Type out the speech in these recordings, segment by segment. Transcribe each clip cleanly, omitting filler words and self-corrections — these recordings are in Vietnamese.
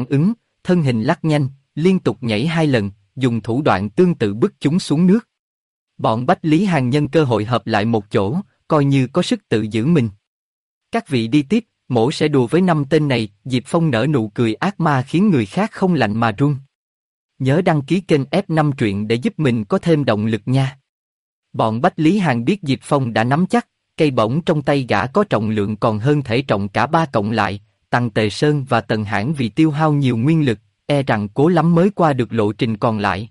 ứng, thân hình lắc nhanh, liên tục nhảy 2 lần, dùng thủ đoạn tương tự bức chúng xuống nước. Bọn Bách Lý Hàn nhân cơ hội hợp lại một chỗ, coi như có sức tự giữ mình. Các vị đi tiếp, mỗ sẽ đùa với 5 tên này. Diệp Phong nở nụ cười ác ma khiến người khác không lạnh mà run. Nhớ đăng ký kênh F5 truyện để giúp mình có thêm động lực nha. Bọn Bách Lý Hàn biết Diệp Phong đã nắm chắc, cây bổng trong tay gã có trọng lượng còn hơn thể trọng cả 3 cộng lại. Tăng Tề Sơn và Tần Hãn vì tiêu hao nhiều nguyên lực, e rằng cố lắm mới qua được lộ trình còn lại.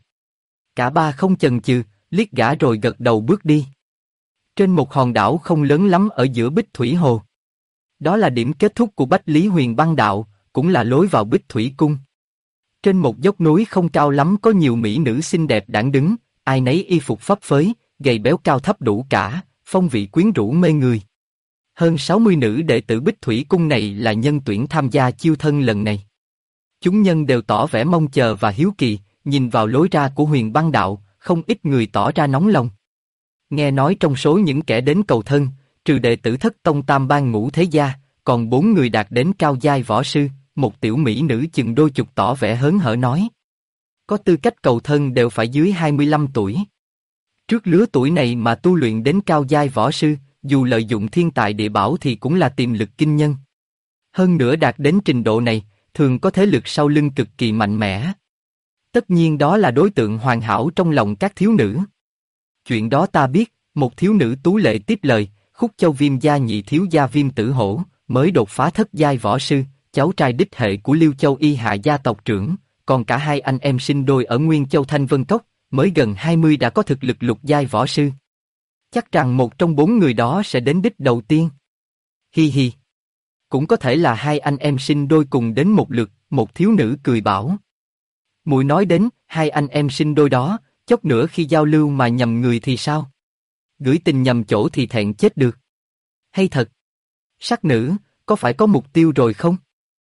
Cả ba không chần chừ, liếc gã rồi gật đầu bước đi. Trên một hòn đảo không lớn lắm ở giữa Bích Thủy Hồ. Đó là điểm kết thúc của Bách Lý Huyền Băng Đạo, cũng là lối vào Bích Thủy Cung. Trên một dốc núi không cao lắm có nhiều mỹ nữ xinh đẹp đãng đứng, ai nấy y phục phấp phới, gầy béo cao thấp đủ cả, phong vị quyến rũ mê người. Hơn 60 nữ đệ tử Bích Thủy Cung này là nhân tuyển tham gia chiêu thân lần này. Chúng nhân đều tỏ vẻ mong chờ và hiếu kỳ, nhìn vào lối ra của Huyền Băng Đạo, không ít người tỏ ra nóng lòng. Nghe nói trong số những kẻ đến cầu thân, trừ đệ tử Thất Tông Tam Ban Ngũ Thế Gia, còn 4 người đạt đến cao giai võ sư. Một tiểu mỹ nữ chừng đôi chục tỏ vẻ hớn hở nói. Có tư cách cầu thân đều phải dưới 25 tuổi. Trước lứa tuổi này mà tu luyện đến cao giai võ sư, dù lợi dụng thiên tài địa bảo thì cũng là tiềm lực kinh nhân. Hơn nữa đạt đến trình độ này, thường có thế lực sau lưng cực kỳ mạnh mẽ. Tất nhiên đó là đối tượng hoàn hảo trong lòng các thiếu nữ. Chuyện đó ta biết, một thiếu nữ tú lệ tiếp lời, Khúc Châu Viêm gia nhị thiếu gia Viêm Tử Hổ, mới đột phá thất giai võ sư, cháu trai đích hệ của Liêu Châu Y Hạ gia tộc trưởng, còn cả hai anh em sinh đôi ở Nguyên Châu Thanh Vân Cốc, mới gần 20 đã có thực lực lục giai võ sư. Chắc rằng một trong 4 người đó sẽ đến đích đầu tiên. Hi hi. Cũng có thể là hai anh em sinh đôi cùng đến một lượt, một thiếu nữ cười bảo. Muội nói đến hai anh em sinh đôi đó, chốc nữa khi giao lưu mà nhầm người thì sao? Gửi tình nhầm chỗ thì thẹn chết được. Hay thật. Sắc nữ, có phải có mục tiêu rồi không?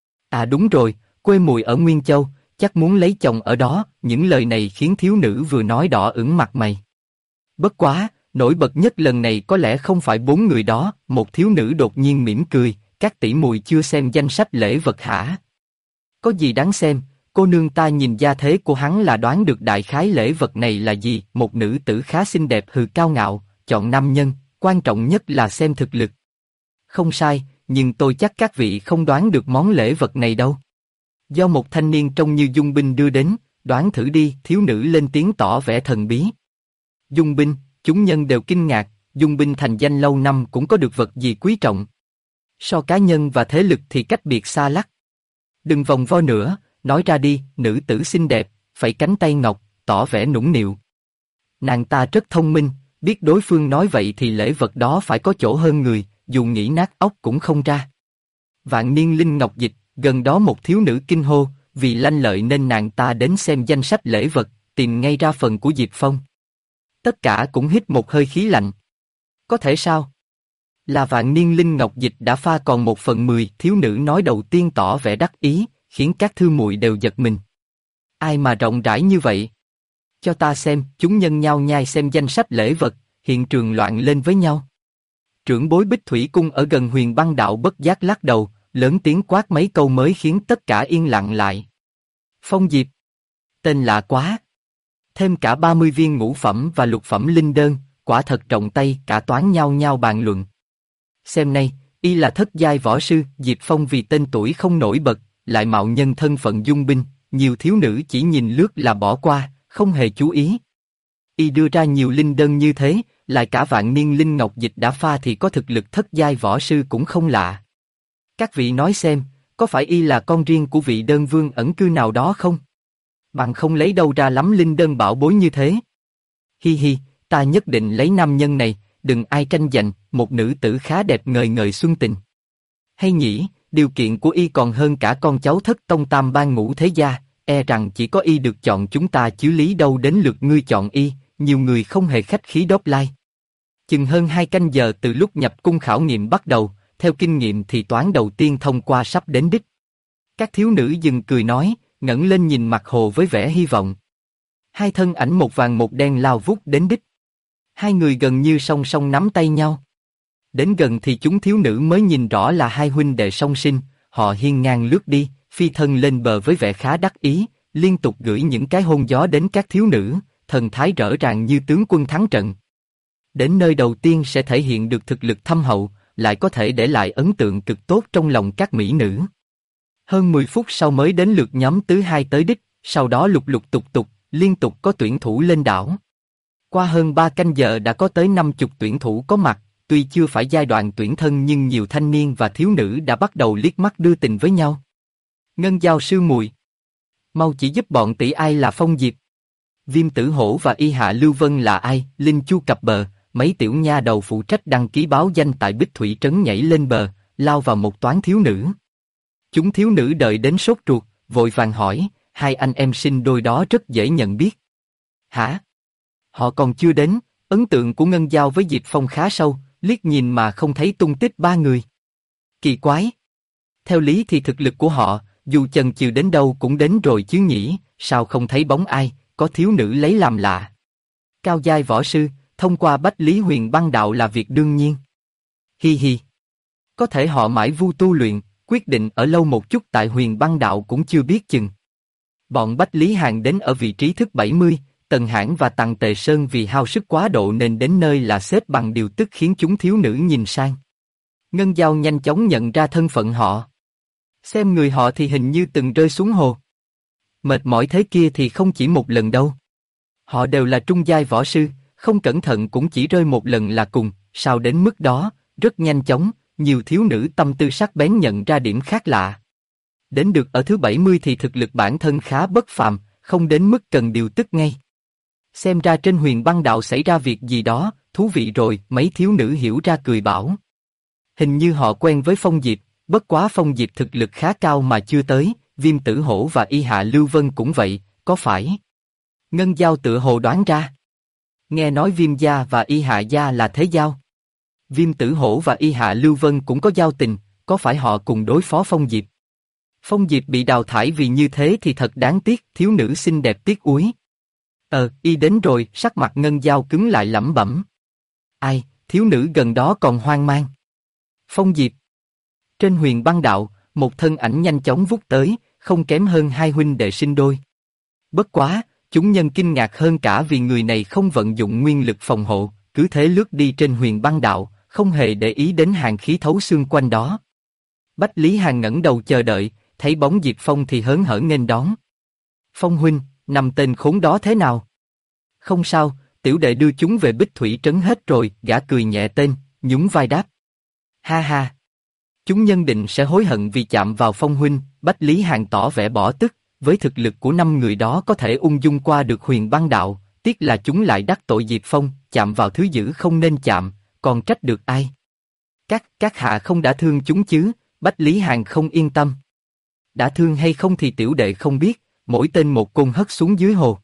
À đúng rồi, quê muội ở Nguyên Châu, chắc muốn lấy chồng ở đó. Những lời này khiến thiếu nữ vừa nói đỏ ửng mặt mày. Bất quá, nổi bật nhất lần này có lẽ không phải 4 người đó. Một thiếu nữ đột nhiên mỉm cười, các tỷ muội chưa xem danh sách lễ vật hả? Có gì đáng xem, cô nương ta nhìn gia thế của hắn là đoán được đại khái lễ vật này là gì. Một nữ tử khá xinh đẹp hừ cao ngạo, chọn nam nhân, quan trọng nhất là xem thực lực. Không sai, nhưng tôi chắc các vị không đoán được món lễ vật này đâu. Do một thanh niên trông như Dung Binh đưa đến, đoán thử đi. Thiếu nữ lên tiếng tỏ vẻ thần bí. Dung Binh, chúng nhân đều kinh ngạc. Dung Binh thành danh lâu năm cũng có được vật gì quý trọng. So cá nhân và thế lực thì cách biệt xa lắc. Đừng vòng vo nữa, nói ra đi. Nữ tử xinh đẹp, phẩy cánh tay ngọc, tỏ vẻ nũng nịu. Nàng ta rất thông minh, biết đối phương nói vậy thì lễ vật đó phải có chỗ hơn người, dù nghĩ nát óc cũng không ra. Vạn Niên Linh Ngọc Dịch, gần đó một thiếu nữ kinh hô, vì lanh lợi nên nàng ta đến xem danh sách lễ vật, tìm ngay ra phần của Diệp Phong. Tất cả cũng hít một hơi khí lạnh. Có thể sao? Là Vạn Niên Linh Ngọc Dịch đã pha còn 1/10, thiếu nữ nói đầu tiên tỏ vẻ đắc ý, khiến các thư muội đều giật mình. Ai mà rộng rãi như vậy? Cho ta xem. Chúng nhân nhao nhai xem danh sách lễ vật, hiện trường loạn lên với nhau. Trưởng bối Bích Thủy Cung ở gần Huyền Băng Đạo bất giác lắc đầu, lớn tiếng quát mấy câu mới khiến tất cả yên lặng lại. Phong Diệp. Tên lạ quá. Thêm cả 30 viên ngũ phẩm và lục phẩm linh đơn, quả thật trọng tay. Cả toán nhao nhao bàn luận. Xem nay, y là thất giai võ sư. Diệp Phong vì tên tuổi không nổi bật, lại mạo nhân thân phận Dung Binh, nhiều thiếu nữ chỉ nhìn lướt là bỏ qua, không hề chú ý. Y đưa ra nhiều linh đơn như thế, lại cả Vạn Niên Linh Ngọc Dịch đã pha thì có thực lực thất giai võ sư cũng không lạ. Các vị nói xem, có phải y là con riêng của vị đơn vương ẩn cư nào đó không? Bằng không lấy đâu ra lắm linh đơn bảo bối như thế. Hi hi, ta nhất định lấy nam nhân này, đừng ai tranh giành. Một nữ tử khá đẹp ngời ngời xuân tình. Hay nhỉ, điều kiện của y còn hơn cả con cháu Thất Tông Tam Ban Ngũ Thế Gia, e rằng chỉ có y được chọn chúng ta chứ lý đâu đến lượt ngươi chọn y. Nhiều người không hề khách khí đáp lai. Chừng hơn 2 canh giờ từ lúc nhập cung khảo nghiệm bắt đầu, theo kinh nghiệm thì toán đầu tiên thông qua sắp đến đích. Các thiếu nữ dừng cười nói, ngẩng lên nhìn mặt hồ với vẻ hy vọng. Hai thân ảnh một vàng một đen lao vút đến đích. Hai người gần như song song nắm tay nhau. Đến gần thì chúng thiếu nữ mới nhìn rõ là hai huynh đệ song sinh, họ hiên ngang lướt đi, phi thân lên bờ với vẻ khá đắc ý, liên tục gửi những cái hôn gió đến các thiếu nữ, thần thái rõ ràng như tướng quân thắng trận. Đến nơi đầu tiên sẽ thể hiện được thực lực thâm hậu, lại có thể để lại ấn tượng cực tốt trong lòng các mỹ nữ. Hơn 10 phút sau mới đến lượt nhóm thứ hai tới đích, sau đó lục lục tục tục, liên tục có tuyển thủ lên đảo. Qua hơn 3 canh giờ đã có tới 50 tuyển thủ có mặt, tuy chưa phải giai đoạn tuyển thân nhưng nhiều thanh niên và thiếu nữ đã bắt đầu liếc mắt đưa tình với nhau. Ngân Giao sư muội, mau chỉ giúp bọn tỷ ai là Phong Diệp. Viêm Tử Hổ và Y Hạ Lưu Vân là ai? Linh Chu cập bờ, mấy tiểu nha đầu phụ trách đăng ký báo danh tại Bích Thủy Trấn nhảy lên bờ, lao vào một toán thiếu nữ. Chúng thiếu nữ đợi đến sốt ruột, vội vàng hỏi, hai anh em sinh đôi đó rất dễ nhận biết. Hả? Họ còn chưa đến, ấn tượng của Ngân Giao với Diệp Phong khá sâu, liếc nhìn mà không thấy tung tích ba người. Kỳ quái. Theo lý thì thực lực của họ, dù chần chừ đến đâu cũng đến rồi chứ nhỉ, sao không thấy bóng ai, có thiếu nữ lấy làm lạ. Cao giai võ sư, thông qua Bách Lý Huyền Băng Đạo là việc đương nhiên. Hi hi. Có thể họ mãi vu tu luyện, quyết định ở lâu một chút tại Huyền Băng Đạo cũng chưa biết chừng. Bọn Bách Lý Hàn đến ở vị trí thứ 70, Tần Hãn và Tằng Tề Sơn vì hao sức quá độ nên đến nơi là xếp bằng điều tức khiến chúng thiếu nữ nhìn sang. Ngân Giao nhanh chóng nhận ra thân phận họ. Xem người họ thì hình như từng rơi xuống hồ. Mệt mỏi thế kia thì không chỉ một lần đâu. Họ đều là trung giai võ sư, không cẩn thận cũng chỉ rơi một lần là cùng, sao đến mức đó, rất nhanh chóng, nhiều thiếu nữ tâm tư sắc bén nhận ra điểm khác lạ. Đến được ở thứ 70 thì thực lực bản thân khá bất phàm, không đến mức cần điều tức ngay. Xem ra trên Huyền Băng Đạo xảy ra việc gì đó, thú vị rồi, mấy thiếu nữ hiểu ra cười bảo. Hình như họ quen với Phong Diệp, bất quá Phong Diệp thực lực khá cao mà chưa tới, Viêm Tử Hổ và Y Hạ Lưu Vân cũng vậy, có phải? Ngân Giao tựa hồ đoán ra. Nghe nói Viêm gia và Y Hạ gia là thế giao. Viêm Tử Hổ và Y Hạ Lưu Vân cũng có giao tình, có phải họ cùng đối phó Phong Diệp? Phong Diệp bị đào thải vì như thế thì thật đáng tiếc, thiếu nữ xinh đẹp tiếc úi. Y đến rồi, sắc mặt Ngân Giao cứng lại lẩm bẩm. Ai, thiếu nữ gần đó còn hoang mang. Phong Diệp. Trên Huyền Băng Đạo, một thân ảnh nhanh chóng vút tới, không kém hơn hai huynh đệ sinh đôi. Bất quá, chúng nhân kinh ngạc hơn cả vì người này không vận dụng nguyên lực phòng hộ, cứ thế lướt đi trên Huyền Băng Đạo, không hề để ý đến hàn khí thấu xương quanh đó. Bách Lý Hàn ngẩng đầu chờ đợi, thấy bóng Diệp Phong thì hớn hở nghênh đón. Phong huynh, năm tên khốn đó thế nào? Không sao, tiểu đệ đưa chúng về Bích Thủy Trấn hết rồi, gã cười nhẹ tên, nhún vai đáp. Ha ha. Chúng nhân định sẽ hối hận vì chạm vào Phong huynh, Bách Lý Hàn tỏ vẻ bỏ tức, với thực lực của 5 người đó có thể ung dung qua được Huyền Băng Đạo, tiếc là chúng lại đắc tội Diệp Phong, chạm vào thứ dữ không nên chạm, còn trách được ai? Các hạ không đã thương chúng chứ? Bách Lý Hàn không yên tâm. Đã thương hay không thì tiểu đệ không biết, mỗi tên một côn hất xuống dưới hồ.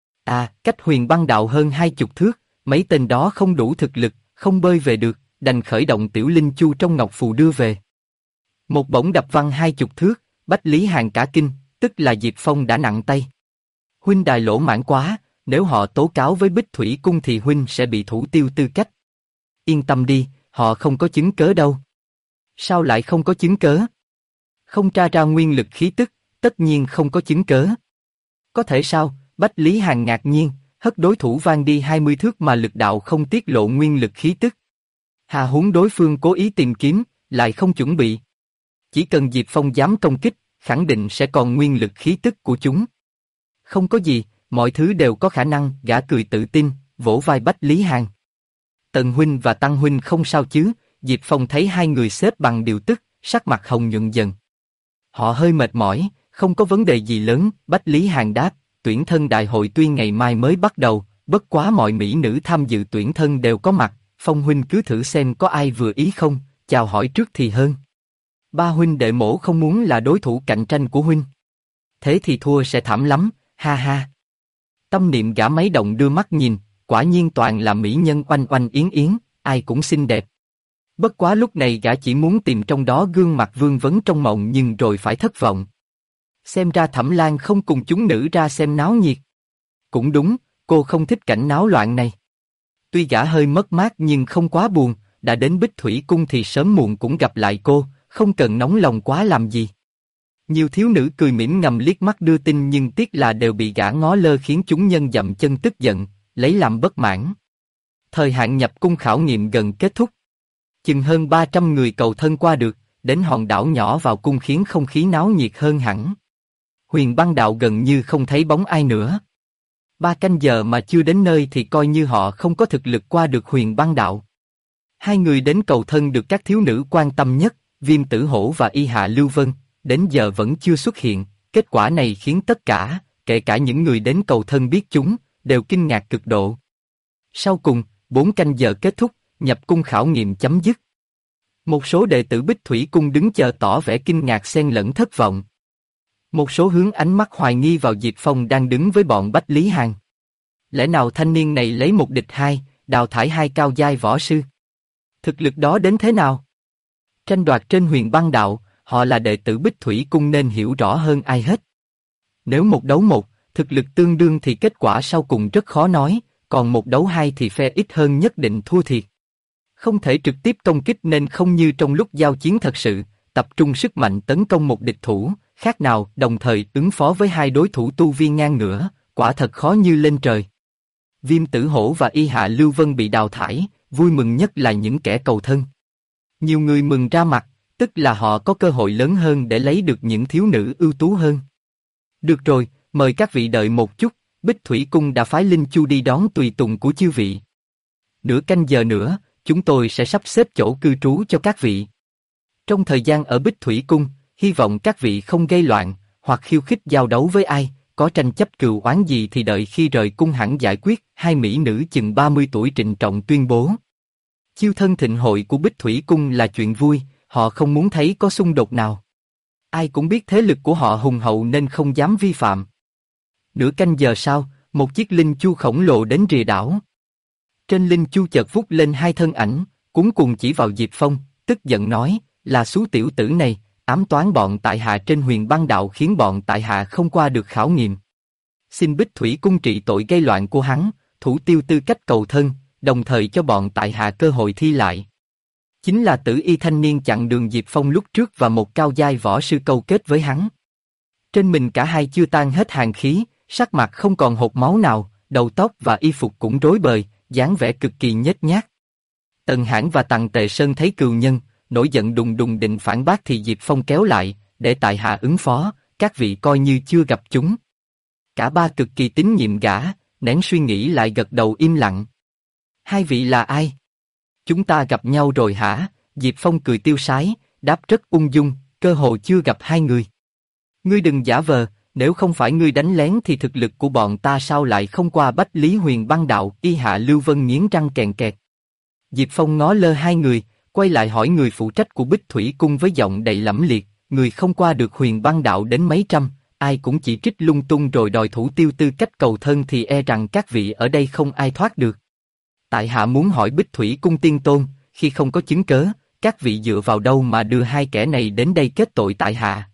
Cách Huyền Băng Đạo hơn 20 thước, mấy tên đó không đủ thực lực, không bơi về được, đành khởi động tiểu linh chu trong ngọc phù đưa về. Một bổng đập văng 20 thước, Bách Lý Hàn cả kinh, tức là Diệp Phong đã nặng tay. Huynh đài lỗ mãn quá, nếu họ tố cáo với Bích Thủy Cung thì huynh sẽ bị thủ tiêu tư cách. Yên tâm đi, họ không có chứng cớ đâu. Sao lại không có chứng cớ? Không tra ra nguyên lực khí tức, tất nhiên không có chứng cớ. Có thể sao? Bách Lý Hàn ngạc nhiên, hất đối thủ vang đi 20 thước mà lực đạo không tiết lộ nguyên lực khí tức. Hà huống đối phương cố ý tìm kiếm, lại không chuẩn bị. Chỉ cần Diệp Phong dám công kích, khẳng định sẽ còn nguyên lực khí tức của chúng. Không có gì, mọi thứ đều có khả năng, gã cười tự tin, vỗ vai Bách Lý Hàn. Tần huynh và Tăng huynh không sao chứ? Diệp Phong thấy hai người xếp bằng điều tức, sắc mặt hồng nhuận dần. Họ hơi mệt mỏi, không có vấn đề gì lớn, Bách Lý Hàn đáp, tuyển thân đại hội tuy ngày mai mới bắt đầu, bất quá mọi mỹ nữ tham dự tuyển thân đều có mặt, Phong huynh cứ thử xem có ai vừa ý không, chào hỏi trước thì hơn. Ba huynh đệ mổ không muốn là đối thủ cạnh tranh của huynh. Thế thì thua sẽ thảm lắm, ha ha. Tâm niệm gã mấy động đưa mắt nhìn, quả nhiên toàn là mỹ nhân oanh oanh yến yến, ai cũng xinh đẹp. Bất quá lúc này gã chỉ muốn tìm trong đó gương mặt vương vấn trong mộng nhưng rồi phải thất vọng. Xem ra Thẩm Lan không cùng chúng nữ ra xem náo nhiệt. Cũng đúng, cô không thích cảnh náo loạn này. Tuy gã hơi mất mát nhưng không quá buồn, đã đến Bích Thủy Cung thì sớm muộn cũng gặp lại cô, không cần nóng lòng quá làm gì. Nhiều thiếu nữ cười mỉm ngầm liếc mắt đưa tin nhưng tiếc là đều bị gã ngó lơ khiến chúng nhân dậm chân tức giận, lấy làm bất mãn. Thời hạn nhập cung khảo nghiệm gần kết thúc. Chừng hơn 300 người cầu thân qua được, đến hòn đảo nhỏ vào cung khiến không khí náo nhiệt hơn hẳn. Huyền Băng Đạo gần như không thấy bóng ai nữa. 3 canh giờ mà chưa đến nơi thì coi như họ không có thực lực qua được Huyền Băng Đạo. Hai người đến cầu thân được các thiếu nữ quan tâm nhất, Viêm Tử Hổ và Y Hạ Lưu Vân, đến giờ vẫn chưa xuất hiện. Kết quả này khiến tất cả, kể cả những người đến cầu thân biết chúng, đều kinh ngạc cực độ. Sau cùng, 4 canh giờ kết thúc, nhập cung khảo nghiệm chấm dứt. Một số đệ tử Bích Thủy Cung đứng chờ tỏ vẻ kinh ngạc xen lẫn thất vọng. Một số hướng ánh mắt hoài nghi vào Diệp Phong đang đứng với bọn Bách Lý Hàn. Lẽ nào thanh niên này lấy một địch hai, đào thải hai cao giai võ sư? Thực lực đó đến thế nào? Tranh đoạt trên Huyền Băng Đạo, họ là đệ tử Bích Thủy Cung nên hiểu rõ hơn ai hết. Nếu một đấu một, thực lực tương đương thì kết quả sau cùng rất khó nói, còn một đấu hai thì phe ít hơn nhất định thua thiệt. Không thể trực tiếp công kích nên không như trong lúc giao chiến thật sự, tập trung sức mạnh tấn công một địch thủ, khác nào đồng thời ứng phó với hai đối thủ tu vi ngang ngửa, quả thật khó như lên trời. Viêm Tử Hổ và Y Hạ Lưu Vân bị đào thải, vui mừng nhất là những kẻ cầu thân. Nhiều người mừng ra mặt, tức là họ có cơ hội lớn hơn để lấy được những thiếu nữ ưu tú hơn. Được rồi, mời các vị đợi một chút, Bích Thủy Cung đã phái Linh Chu đi đón tùy tùng của chư vị. Nửa canh giờ nữa, chúng tôi sẽ sắp xếp chỗ cư trú cho các vị. Trong thời gian ở Bích Thủy Cung, hy vọng các vị không gây loạn, hoặc khiêu khích giao đấu với ai, có tranh chấp cừu oán gì thì đợi khi rời cung hẳn giải quyết. Hai mỹ nữ chừng 30 tuổi trịnh trọng tuyên bố. Chiêu thân thịnh hội của Bích Thủy Cung là chuyện vui, họ không muốn thấy có xung đột nào. Ai cũng biết thế lực của họ hùng hậu nên không dám vi phạm. Nửa canh giờ sau, một chiếc linh chu khổng lồ đến rìa đảo. Trên linh chu chợt vút lên hai thân ảnh, cuống cuồng chỉ vào Diệp Phong, tức giận nói, là số tiểu tử này, ám toán bọn tại hạ trên Huyền Băng Đạo khiến bọn tại hạ không qua được khảo nghiệm. Xin Bích Thủy Cung trị tội gây loạn của hắn, thủ tiêu tư cách cầu thân, đồng thời cho bọn tại hạ cơ hội thi lại. Chính là tử y thanh niên chặn đường Diệp Phong lúc trước và một cao giai võ sư câu kết với hắn. Trên mình cả hai chưa tan hết hàn khí, sắc mặt không còn hột máu nào, đầu tóc và y phục cũng rối bời, dáng vẻ cực kỳ nhếch nhác. Tần Hãn và Tằng Tề Sơn thấy cừu nhân, nổi giận đùng đùng định phản bác thì Diệp Phong kéo lại, để tại hạ ứng phó, các vị coi như chưa gặp chúng. Cả ba cực kỳ tín nhiệm gã, nén suy nghĩ lại gật đầu im lặng. Hai vị là ai? Chúng ta gặp nhau rồi hả? Diệp Phong cười tiêu sái, đáp rất ung dung, cơ hồ chưa gặp hai người. Ngươi đừng giả vờ, nếu không phải ngươi đánh lén thì thực lực của bọn ta sao lại không qua Bách Lý Huyền Băng Đạo? Y Hạ Lưu Vân nghiến răng kèn kẹt. Diệp Phong ngó lơ hai người, quay lại hỏi người phụ trách của Bích Thủy Cung với giọng đầy lẫm liệt, người không qua được Huyền Băng Đạo đến mấy trăm, ai cũng chỉ trích lung tung rồi đòi thủ tiêu tư cách cầu thân thì e rằng các vị ở đây không ai thoát được. Tại hạ muốn hỏi Bích Thủy Cung tiên tôn, khi không có chứng cớ, các vị dựa vào đâu mà đưa hai kẻ này đến đây kết tội tại hạ?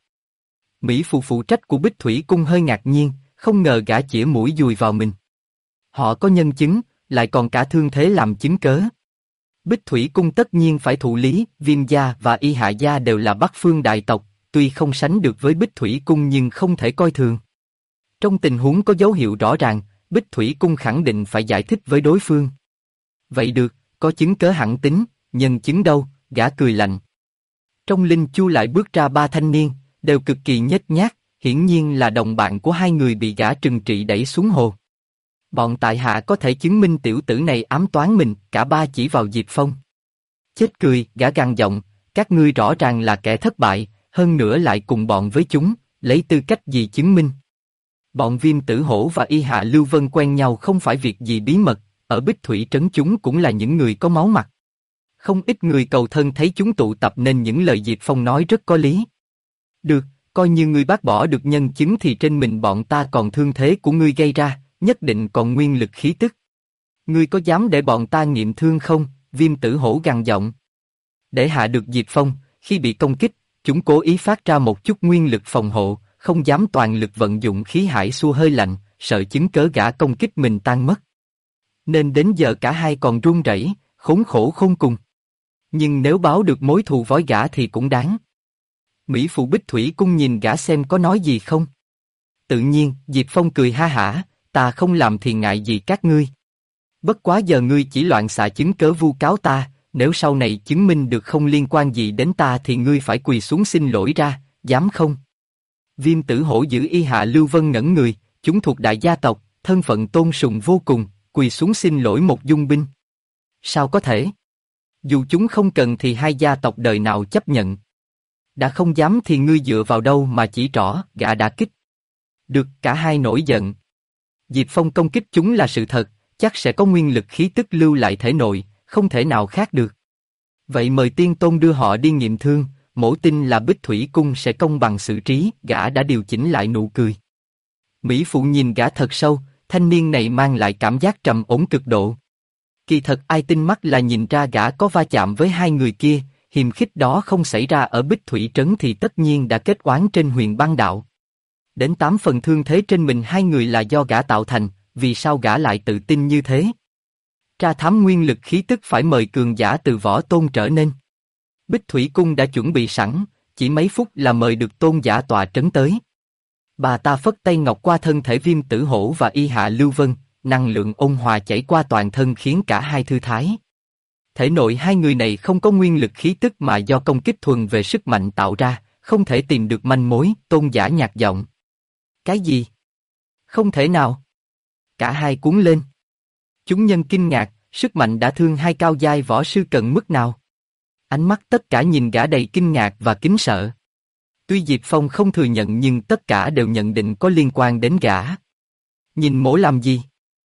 Mỹ phụ trách của Bích Thủy Cung hơi ngạc nhiên, không ngờ gã chĩa mũi dùi vào mình. Họ có nhân chứng, lại còn cả thương thế làm chứng cớ. Bích Thủy Cung tất nhiên phải thụ lý, Viêm gia và Y Hạ gia đều là Bắc phương đại tộc, tuy không sánh được với Bích Thủy Cung nhưng không thể coi thường. Trong tình huống có dấu hiệu rõ ràng, Bích Thủy Cung khẳng định phải giải thích với đối phương. Vậy được, có chứng cớ hẳn tính, nhân chứng đâu? Gã cười lạnh. Trong linh chu lại bước ra ba thanh niên, đều cực kỳ nhếch nhác, hiển nhiên là đồng bạn của hai người bị gã trừng trị đẩy xuống hồ. Bọn tại hạ có thể chứng minh tiểu tử này ám toán mình, cả ba chỉ vào Diệp Phong. Chết cười, gã gằn giọng, các ngươi rõ ràng là kẻ thất bại, hơn nữa lại cùng bọn với chúng, lấy tư cách gì chứng minh? Bọn Viêm Tử Hổ và Y Hạ Lưu Vân quen nhau không phải việc gì bí mật, ở Bích Thủy Trấn chúng cũng là những người có máu mặt. Không ít người cầu thân thấy chúng tụ tập nên những lời Diệp Phong nói rất có lý. Được, coi như ngươi bác bỏ được nhân chứng thì trên mình bọn ta còn thương thế của ngươi gây ra, nhất định còn nguyên lực khí tức. Ngươi có dám để bọn ta nghiệm thương không? Viêm Tử Hổ gằn giọng. Để hạ được Diệp Phong, khi bị công kích, chúng cố ý phát ra một chút nguyên lực phòng hộ, không dám toàn lực vận dụng khí hải xua hơi lạnh, sợ chứng cớ gã công kích mình tan mất. Nên đến giờ cả hai còn run rẩy, khốn khổ khôn cùng. Nhưng nếu báo được mối thù với gã thì cũng đáng. Mỹ phụ Bích Thủy Cung nhìn gã xem có nói gì không. Tự nhiên, Diệp Phong cười ha hả, ta không làm thì ngại gì các ngươi. Bất quá giờ ngươi chỉ loạn xạ chứng cớ vu cáo ta, nếu sau này chứng minh được không liên quan gì đến ta thì ngươi phải quỳ xuống xin lỗi ra, dám không? Viêm Tử Hổ giữ y hạ Lưu Vân ngẩn người, chúng thuộc đại gia tộc, thân phận tôn sùng vô cùng, quỳ xuống xin lỗi một dung binh. Sao có thể? Dù chúng không cần thì hai gia tộc đời nào chấp nhận. Đã không dám thì ngươi dựa vào đâu mà chỉ trỏ, gã đã kích. Được, cả hai nổi giận. Diệp Phong công kích chúng là sự thật, chắc sẽ có nguyên lực khí tức lưu lại thể nội, không thể nào khác được. Vậy mời tiên tôn đưa họ đi nghiệm thương, mổ tin là Bích Thủy Cung sẽ công bằng xử trí, gã đã điều chỉnh lại nụ cười. Mỹ phụ nhìn gã thật sâu, thanh niên này mang lại cảm giác trầm ổn cực độ. Kỳ thật ai tinh mắt là nhìn ra gã có va chạm với hai người kia, hiềm khích đó không xảy ra ở Bích Thủy Trấn thì tất nhiên đã kết oán trên Huyền Băng Đạo. Đến 8 phần thương thế trên mình hai người là do gã tạo thành, vì sao gã lại tự tin như thế? Tra thám nguyên lực khí tức phải mời cường giả từ võ tôn trở nên. Bích Thủy Cung đã chuẩn bị sẵn, chỉ mấy phút là mời được tôn giả tọa trấn tới. Bà ta phất tay ngọc qua thân thể Viêm Tử Hổ và y hạ Lưu Vân, năng lượng ôn hòa chảy qua toàn thân khiến cả hai thư thái. Thể nội hai người này không có nguyên lực khí tức mà do công kích thuần về sức mạnh tạo ra, không thể tìm được manh mối, tôn giả nhạt giọng. Cái gì? Không thể nào. Cả hai cuốn lên. Chúng nhân kinh ngạc, sức mạnh đã thương hai cao giai võ sư cần mức nào? Ánh mắt tất cả nhìn gã đầy kinh ngạc và kính sợ. Tuy Diệp Phong không thừa nhận nhưng tất cả đều nhận định có liên quan đến gã. Nhìn mổ làm gì?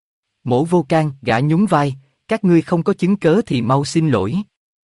Mổ vô can, gã nhún vai, các ngươi không có chứng cớ thì mau xin lỗi.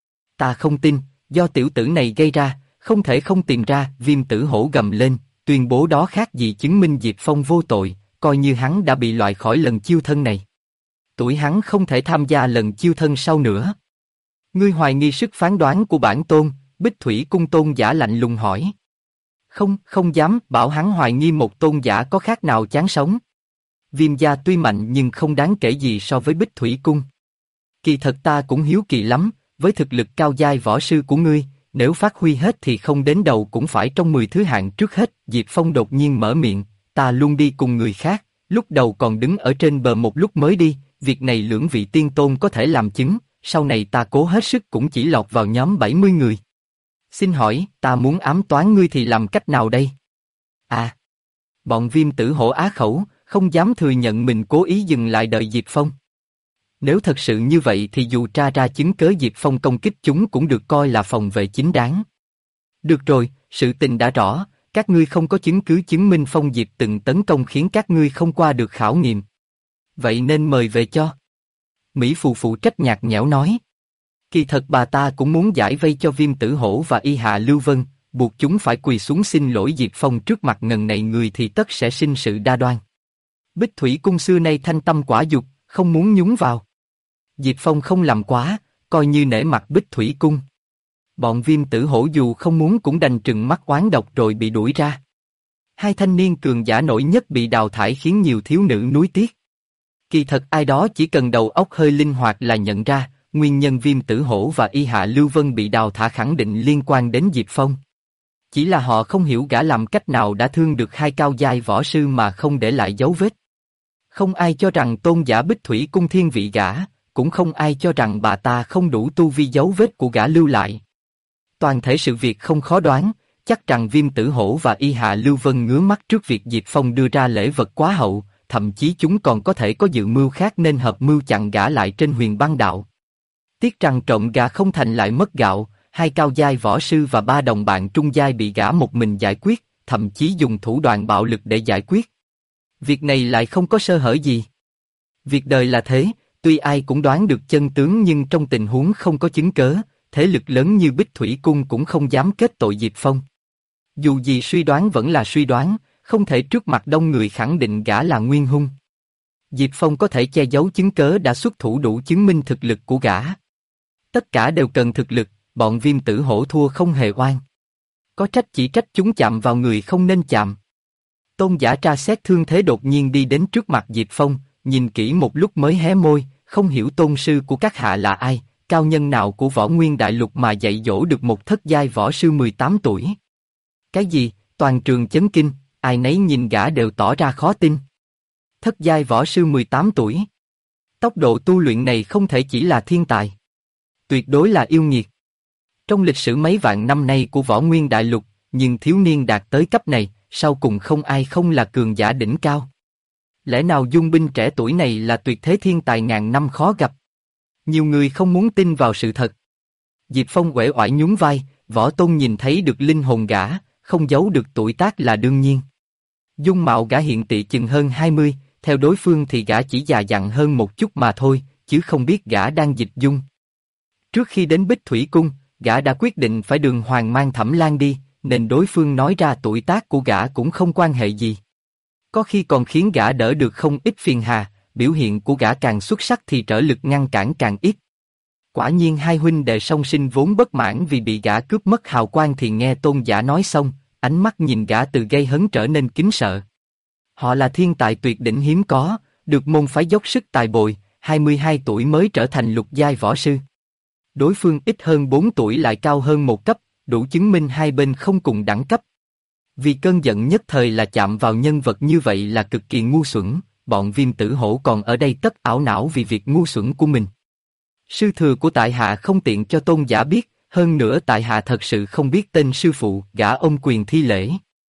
Ta không tin, do tiểu tử này gây ra, không thể không tìm ra, Viêm Tử Hổ gầm lên, tuyên bố đó khác gì chứng minh Diệp Phong vô tội, coi như hắn đã bị loại khỏi lần chiêu thân này. Tuổi hắn không thể tham gia lần chiêu thân sau nữa. Ngươi hoài nghi sức phán đoán của bản tôn, Bích Thủy Cung tôn giả lạnh lùng hỏi. Không, không dám, bảo hắn hoài nghi một tôn giả có khác nào chán sống. Viêm gia tuy mạnh nhưng không đáng kể gì so với Bích Thủy Cung. Kỳ thật ta cũng hiếu kỳ lắm, với thực lực cao giai võ sư của ngươi, nếu phát huy hết thì không đến đầu cũng phải trong 10 thứ hạng trước hết. Diệp Phong đột nhiên mở miệng, ta luôn đi cùng người khác, lúc đầu còn đứng ở trên bờ một lúc mới đi, việc này lưỡng vị tiên tôn có thể làm chứng, sau này ta cố hết sức cũng chỉ lọt vào nhóm 70 người. Xin hỏi, ta muốn ám toán ngươi thì làm cách nào đây? À, bọn Viêm Tử Hổ á khẩu, không dám thừa nhận mình cố ý dừng lại đợi Diệp Phong. Nếu thật sự như vậy thì dù tra ra chứng cớ Diệp Phong công kích chúng cũng được coi là phòng vệ chính đáng. Được rồi, sự tình đã rõ, các ngươi không có chứng cứ chứng minh Phong Diệp từng tấn công khiến các ngươi không qua được khảo nghiệm. Vậy nên mời về cho. Mỹ Phù phụ trách nhạt nhẽo nói. Kỳ thật bà ta cũng muốn giải vây cho Viêm Tử Hổ và y hạ Lưu Vân, buộc chúng phải quỳ xuống xin lỗi Diệp Phong trước mặt ngần này người thì tất sẽ sinh sự đa đoan. Bích Thủy Cung xưa nay thanh tâm quả dục, không muốn nhúng vào. Diệp Phong không làm quá, coi như nể mặt Bích Thủy Cung. Bọn Viêm Tử Hổ dù không muốn cũng đành trừng mắt oán độc rồi bị đuổi ra. Hai thanh niên cường giả nổi nhất bị đào thải khiến nhiều thiếu nữ nuối tiếc. Kỳ thật ai đó chỉ cần đầu óc hơi linh hoạt là nhận ra, nguyên nhân Viêm Tử Hổ và y hạ Lưu Vân bị đào thải khẳng định liên quan đến Diệp Phong. Chỉ là họ không hiểu gã làm cách nào đã thương được hai cao giai võ sư mà không để lại dấu vết. Không ai cho rằng tôn giả Bích Thủy Cung thiên vị gã, cũng không ai cho rằng bà ta không đủ tu vi dấu vết của gã lưu lại. Toàn thể sự việc không khó đoán, chắc rằng Viêm Tử Hổ và y hạ Lưu Vân ngứa mắt trước việc Diệp Phong đưa ra lễ vật quá hậu, thậm chí chúng còn có thể có dự mưu khác nên hợp mưu chặn gã lại trên Huyền Băng Đạo. Tiếc rằng trộm gà không thành lại mất gạo, hai cao giai võ sư và ba đồng bạn trung giai bị gã một mình giải quyết, thậm chí dùng thủ đoạn bạo lực để giải quyết. Việc này lại không có sơ hở gì. Việc đời là thế, tuy ai cũng đoán được chân tướng nhưng trong tình huống không có chứng cớ, thế lực lớn như Bích Thủy Cung cũng không dám kết tội Diệp Phong. Dù gì suy đoán vẫn là suy đoán, không thể trước mặt đông người khẳng định gã là nguyên hung. Diệp Phong có thể che giấu chứng cớ đã xuất thủ đủ chứng minh thực lực của gã. Tất cả đều cần thực lực, bọn Viêm Tử Hổ thua không hề oan. Có trách chỉ trách chúng chạm vào người không nên chạm. Tôn giả tra xét thương thế đột nhiên đi đến trước mặt Diệp Phong, nhìn kỹ một lúc mới hé môi, không hiểu tôn sư của các hạ là ai, cao nhân nào của Võ Nguyên Đại Lục mà dạy dỗ được một thất giai võ sư 18 tuổi. Cái gì? Toàn trường chấn kinh, ai nấy nhìn gã đều tỏ ra khó tin. Thất giai võ sư 18 tuổi. Tốc độ tu luyện này không thể chỉ là thiên tài. Tuyệt đối là yêu nghiệt. Trong lịch sử mấy vạn năm nay của võ nguyên đại lục, nhưng thiếu niên đạt tới cấp này, sau cùng không ai không là cường giả đỉnh cao. Lẽ nào dung binh trẻ tuổi này là tuyệt thế thiên tài ngàn năm khó gặp? Nhiều người không muốn tin vào sự thật. Diệp Phong uể oải nhún vai, Võ Tôn nhìn thấy được linh hồn gã, không giấu được tuổi tác là đương nhiên. Dung mạo gã hiện tị chừng hơn 20, theo đối phương thì gã chỉ già dặn hơn một chút mà thôi, chứ không biết gã đang dịch dung. Trước khi đến Bích Thủy Cung, gã đã quyết định phải đường hoàng mang Thẩm Lan đi, nên đối phương nói ra tuổi tác của gã cũng không quan hệ gì. Có khi còn khiến gã đỡ được không ít phiền hà, biểu hiện của gã càng xuất sắc thì trở lực ngăn cản càng ít. Quả nhiên hai huynh đệ song sinh vốn bất mãn vì bị gã cướp mất hào quang thì nghe tôn giả nói xong, ánh mắt nhìn gã từ gây hấn trở nên kính sợ. Họ là thiên tài tuyệt đỉnh hiếm có, được môn phái dốc sức tài bồi, 22 tuổi mới trở thành lục giai võ sư. Đối phương ít hơn 4 tuổi lại cao hơn một cấp, đủ chứng minh hai bên không cùng đẳng cấp. Vì cơn giận nhất thời là chạm vào nhân vật như vậy là cực kỳ ngu xuẩn, bọn Viêm Tử Hổ còn ở đây tất ảo não vì việc ngu xuẩn của mình. Sư thừa của tại hạ không tiện cho tôn giả biết, hơn nữa tại hạ thật sự không biết tên sư phụ, gã ôm quyền thi lễ.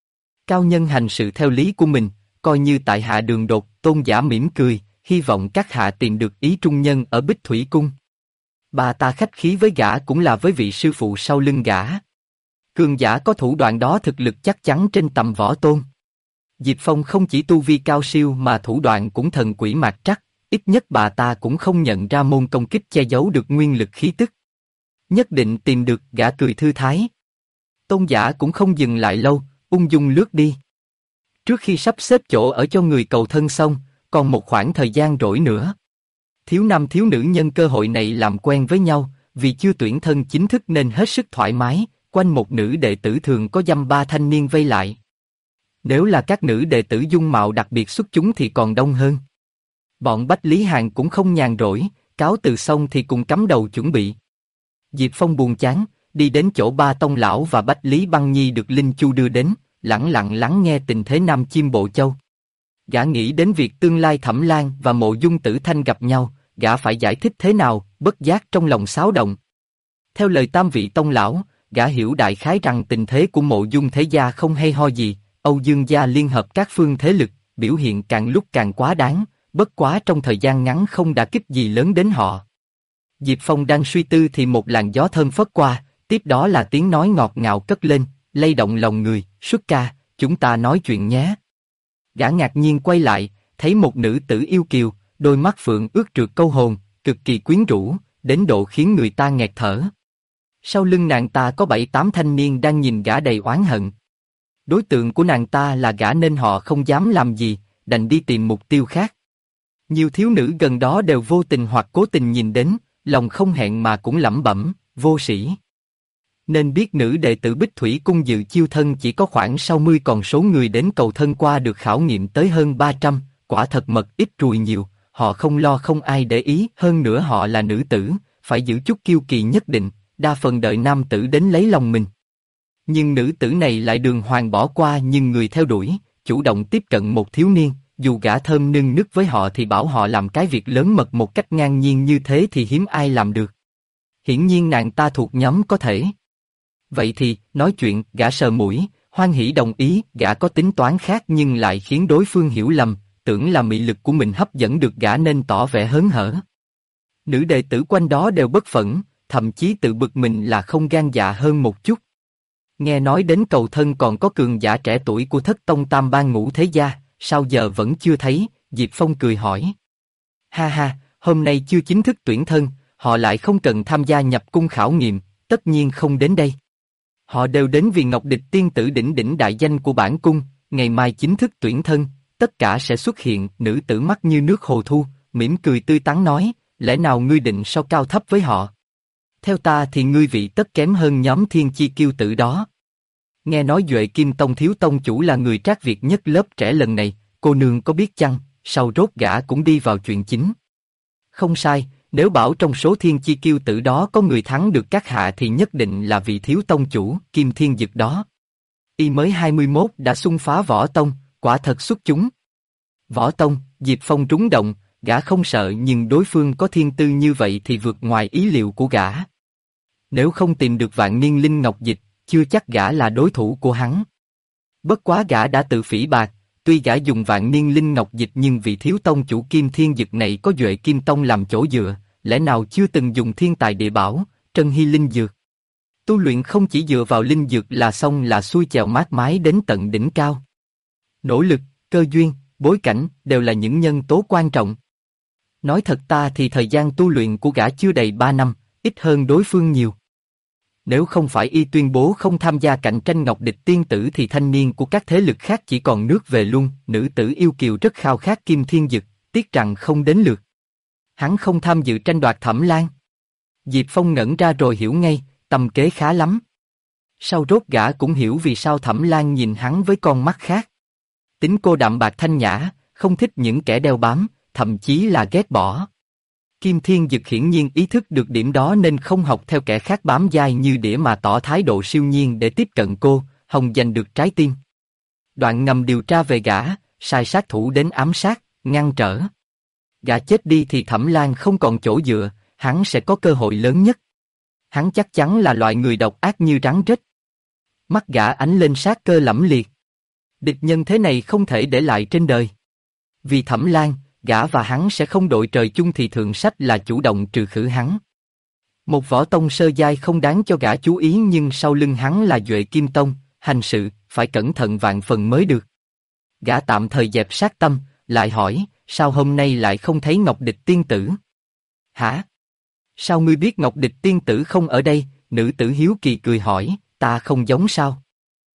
Cao nhân hành sự theo lý của mình, coi như tại hạ đường đột, tôn giả mỉm cười, hy vọng các hạ tìm được ý trung nhân ở Bích Thủy Cung. Bà ta khách khí với gã cũng là với vị sư phụ sau lưng gã. Cường giả có thủ đoạn đó thực lực chắc chắn trên tầm Võ Tôn. Diệp Phong không chỉ tu vi cao siêu mà thủ đoạn cũng thần quỷ mạt trắc, ít nhất bà ta cũng không nhận ra môn công kích che giấu được nguyên lực khí tức. Nhất định tìm được, gã cười thư thái. Tôn giả cũng không dừng lại lâu, ung dung lướt đi. Trước khi sắp xếp chỗ ở cho người cầu thân xong, còn một khoảng thời gian rỗi nữa. Thiếu nam thiếu nữ nhân cơ hội này làm quen với nhau, vì chưa tuyển thân chính thức nên hết sức thoải mái, quanh một nữ đệ tử thường có dăm ba thanh niên vây lại. Nếu là các nữ đệ tử dung mạo đặc biệt xuất chúng thì còn đông hơn. Bọn Bách Lý Hàn cũng không nhàn rỗi, cáo từ xong thì cùng cắm đầu chuẩn bị. Diệp Phong buồn chán, đi đến chỗ Ba Tông Lão và Bách Lý Băng Nhi được Linh Chu đưa đến, lẳng lặng lắng nghe tình thế Nam Chim Bộ Châu. Gã nghĩ đến việc tương lai Thẩm Lan và Mộ Dung Tử Thanh gặp nhau, gã phải giải thích thế nào, bất giác trong lòng xáo động. Theo lời tam vị Tông Lão, gã hiểu đại khái rằng tình thế của Mộ Dung thế gia không hay ho gì, Âu Dương gia liên hợp các phương thế lực, biểu hiện càng lúc càng quá đáng, bất quá trong thời gian ngắn không đả kích gì lớn đến họ. Diệp Phong đang suy tư thì một làn gió thơm phất qua, tiếp đó là tiếng nói ngọt ngào cất lên, lay động lòng người, xuất ca, chúng ta nói chuyện nhé. Gã ngạc nhiên quay lại, thấy một nữ tử yêu kiều, đôi mắt phượng ướt trượt câu hồn, cực kỳ quyến rũ, đến độ khiến người ta nghẹt thở. Sau lưng nàng ta có 7-8 thanh niên đang nhìn gã đầy oán hận. Đối tượng của nàng ta là gã nên họ không dám làm gì, đành đi tìm mục tiêu khác. Nhiều thiếu nữ gần đó đều vô tình hoặc cố tình nhìn đến, lòng không hẹn mà cũng lẩm bẩm, vô sĩ. Nên biết nữ đệ tử Bích Thủy Cung dự chiêu thân chỉ có khoảng 60, còn số người đến cầu thân qua được khảo nghiệm tới hơn 300, quả thật mật ít ruồi nhiều, họ không lo không ai để ý, hơn nữa họ là nữ tử, phải giữ chút kiêu kỳ nhất định, đa phần đợi nam tử đến lấy lòng mình. Nhưng nữ tử này lại đường hoàng bỏ qua nhưng người theo đuổi, chủ động tiếp cận một thiếu niên, dù gã thơm nưng nức với họ thì bảo họ làm cái việc lớn mật một cách ngang nhiên như thế thì hiếm ai làm được. Hiển nhiên nàng ta thuộc nhóm có thể. Vậy thì, nói chuyện, gã sờ mũi, hoan hỉ đồng ý, gã có tính toán khác nhưng lại khiến đối phương hiểu lầm, tưởng là mị lực của mình hấp dẫn được gã nên tỏ vẻ hớn hở. Nữ đệ tử quanh đó đều bất phẫn, thậm chí tự bực mình là không gan dạ hơn một chút. Nghe nói đến cầu thân còn có cường giả trẻ tuổi của Thất Tông Tam Bang Ngũ Thế Gia, sao giờ vẫn chưa thấy, Diệp Phong cười hỏi. Ha ha, hôm nay chưa chính thức tuyển thân, họ lại không cần tham gia nhập cung khảo nghiệm, tất nhiên không đến đây. Họ đều đến vì Ngọc Địch tiên tử đỉnh đỉnh đại danh của bản cung, ngày mai chính thức tuyển thân, tất cả sẽ xuất hiện. Nữ tử mắt như nước hồ thu, mỉm cười tươi tắn nói, lẽ nào ngươi định so cao thấp với họ? Theo ta thì ngươi vị tất kém hơn nhóm thiên chi kiêu tử đó. Nghe nói Duệ Kim Tông thiếu tông chủ là người trác việt nhất lớp trẻ lần này, cô nương có biết chăng? Sau rốt gã cũng đi vào chuyện chính. Không sai, nếu bảo trong số thiên chi kiêu tử đó có người thắng được các hạ thì nhất định là vị thiếu tông chủ Kim Thiên Dực đó. y mới 21 đã xung phá võ tông, quả thật xuất chúng. Võ tông, Diệp Phong trúng động, gã không sợ nhưng đối phương có thiên tư như vậy thì vượt ngoài ý liệu của gã. Nếu không tìm được vạn niên linh ngọc dịch, chưa chắc gã là đối thủ của hắn. Bất quá gã đã tự phỉ bạc, tuy gã dùng vạn niên linh ngọc dịch nhưng vị thiếu tông chủ Kim Thiên Dực này có Duệ Kim Tông làm chỗ dựa, lẽ nào chưa từng dùng thiên tài địa bảo, Trân Hy linh dược. Tu luyện không chỉ dựa vào linh dược là xong là xuôi chèo mát mái đến tận đỉnh cao. Nỗ lực, cơ duyên, bối cảnh đều là những nhân tố quan trọng. Nói thật ta thì thời gian tu luyện của gã chưa đầy 3 năm, ít hơn đối phương nhiều. Nếu không phải y tuyên bố không tham gia cạnh tranh Ngọc Địch tiên tử thì thanh niên của các thế lực khác chỉ còn nước về luôn. Nữ tử yêu kiều rất khao khát Kim Thiên Dực, tiếc rằng không đến lượt. Hắn không tham dự tranh đoạt Thẩm Lan. Diệp Phong ngẩn ra rồi hiểu ngay, tâm kế khá lắm. Sau rốt gã cũng hiểu vì sao Thẩm Lan nhìn hắn với con mắt khác. Tính cô đạm bạc thanh nhã, không thích những kẻ đeo bám, thậm chí là ghét bỏ. Kim Thiên Dực hiển nhiên ý thức được điểm đó nên không học theo kẻ khác bám dai như đĩa mà tỏ thái độ siêu nhiên để tiếp cận cô, hòng giành được trái tim. Đoạn ngầm điều tra về gã, sai sát thủ đến ám sát, ngăn trở. Gã chết đi thì Thẩm Lan không còn chỗ dựa, hắn sẽ có cơ hội lớn nhất. Hắn chắc chắn là loại người độc ác như rắn rết. Mắt gã ánh lên sát cơ lẫm liệt. Địch nhân thế này không thể để lại trên đời. Vì Thẩm Lan, gã và hắn sẽ không đội trời chung thì thượng sách là chủ động trừ khử hắn. Một võ tông sơ giai không đáng cho gã chú ý nhưng sau lưng hắn là Duệ Kim Tông, hành sự, phải cẩn thận vạn phần mới được. Gã tạm thời dẹp sát tâm, lại hỏi, sao hôm nay lại không thấy Ngọc Địch tiên tử? Hả? Sao ngươi biết Ngọc Địch tiên tử không ở đây? Nữ tử hiếu kỳ cười hỏi, ta không giống sao?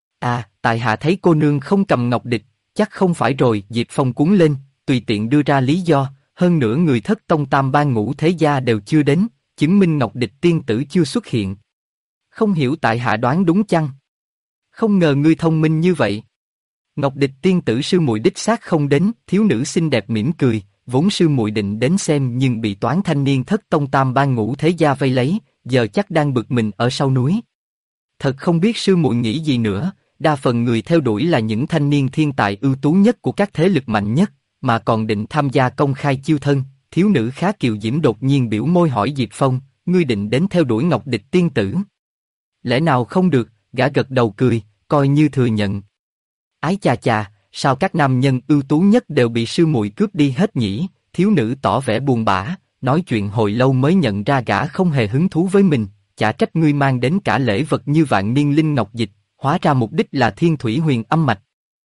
À, tại hạ thấy cô nương không cầm Ngọc Địch, chắc không phải rồi. Diệp Phong cuống lên, tùy tiện đưa ra lý do, hơn nữa người thất tông tam ban ngũ thế gia đều chưa đến, chứng minh Ngọc Địch tiên tử chưa xuất hiện. Không hiểu tại hạ đoán đúng chăng? Không ngờ ngươi thông minh như vậy. Ngọc Địch tiên tử sư muội đích xác không đến. Thiếu nữ xinh đẹp mỉm cười, vốn sư muội định đến xem nhưng bị toán thanh niên thất tông tam ban ngũ thế gia vây lấy, giờ chắc đang bực mình ở sau núi. Thật không biết sư muội nghĩ gì nữa, đa phần người theo đuổi là những thanh niên thiên tài ưu tú nhất của các thế lực mạnh nhất, mà còn định tham gia công khai chiêu thân. Thiếu nữ khá kiều diễm đột nhiên biểu môi hỏi Diệp Phong, ngươi định đến theo đuổi Ngọc Địch tiên tử? Lẽ nào không được? Gã gật đầu cười, coi như thừa nhận. Ái chà chà, sao các nam nhân ưu tú nhất đều bị sư muội cướp đi hết nhỉ? Thiếu nữ tỏ vẻ buồn bã, nói chuyện hồi lâu mới nhận ra gã không hề hứng thú với mình. Chả trách ngươi mang đến cả lễ vật như vạn niên linh ngọc dịch, hóa ra mục đích là Thiên Thủy Huyền Âm Mạch.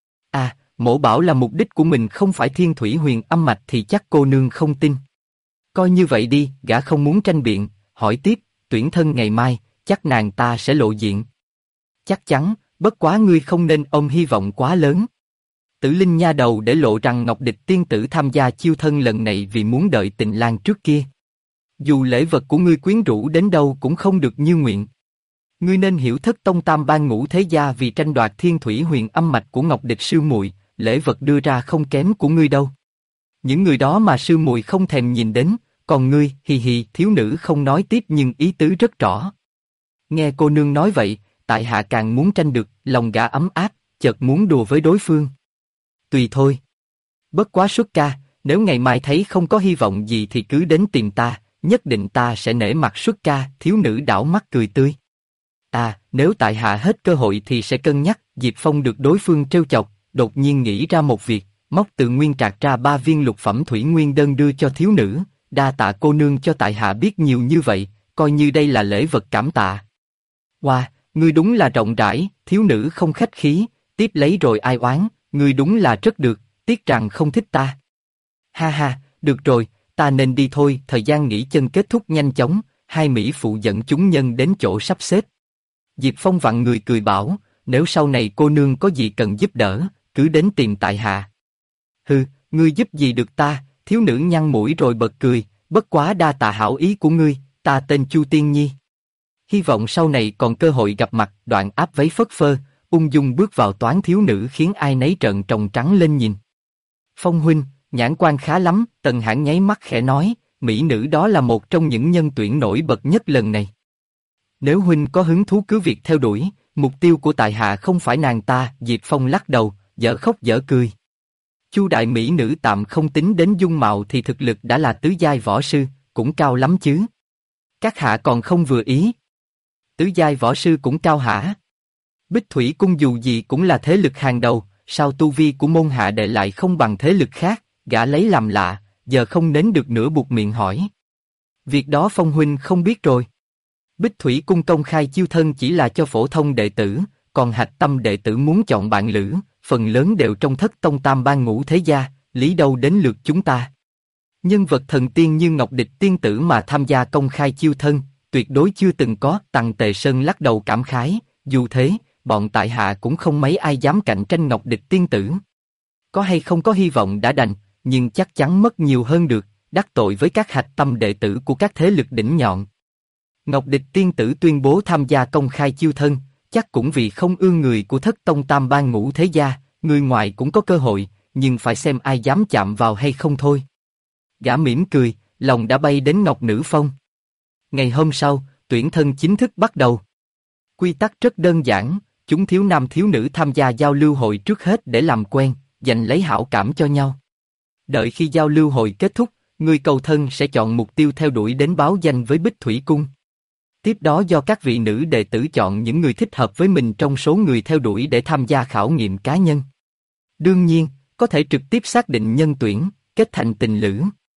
À, mổ bảo là mục đích của mình không phải Thiên Thủy Huyền Âm Mạch thì chắc cô nương không tin. Coi như vậy đi, gã không muốn tranh biện, hỏi tiếp, tuyển thân ngày mai, chắc nàng ta sẽ lộ diện. Chắc chắn, bất quá ngươi không nên ôm hy vọng quá lớn. Tử Linh nha đầu để lộ rằng Ngọc Địch tiên tử tham gia chiêu thân lần này vì muốn đợi Tịnh Lan trước kia. Dù lễ vật của ngươi quyến rũ đến đâu cũng không được như nguyện. Ngươi nên hiểu thất tông tam ban ngũ thế gia vì tranh đoạt Thiên Thủy Huyền Âm Mạch của Ngọc Địch sư muội, lễ vật đưa ra không kém của ngươi đâu. Những người đó mà sư muội không thèm nhìn đến, còn ngươi, hì hì. Thiếu nữ không nói tiếp nhưng ý tứ rất rõ. Nghe cô nương nói vậy, tại hạ càng muốn tranh được, lòng gã ấm áp, chợt muốn đùa với đối phương. Tùy thôi. Bất quá xuất ca, nếu ngày mai thấy không có hy vọng gì thì cứ đến tìm ta, nhất định ta sẽ nể mặt xuất ca. Thiếu nữ đảo mắt cười tươi. À, nếu tại hạ hết cơ hội thì sẽ cân nhắc. Diệp Phong được đối phương trêu chọc, đột nhiên nghĩ ra một việc, móc từ nguyên trạc ra 3 viên lục phẩm thủy nguyên đơn đưa cho thiếu nữ. Đa tạ cô nương cho tại hạ biết nhiều như vậy, coi như đây là lễ vật cảm tạ. Wow, ngươi đúng là rộng rãi. Thiếu nữ không khách khí, tiếp lấy rồi ai oán, ngươi đúng là rất được, tiếc rằng không thích ta. Ha ha, được rồi, ta nên đi thôi. Thời gian nghỉ chân kết thúc nhanh chóng, hai mỹ phụ dẫn chúng nhân đến chỗ sắp xếp. Diệp Phong vặn người cười bảo, nếu sau này cô nương có gì cần giúp đỡ, cứ đến tìm tại hạ. Hừ, ngươi giúp gì được ta? Thiếu nữ nhăn mũi rồi bật cười, bất quá đa tạ hảo ý của ngươi, ta tên Chu Tiên Nhi. Hy vọng sau này còn cơ hội gặp mặt. Đoạn áp váy phất phơ, ung dung bước vào toán. Thiếu nữ khiến ai nấy trợn tròng trắng lên nhìn. Phong huynh, nhãn quan khá lắm. Tần Hãn nháy mắt khẽ nói, mỹ nữ đó là một trong những nhân tuyển nổi bật nhất lần này. Nếu huynh có hứng thú cứ việc theo đuổi, Mục tiêu của tại hạ không phải nàng ta. Diệp Phong lắc đầu, dở khóc dở cười. Chu đại mỹ nữ tạm không tính đến dung mạo thì thực lực đã là tứ giai võ sư, cũng cao lắm chứ. Các hạ còn không vừa ý. Tứ giai võ sư cũng cao hả? Bích Thủy Cung dù gì cũng là thế lực hàng đầu, sao tu vi của môn hạ đệ lại không bằng thế lực khác? Gã lấy làm lạ, giờ không nến được nữa buộc miệng hỏi. Việc đó Phong huynh không biết rồi. Bích Thủy Cung công khai chiêu thân chỉ là cho phổ thông đệ tử, còn hạch tâm đệ tử muốn chọn bạn lữ, phần lớn đều trong thất tông tam ban ngũ thế gia, lý đâu đến lượt chúng ta. Nhân vật thần tiên như Ngọc Địch tiên tử mà tham gia công khai chiêu thân, tuyệt đối chưa từng có. Tằng Tề Sơn lắc đầu cảm khái, dù thế, bọn tại hạ cũng không mấy ai dám cạnh tranh Ngọc Địch tiên tử. Có hay không có hy vọng đã đành, nhưng chắc chắn mất nhiều hơn được, đắc tội với các hạch tâm đệ tử của các thế lực đỉnh nhọn. Ngọc Địch tiên tử tuyên bố tham gia công khai chiêu thân, chắc cũng vì không ưa người của thất tông tam ban ngũ thế gia, người ngoài cũng có cơ hội, nhưng phải xem ai dám chạm vào hay không thôi. Gã mỉm cười, lòng đã bay đến Ngọc Nữ Phong. Ngày hôm sau, tuyển thân chính thức bắt đầu. Quy tắc rất đơn giản, chúng thiếu nam thiếu nữ tham gia giao lưu hội trước hết để làm quen, giành lấy hảo cảm cho nhau. Đợi khi giao lưu hội kết thúc, người cầu thân sẽ chọn mục tiêu theo đuổi đến báo danh với Bích Thủy Cung. Tiếp đó do các vị nữ đệ tử chọn những người thích hợp với mình trong số người theo đuổi để tham gia khảo nghiệm cá nhân. Đương nhiên, có thể trực tiếp xác định nhân tuyển, kết thành tình lữ.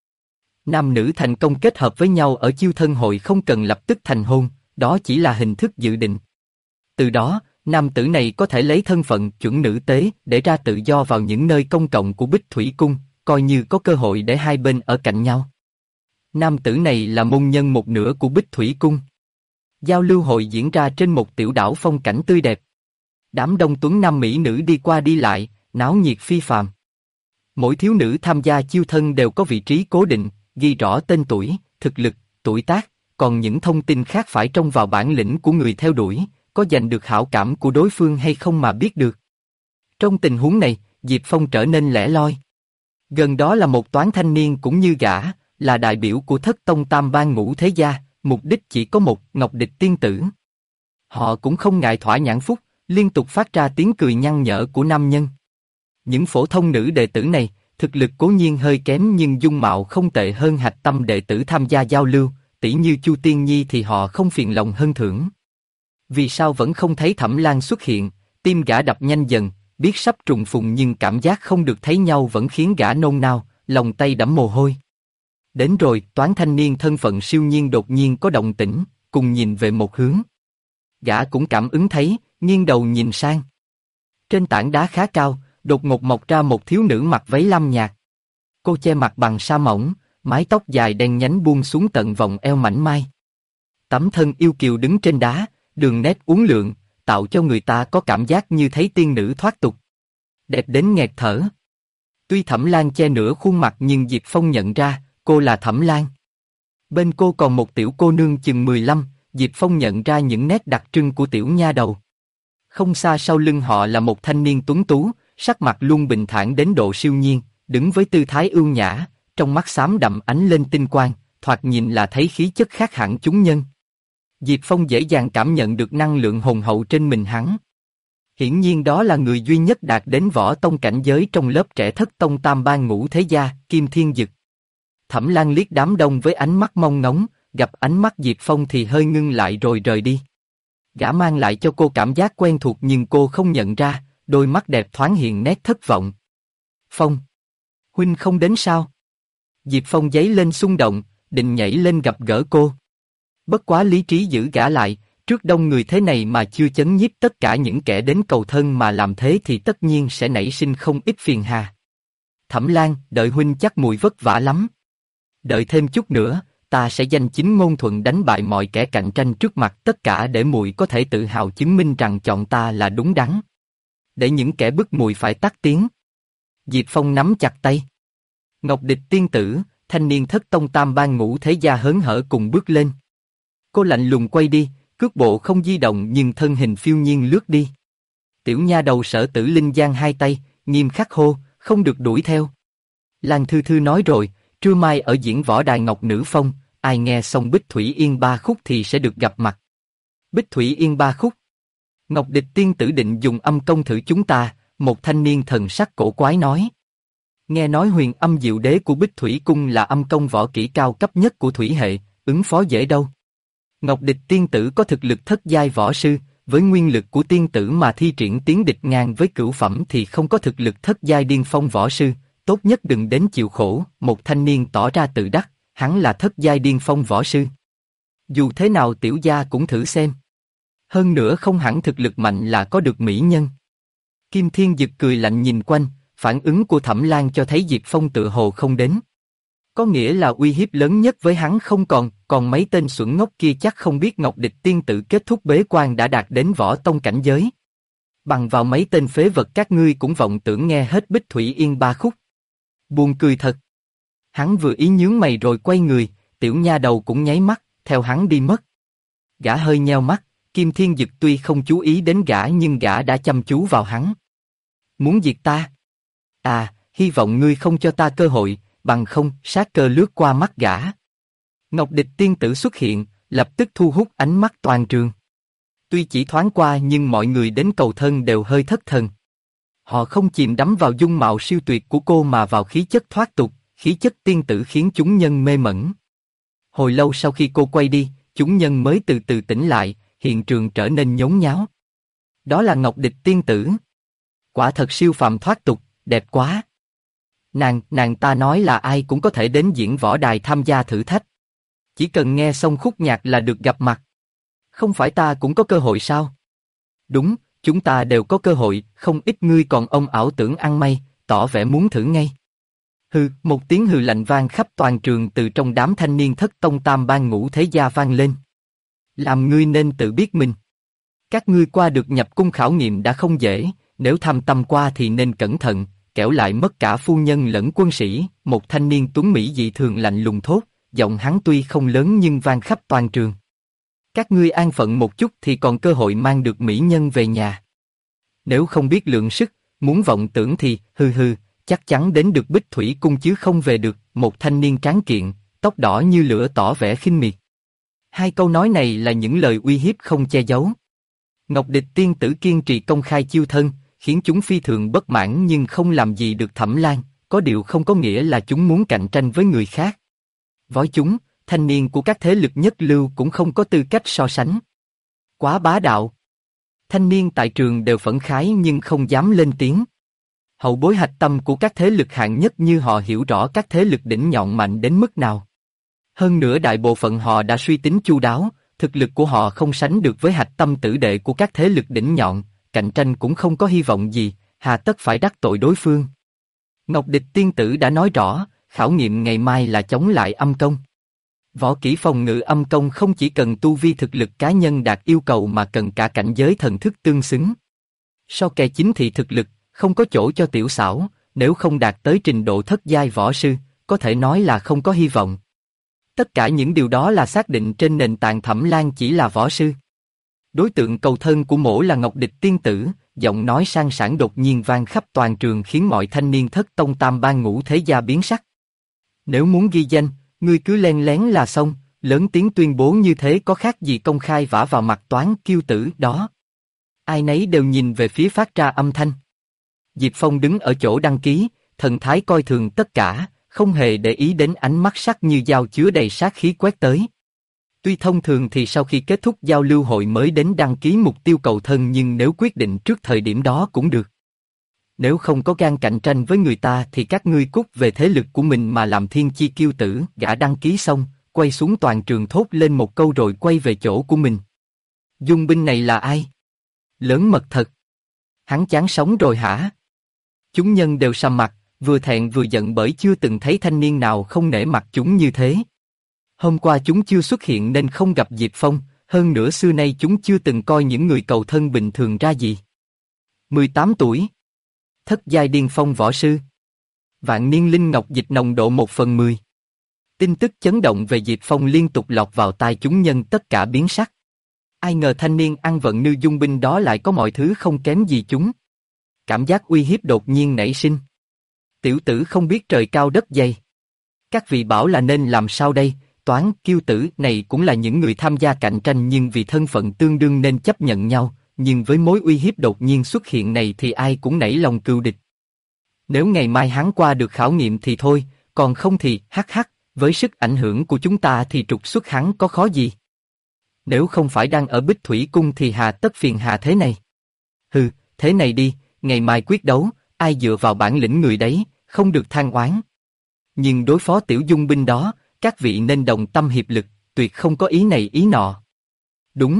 Nam nữ thành công kết hợp với nhau ở chiêu thân hội không cần lập tức thành hôn, đó chỉ là hình thức dự định. Từ đó, nam tử này có thể lấy thân phận chuẩn nữ tế để ra tự do vào những nơi công cộng của Bích Thủy Cung, coi như có cơ hội để hai bên ở cạnh nhau. Nam tử này là môn nhân một nửa của Bích Thủy Cung. Giao lưu hội diễn ra trên một tiểu đảo phong cảnh tươi đẹp. Đám đông tuấn nam mỹ nữ đi qua đi lại, náo nhiệt phi phàm. Mỗi thiếu nữ tham gia chiêu thân đều có vị trí cố định, ghi rõ tên tuổi, thực lực, tuổi tác, còn những thông tin khác phải trông vào bản lĩnh của người theo đuổi, có giành được hảo cảm của đối phương hay không mà biết được. Trong tình huống này, Diệp Phong trở nên lẻ loi. Gần đó là một toán thanh niên cũng như gã, là đại biểu của thất tông tam ban ngũ thế gia, mục đích chỉ có một, Ngọc Địch tiên tử. Họ cũng không ngại thỏa nhãn phúc, liên tục phát ra tiếng cười nhăn nhở của nam nhân. Những phổ thông nữ đệ tử này, thực lực cố nhiên hơi kém nhưng dung mạo không tệ hơn hạch tâm đệ tử tham gia giao lưu, tỷ như Chu Tiên Nhi thì họ không phiền lòng hơn thưởng. Vì sao vẫn không thấy Thẩm Lan xuất hiện, tim gã đập nhanh dần, biết sắp trùng phùng nhưng cảm giác không được thấy nhau vẫn khiến gã nôn nao, lòng tay đẫm mồ hôi. Đến rồi, toán thanh niên thân phận siêu nhiên đột nhiên có động tĩnh, cùng nhìn về một hướng. Gã cũng cảm ứng thấy, nghiêng đầu nhìn sang. Trên tảng đá khá cao, đột ngột mọc ra một thiếu nữ mặc váy lam nhạt. Cô che mặt bằng sa mỏng, mái tóc dài đen nhánh buông xuống tận vòng eo mảnh mai. Tấm thân yêu kiều đứng trên đá, đường nét uốn lượn, tạo cho người ta có cảm giác như thấy tiên nữ thoát tục. Đẹp đến nghẹt thở. Tuy Thẩm Lan che nửa khuôn mặt nhưng Diệp Phong nhận ra, cô là Thẩm Lan. Bên cô còn một tiểu cô nương chừng 15, Diệp Phong nhận ra những nét đặc trưng của tiểu nha đầu. Không xa sau lưng họ là một thanh niên tuấn tú, sắc mặt luôn bình thản đến độ siêu nhiên, đứng với tư thái ưu nhã, trong mắt xám đậm ánh lên tinh quang, thoạt nhìn là thấy khí chất khác hẳn chúng nhân. Diệp Phong dễ dàng cảm nhận được năng lượng hùng hậu trên mình hắn. Hiển nhiên đó là người duy nhất đạt đến võ tông cảnh giới trong lớp trẻ thất tông tam ban ngũ thế gia, Kim Thiên Dực. Thẩm Lan liếc đám đông với ánh mắt mong ngóng, gặp ánh mắt Diệp Phong thì hơi ngưng lại rồi rời đi. Gã mang lại cho cô cảm giác quen thuộc nhưng cô không nhận ra, đôi mắt đẹp thoáng hiện nét thất vọng. Phong, huynh không đến sao? Diệp Phong giấy lên xung động, định nhảy lên gặp gỡ cô. Bất quá lý trí giữ gã lại, trước đông người thế này mà chưa chấn nhiếp tất cả những kẻ đến cầu thân mà làm thế thì tất nhiên sẽ nảy sinh không ít phiền hà. Thẩm Lan, đợi huynh chắc mùi vất vả lắm. Đợi thêm chút nữa, ta sẽ danh chính ngôn thuận đánh bại mọi kẻ cạnh tranh trước mặt tất cả để muội có thể tự hào chứng minh rằng chọn ta là đúng đắn. Để những kẻ bức muội phải tắt tiếng. Diệp Phong nắm chặt tay. Ngọc Địch tiên tử, thanh niên thất tông tam ban ngũ thế gia hớn hở cùng bước lên. Cô lạnh lùng quay đi, cước bộ không di động nhưng thân hình phiêu nhiên lướt đi. Tiểu nha đầu Sở Tử Linh giang hai tay, nghiêm khắc hô, không được đuổi theo. Lan Thư Thư nói rồi, trưa mai ở diễn võ đài Ngọc Nữ Phong, ai nghe xong Bích Thủy Yên ba khúc thì sẽ được gặp mặt. Bích Thủy Yên ba khúc. Ngọc Địch tiên tử định dùng âm công thử chúng ta, một thanh niên thần sắc cổ quái nói. Nghe nói huyền âm diệu đế của Bích Thủy Cung là âm công võ kỹ cao cấp nhất của thủy hệ, ứng phó dễ đâu. Ngọc Địch tiên tử có thực lực thất giai võ sư, với nguyên lực của tiên tử mà thi triển tiến địch ngang với cửu phẩm thì không có thực lực thất giai điên phong võ sư, tốt nhất đừng đến chịu khổ. Một thanh niên tỏ ra tự đắc, hắn là thất giai điên phong võ sư. Dù thế nào tiểu gia cũng thử xem. Hơn nữa không hẳn thực lực mạnh là có được mỹ nhân. Kim Thiên Dực cười lạnh nhìn quanh, phản ứng của Thẩm Lan cho thấy Diệp Phong tự hồ không đến. Có nghĩa là uy hiếp lớn nhất với hắn không còn mấy tên xuẩn ngốc kia chắc không biết Ngọc Địch tiên tử kết thúc bế quan đã đạt đến võ tông cảnh giới. Bằng vào mấy tên phế vật các ngươi cũng vọng tưởng nghe hết Bích Thủy Yên ba khúc. Buồn cười thật. Hắn vừa ý nhướng mày rồi quay người, tiểu nha đầu cũng nháy mắt, theo hắn đi mất. Gã hơi nheo mắt, Kim Thiên Dực tuy không chú ý đến gã nhưng gã đã chăm chú vào hắn. Muốn diệt ta? À, hy vọng ngươi không cho ta cơ hội, bằng không, sát cơ lướt qua mắt gã. Ngọc Địch tiên tử xuất hiện, lập tức thu hút ánh mắt toàn trường. Tuy chỉ thoáng qua nhưng mọi người đến cầu thân đều hơi thất thần. Họ không chìm đắm vào dung mạo siêu tuyệt của cô mà vào khí chất thoát tục, khí chất tiên tử khiến chúng nhân mê mẩn. Hồi lâu sau khi cô quay đi, chúng nhân mới từ từ tỉnh lại, hiện trường trở nên nhốn nháo. Đó là Ngọc Địch tiên tử. Quả thật siêu phàm thoát tục, đẹp quá. Nàng ta nói là ai cũng có thể đến diễn võ đài tham gia thử thách. Chỉ cần nghe xong khúc nhạc là được gặp mặt. Không phải ta cũng có cơ hội sao? Đúng, chúng ta đều có cơ hội, không ít ngươi còn ông ảo tưởng ăn may, tỏ vẻ muốn thử ngay. Hừ, một tiếng hừ lạnh vang khắp toàn trường từ trong đám thanh niên thất tông tam ban ngũ thế gia vang lên. Làm ngươi nên tự biết mình. Các ngươi qua được nhập cung khảo nghiệm đã không dễ, nếu tham tâm qua thì nên cẩn thận, kẻo lại mất cả phu nhân lẫn quân sĩ. Một thanh niên tuấn mỹ dị thường lạnh lùng thốt, giọng hắn tuy không lớn nhưng vang khắp toàn trường. Các ngươi an phận một chút thì còn cơ hội mang được mỹ nhân về nhà. Nếu không biết lượng sức, muốn vọng tưởng thì, hừ, chắc chắn đến được Bích Thủy Cung chứ không về được. Một thanh niên tráng kiện, tóc đỏ như lửa tỏ vẻ khinh miệt. Hai câu nói này là những lời uy hiếp không che giấu. Ngọc Địch tiên tử kiên trì công khai chiêu thân, khiến chúng phi thường bất mãn nhưng không làm gì được Thẩm Lan, có điều không có nghĩa là chúng muốn cạnh tranh với người khác. Với chúng, thanh niên của các thế lực nhất lưu cũng không có tư cách so sánh. Quá bá đạo. Thanh niên tại trường đều phẫn khái nhưng không dám lên tiếng. Hậu bối hạch tâm của các thế lực hạng nhất như họ hiểu rõ các thế lực đỉnh nhọn mạnh đến mức nào. Hơn nữa đại bộ phận họ đã suy tính chu đáo, thực lực của họ không sánh được với hạch tâm tử đệ của các thế lực đỉnh nhọn, cạnh tranh cũng không có hy vọng gì, hà tất phải đắc tội đối phương. Ngọc Địch tiên tử đã nói rõ, khảo nghiệm ngày mai là chống lại âm công. Võ kỹ phòng ngự âm công không chỉ cần tu vi thực lực cá nhân đạt yêu cầu mà cần cả cảnh giới thần thức tương xứng. So kè chính thị thực lực, không có chỗ cho tiểu xảo, nếu không đạt tới trình độ thất giai võ sư, có thể nói là không có hy vọng. Tất cả những điều đó là xác định trên nền tảng Thẩm Lan chỉ là võ sư. Đối tượng cầu thân của mỗ là Ngọc Địch tiên tử, giọng nói sang sảng đột nhiên vang khắp toàn trường khiến mọi thanh niên thất tông tam ban ngũ thế gia biến sắc. Nếu muốn ghi danh, ngươi cứ len lén là xong, lớn tiếng tuyên bố như thế có khác gì công khai vả vào mặt toán kiêu tử đó. Ai nấy đều nhìn về phía phát ra âm thanh. Diệp Phong đứng ở chỗ đăng ký, thần thái coi thường tất cả, không hề để ý đến ánh mắt sắc như dao chứa đầy sát khí quét tới. Tuy thông thường thì sau khi kết thúc giao lưu hội mới đến đăng ký mục tiêu cầu thân nhưng nếu quyết định trước thời điểm đó cũng được. Nếu không có gan cạnh tranh với người ta thì các ngươi cút về thế lực của mình mà làm thiên chi kiêu tử. Gã đăng ký xong, quay xuống toàn trường thốt lên một câu rồi quay về chỗ của mình. Dung binh này là ai? Lớn mật thật. Hắn chán sống rồi hả? Chúng nhân đều sầm mặt, vừa thẹn vừa giận bởi chưa từng thấy thanh niên nào không nể mặt chúng như thế. Hôm qua chúng chưa xuất hiện nên không gặp Diệp Phong, hơn nữa xưa nay chúng chưa từng coi những người cầu thân bình thường ra gì. 18 tuổi. Thất giai điên phong võ sư. Vạn niên linh ngọc dịch nồng độ 1/10. Tin tức chấn động về Diệp Phong liên tục lọt vào tai chúng nhân tất cả biến sắc. Ai ngờ thanh niên ăn vận nư dung binh đó lại có mọi thứ không kém gì chúng. Cảm giác uy hiếp đột nhiên nảy sinh. Tiểu tử không biết trời cao đất dày. Các vị bảo là nên làm sao đây? Toán kiêu tử này cũng là những người tham gia cạnh tranh nhưng vì thân phận tương đương nên chấp nhận nhau, nhưng với mối uy hiếp đột nhiên xuất hiện này thì ai cũng nảy lòng cừu địch. Nếu ngày mai hắn qua được khảo nghiệm thì thôi, còn không thì hắc hắc, với sức ảnh hưởng của chúng ta thì trục xuất hắn có khó gì. Nếu không phải đang ở Bích Thủy Cung thì hà tất phiền hà thế này. Hừ, thế này đi, ngày mai quyết đấu, ai dựa vào bản lĩnh người đấy, không được than oán. Nhưng đối phó tiểu dung binh đó, các vị nên đồng tâm hiệp lực, tuyệt không có ý này ý nọ. Đúng.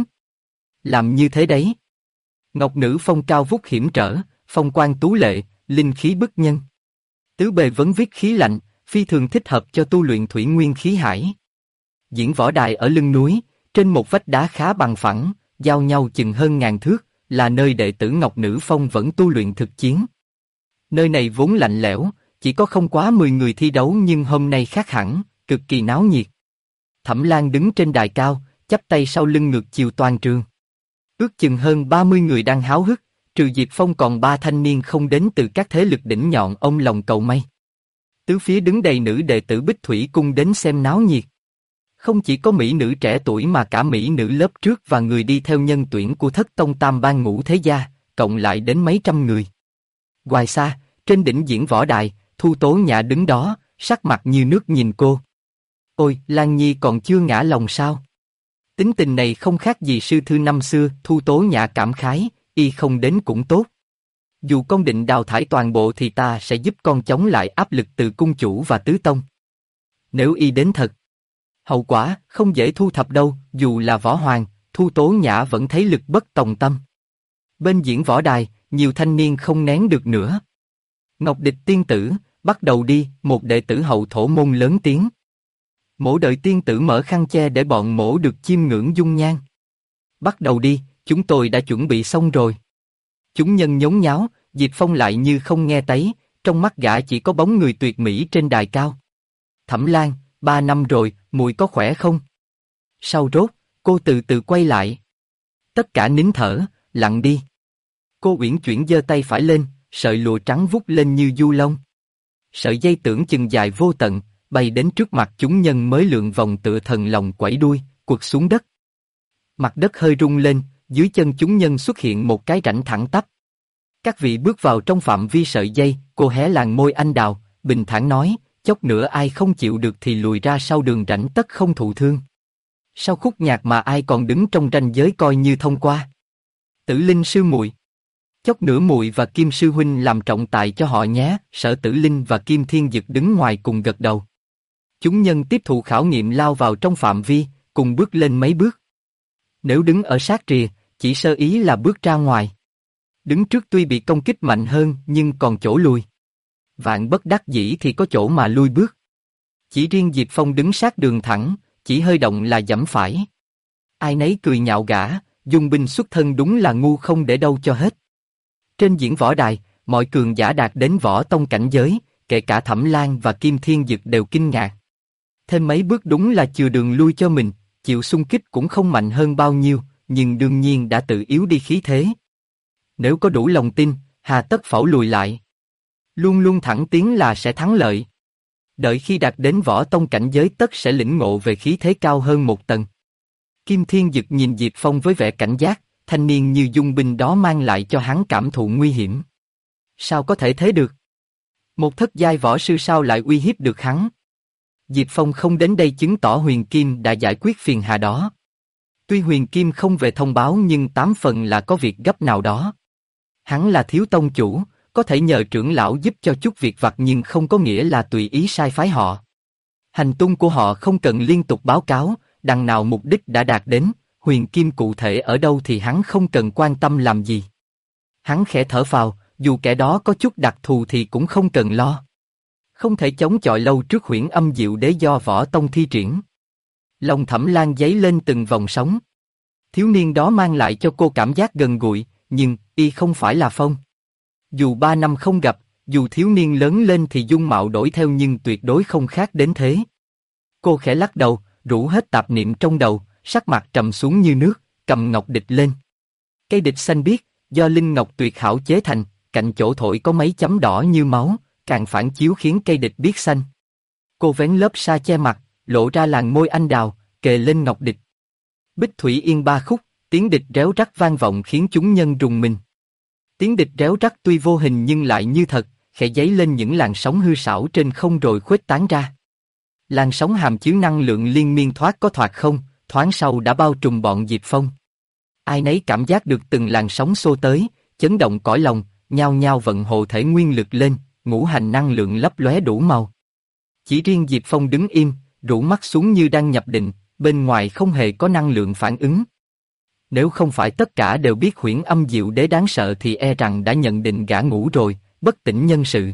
Làm như thế đấy. Ngọc Nữ Phong cao vút hiểm trở, phong quang tú lệ, linh khí bức nhân. Tứ bề vấn vít khí lạnh, phi thường thích hợp cho tu luyện thủy nguyên khí hải. Diễn võ đài ở lưng núi, trên một vách đá khá bằng phẳng, giao nhau chừng hơn 1000 thước, là nơi đệ tử Ngọc Nữ Phong vẫn tu luyện thực chiến. Nơi này vốn lạnh lẽo, chỉ có không quá 10 người thi đấu nhưng hôm nay khác hẳn, cực kỳ náo nhiệt. Thẩm Lan đứng trên đài cao, chắp tay sau lưng ngược chiều toàn trường. Ước chừng hơn 30 người đang háo hức, trừ Diệp Phong còn 3 thanh niên không đến từ các thế lực đỉnh nhọn ông lòng cầu may. Tứ phía đứng đầy nữ đệ tử Bích Thủy Cung đến xem náo nhiệt. Không chỉ có mỹ nữ trẻ tuổi mà cả mỹ nữ lớp trước và người đi theo nhân tuyển của Thất Tông Tam Ban Ngũ Thế Gia, cộng lại đến mấy trăm người. Ngoài xa, trên đỉnh diễn võ đài, Thu Tố Nhã đứng đó, sắc mặt như nước nhìn cô. Ôi, Lan Nhi còn chưa ngã lòng sao? Tính tình này không khác gì sư thư năm xưa, Thu Tố Nhã cảm khái, y không đến cũng tốt. Dù con định đào thải toàn bộ thì ta sẽ giúp con chống lại áp lực từ cung chủ và tứ tông. Nếu y đến thật, hậu quả không dễ thu thập đâu, dù là võ hoàng, Thu Tố Nhã vẫn thấy lực bất tòng tâm. Bên diễn võ đài, nhiều thanh niên không nén được nữa. Ngọc Địch tiên tử, bắt đầu đi, một đệ tử hậu thổ môn lớn tiếng. Mỗ đợi tiên tử mở khăn che để bọn mỗ được chiêm ngưỡng dung nhan. Bắt đầu đi, chúng tôi đã chuẩn bị xong rồi. Chúng nhân nhốn nháo, Diệp Phong lại như không nghe thấy, trong mắt gã chỉ có bóng người tuyệt mỹ trên đài cao. Thẩm Lan, 3 năm rồi, muội có khỏe không? Sau rốt, cô từ từ quay lại. Tất cả nín thở, lặng đi. Cô uyển chuyển giơ tay phải lên, sợi lụa trắng vút lên như du long. Sợi dây tưởng chừng dài vô tận, bay đến trước mặt chúng nhân mới lượn vòng tựa thần lòng quẩy đuôi, quật xuống đất. Mặt đất hơi rung lên, dưới chân chúng nhân xuất hiện một cái rãnh thẳng tắp. Các vị bước vào trong phạm vi sợi dây, cô hé làn môi anh đào, bình thản nói, chốc nữa ai không chịu được thì lùi ra sau đường rãnh tất không thụ thương. Sau khúc nhạc mà ai còn đứng trong ranh giới coi như thông qua. Tử Linh sư muội, chốc nữa muội và Kim sư huynh làm trọng tài cho họ nhé. Sở Tử Linh và Kim Thiên Dực đứng ngoài cùng gật đầu. Chúng nhân tiếp thụ khảo nghiệm lao vào trong phạm vi, cùng bước lên mấy bước. Nếu đứng ở sát rìa, chỉ sơ ý là bước ra ngoài. Đứng trước tuy bị công kích mạnh hơn nhưng còn chỗ lùi. Vạn bất đắc dĩ thì có chỗ mà lui bước. Chỉ riêng Diệp Phong đứng sát đường thẳng, chỉ hơi động là giẫm phải. Ai nấy cười nhạo gã, dung binh xuất thân đúng là ngu không để đâu cho hết. Trên diễn võ đài, mọi cường giả đạt đến võ tông cảnh giới, kể cả Thẩm Lan và Kim Thiên Dực đều kinh ngạc. Thêm mấy bước đúng là chừa đường lui cho mình, chịu xung kích cũng không mạnh hơn bao nhiêu, nhưng đương nhiên đã tự yếu đi khí thế. Nếu có đủ lòng tin, hà tất phẩu lùi lại. Luôn luôn thẳng tiến là sẽ thắng lợi. Đợi khi đạt đến võ tông cảnh giới tất sẽ lĩnh ngộ về khí thế cao hơn một tầng. Kim Thiên Dực nhìn Diệp Phong với vẻ cảnh giác, thanh niên như dung binh đó mang lại cho hắn cảm thụ nguy hiểm. Sao có thể thế được? Một thất giai võ sư sao lại uy hiếp được hắn? Diệp Phong không đến đây chứng tỏ Huyền Kim đã giải quyết phiền hà đó. Tuy Huyền Kim không về thông báo nhưng 8 phần là có việc gấp nào đó. Hắn là thiếu tông chủ, có thể nhờ trưởng lão giúp cho chút việc vặt nhưng không có nghĩa là tùy ý sai phái họ. Hành tung của họ không cần liên tục báo cáo, đằng nào mục đích đã đạt đến, Huyền Kim cụ thể ở đâu thì hắn không cần quan tâm làm gì. Hắn khẽ thở phào, dù kẻ đó có chút đặc thù thì cũng không cần lo. Không thể chống chọi lâu trước Huyễn Âm Diệu Đế do võ tông thi triển. Lòng Thẩm Lan dấy lên từng vòng sóng. Thiếu niên đó mang lại cho cô cảm giác gần gũi, nhưng y không phải là Phong. Dù 3 năm không gặp, dù thiếu niên lớn lên thì dung mạo đổi theo nhưng tuyệt đối không khác đến thế. Cô khẽ lắc đầu, rũ hết tạp niệm trong đầu, sắc mặt trầm xuống như nước, cầm ngọc địch lên. Cây địch xanh biếc, do linh ngọc tuyệt hảo chế thành, cạnh chỗ thổi có mấy chấm đỏ như máu, càng phản chiếu khiến cây địch biếc xanh. Cô vén lớp sa che mặt, lộ ra làn môi anh đào, kề lên ngọc địch. Bích Thủy Yên 3 khúc, tiếng địch réo rắt vang vọng khiến chúng nhân rùng mình. Tiếng địch réo rắt tuy vô hình nhưng lại như thật, khẽ dấy lên những làn sóng hư ảo trên không rồi khuếch tán ra. Làn sóng hàm chứa năng lượng liên miên thoát có thoạt không, thoáng sau đã bao trùm bọn Diệp Phong. Ai nấy cảm giác được từng làn sóng xô tới, chấn động cõi lòng, nhao nhao vận hộ thể nguyên lực lên, ngũ hành năng lượng lấp lóe đủ màu. Chỉ riêng Diệp Phong đứng im, rũ mắt xuống như đang nhập định, bên ngoài không hề có năng lượng phản ứng. Nếu không phải tất cả đều biết Huyễn Âm Diệu Đế đáng sợ thì e rằng đã nhận định gã ngủ rồi, bất tỉnh nhân sự.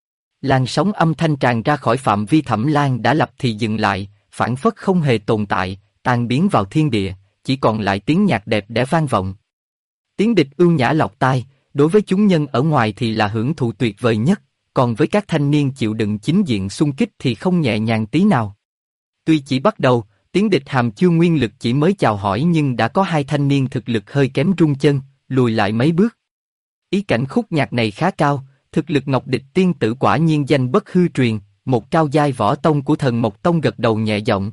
Làn sóng âm thanh tràn ra khỏi phạm vi Thẩm Lan đã lập thì dừng lại, phảng phất không hề tồn tại, tan biến vào thiên địa, chỉ còn lại tiếng nhạc đẹp đẽ vang vọng. Tiếng địch ưu nhã lọt tai, đối với chúng nhân ở ngoài thì là hưởng thụ tuyệt vời nhất, còn với các thanh niên chịu đựng chính diện xung kích thì không nhẹ nhàng tí nào. Tuy chỉ bắt đầu, tiếng địch hàm chưa nguyên lực chỉ mới chào hỏi nhưng đã có hai thanh niên thực lực hơi kém rung chân, lùi lại mấy bước. Ý cảnh khúc nhạc này khá cao, thực lực Ngọc Địch tiên tử quả nhiên danh bất hư truyền, một cao giai võ tông của Thần Mộc Tông gật đầu nhẹ giọng.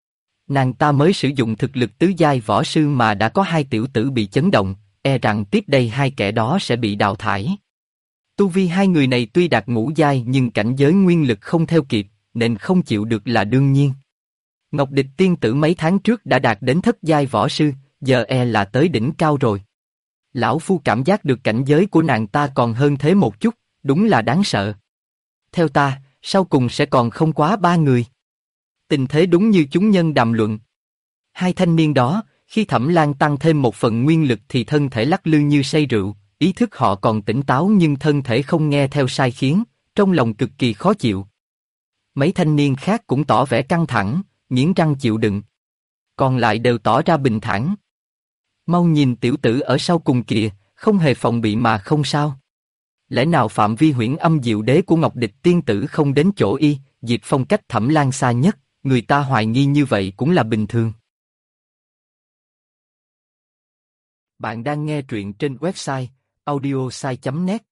Nàng ta mới sử dụng thực lực tứ giai võ sư mà đã có hai tiểu tử bị chấn động, e rằng tiếp đây hai kẻ đó sẽ bị đào thải. Tu vi hai người này tuy đạt ngũ giai nhưng cảnh giới nguyên lực không theo kịp, nên không chịu được là đương nhiên. Ngọc Địch tiên tử mấy tháng trước đã đạt đến thất giai võ sư, giờ e là tới đỉnh cao rồi. Lão phu cảm giác được cảnh giới của nàng ta còn hơn thế một chút, đúng là đáng sợ. Theo ta, sau cùng sẽ còn không quá ba người. Tình thế đúng như chúng nhân đàm luận. Hai thanh niên đó, khi Thẩm Lan tăng thêm một phần nguyên lực thì thân thể lắc lư như say rượu, ý thức họ còn tỉnh táo nhưng thân thể không nghe theo sai khiến, trong lòng cực kỳ khó chịu. Mấy thanh niên khác cũng tỏ vẻ căng thẳng, nghiến răng chịu đựng. Còn lại đều tỏ ra bình thản. Mau nhìn tiểu tử ở sau cùng kìa, không hề phòng bị mà không sao. Lẽ nào phạm vi Huyễn Âm Diệu Đế của Ngọc Địch tiên tử không đến chỗ y, Diệp Phong cách Thẩm Lan xa nhất, người ta hoài nghi như vậy cũng là bình thường. Bạn đang nghe truyện trên website audiosai.net.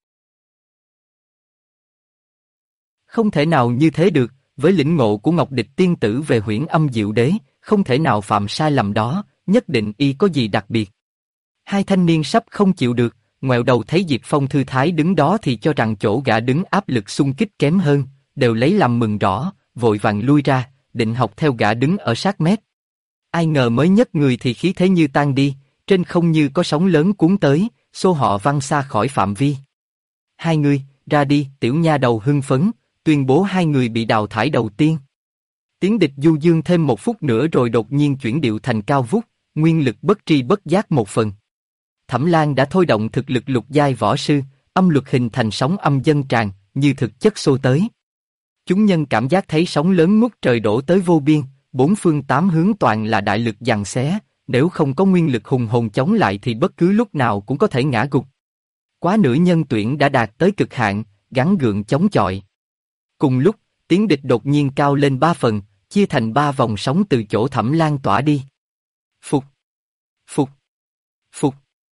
Không thể nào như thế được, với lĩnh ngộ của Ngọc Địch tiên tử về Huyễn Âm Diệu Đế, không thể nào phạm sai lầm đó, nhất định y có gì đặc biệt. Hai thanh niên sắp không chịu được, ngoẹo đầu thấy Diệp Phong thư thái đứng đó thì cho rằng chỗ gã đứng áp lực xung kích kém hơn, đều lấy làm mừng rõ, vội vàng lui ra, định học theo gã đứng ở sát mép. Ai ngờ mới nhấc người thì khí thế như tan đi, trên không như có sóng lớn cuốn tới, xô họ văng xa khỏi phạm vi. Hai người, ra đi, tiểu nha đầu hưng phấn, tuyên bố hai người bị đào thải đầu tiên. Tiếng địch du dương thêm một phút nữa rồi đột nhiên chuyển điệu thành cao vút, nguyên lực bất tri bất giác một phần. Thẩm Lan đã thôi động thực lực lục giai võ sư, âm luật hình thành sóng âm dâng tràn, như thực chất xô tới. Chúng nhân cảm giác thấy sóng lớn ngút trời đổ tới vô biên, bốn phương tám hướng toàn là đại lực giằng xé, nếu không có nguyên lực hùng hồn chống lại thì bất cứ lúc nào cũng có thể ngã gục. Quá nửa nhân tuyển đã đạt tới cực hạn, gắng gượng chống chọi. Cùng lúc, tiếng địch đột nhiên cao lên ba phần, chia thành ba vòng sóng từ chỗ Thẩm Lan tỏa đi. Phục, phục, phục.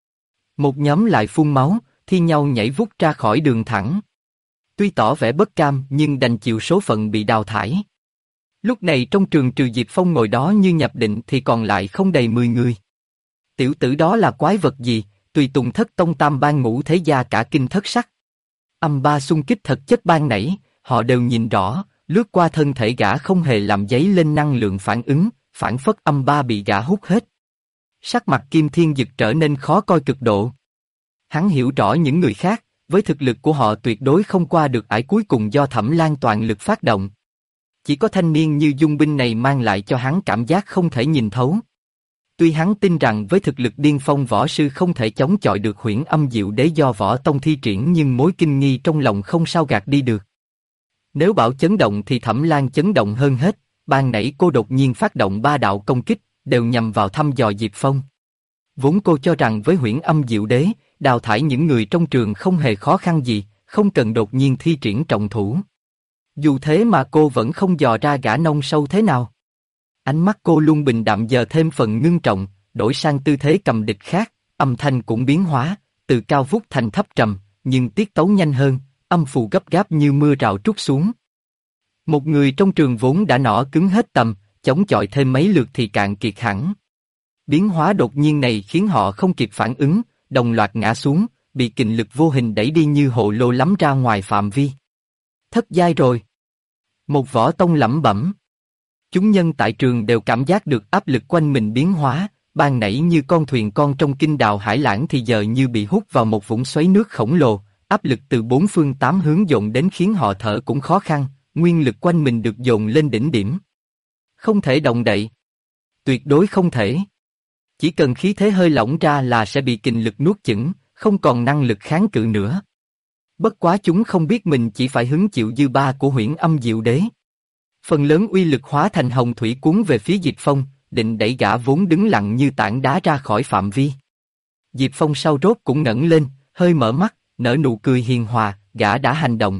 Một nhóm lại phun máu, thi nhau nhảy vút ra khỏi đường thẳng. Tuy tỏ vẻ bất cam nhưng đành chịu số phận bị đào thải. Lúc này trong trường trừ Diệp Phong ngồi đó như nhập định thì còn lại không đầy 10 người. Tiểu tử đó là quái vật gì, tùy tùng thất tông tam ban ngũ thế gia cả kinh thất sắc. Âm ba xung kích thật chất ban nãy, họ đều nhìn rõ, lướt qua thân thể gã không hề làm dấy lên năng lượng phản ứng, phản phất âm ba bị gã hút hết. Sắc mặt Kim Thiên Dực trở nên khó coi cực độ. Hắn hiểu rõ những người khác, với thực lực của họ tuyệt đối không qua được ải cuối cùng do Thẩm Lan toàn lực phát động. Chỉ có thanh niên như Dung Binh này mang lại cho hắn cảm giác không thể nhìn thấu. Tuy hắn tin rằng với thực lực điên phong võ sư không thể chống chọi được Huyễn Âm Diệu Đế do võ tông thi triển nhưng mối kinh nghi trong lòng không sao gạt đi được. Nếu bảo chấn động thì Thẩm Lan chấn động hơn hết, ban nãy cô đột nhiên phát động ba đạo công kích, đều nhằm vào thăm dò Diệp Phong. Vốn cô cho rằng với Huyễn Âm Diệu Đế, đào thải những người trong trường không hề khó khăn gì, không cần đột nhiên thi triển trọng thủ. Dù thế mà cô vẫn không dò ra gã nông sâu thế nào. Ánh mắt cô luôn bình đạm giờ thêm phần ngưng trọng, đổi sang tư thế cầm địch khác, âm thanh cũng biến hóa, từ cao vút thành thấp trầm, nhưng tiết tấu nhanh hơn, âm phù gấp gáp như mưa rào trút xuống. Một người trong trường vốn đã nỏ cứng hết tầm, chống chọi thêm mấy lượt thì cạn kiệt hẳn. Biến hóa đột nhiên này khiến họ không kịp phản ứng, đồng loạt ngã xuống, bị kình lực vô hình đẩy đi như hồ lô lắm ra ngoài phạm vi. Thất giai rồi. Một võ tông lẩm bẩm. Chúng nhân tại trường đều cảm giác được áp lực quanh mình biến hóa, ban nãy như con thuyền con trong kinh đào hải lãng thì giờ như bị hút vào một vũng xoáy nước khổng lồ, áp lực từ bốn phương tám hướng dồn đến khiến họ thở cũng khó khăn, nguyên lực quanh mình được dồn lên đỉnh điểm. Không thể động đậy. Tuyệt đối không thể. Chỉ cần khí thế hơi lỏng ra là sẽ bị kình lực nuốt chửng, không còn năng lực kháng cự nữa. Bất quá chúng không biết mình chỉ phải hứng chịu dư ba của Huyễn Âm Diệu Đế. Phần lớn uy lực hóa thành hồng thủy cuốn về phía Diệp Phong, định đẩy gã vốn đứng lặng như tảng đá ra khỏi phạm vi. Diệp Phong sau rốt cũng ngẩng lên, hơi mở mắt, nở nụ cười hiền hòa, gã đã hành động.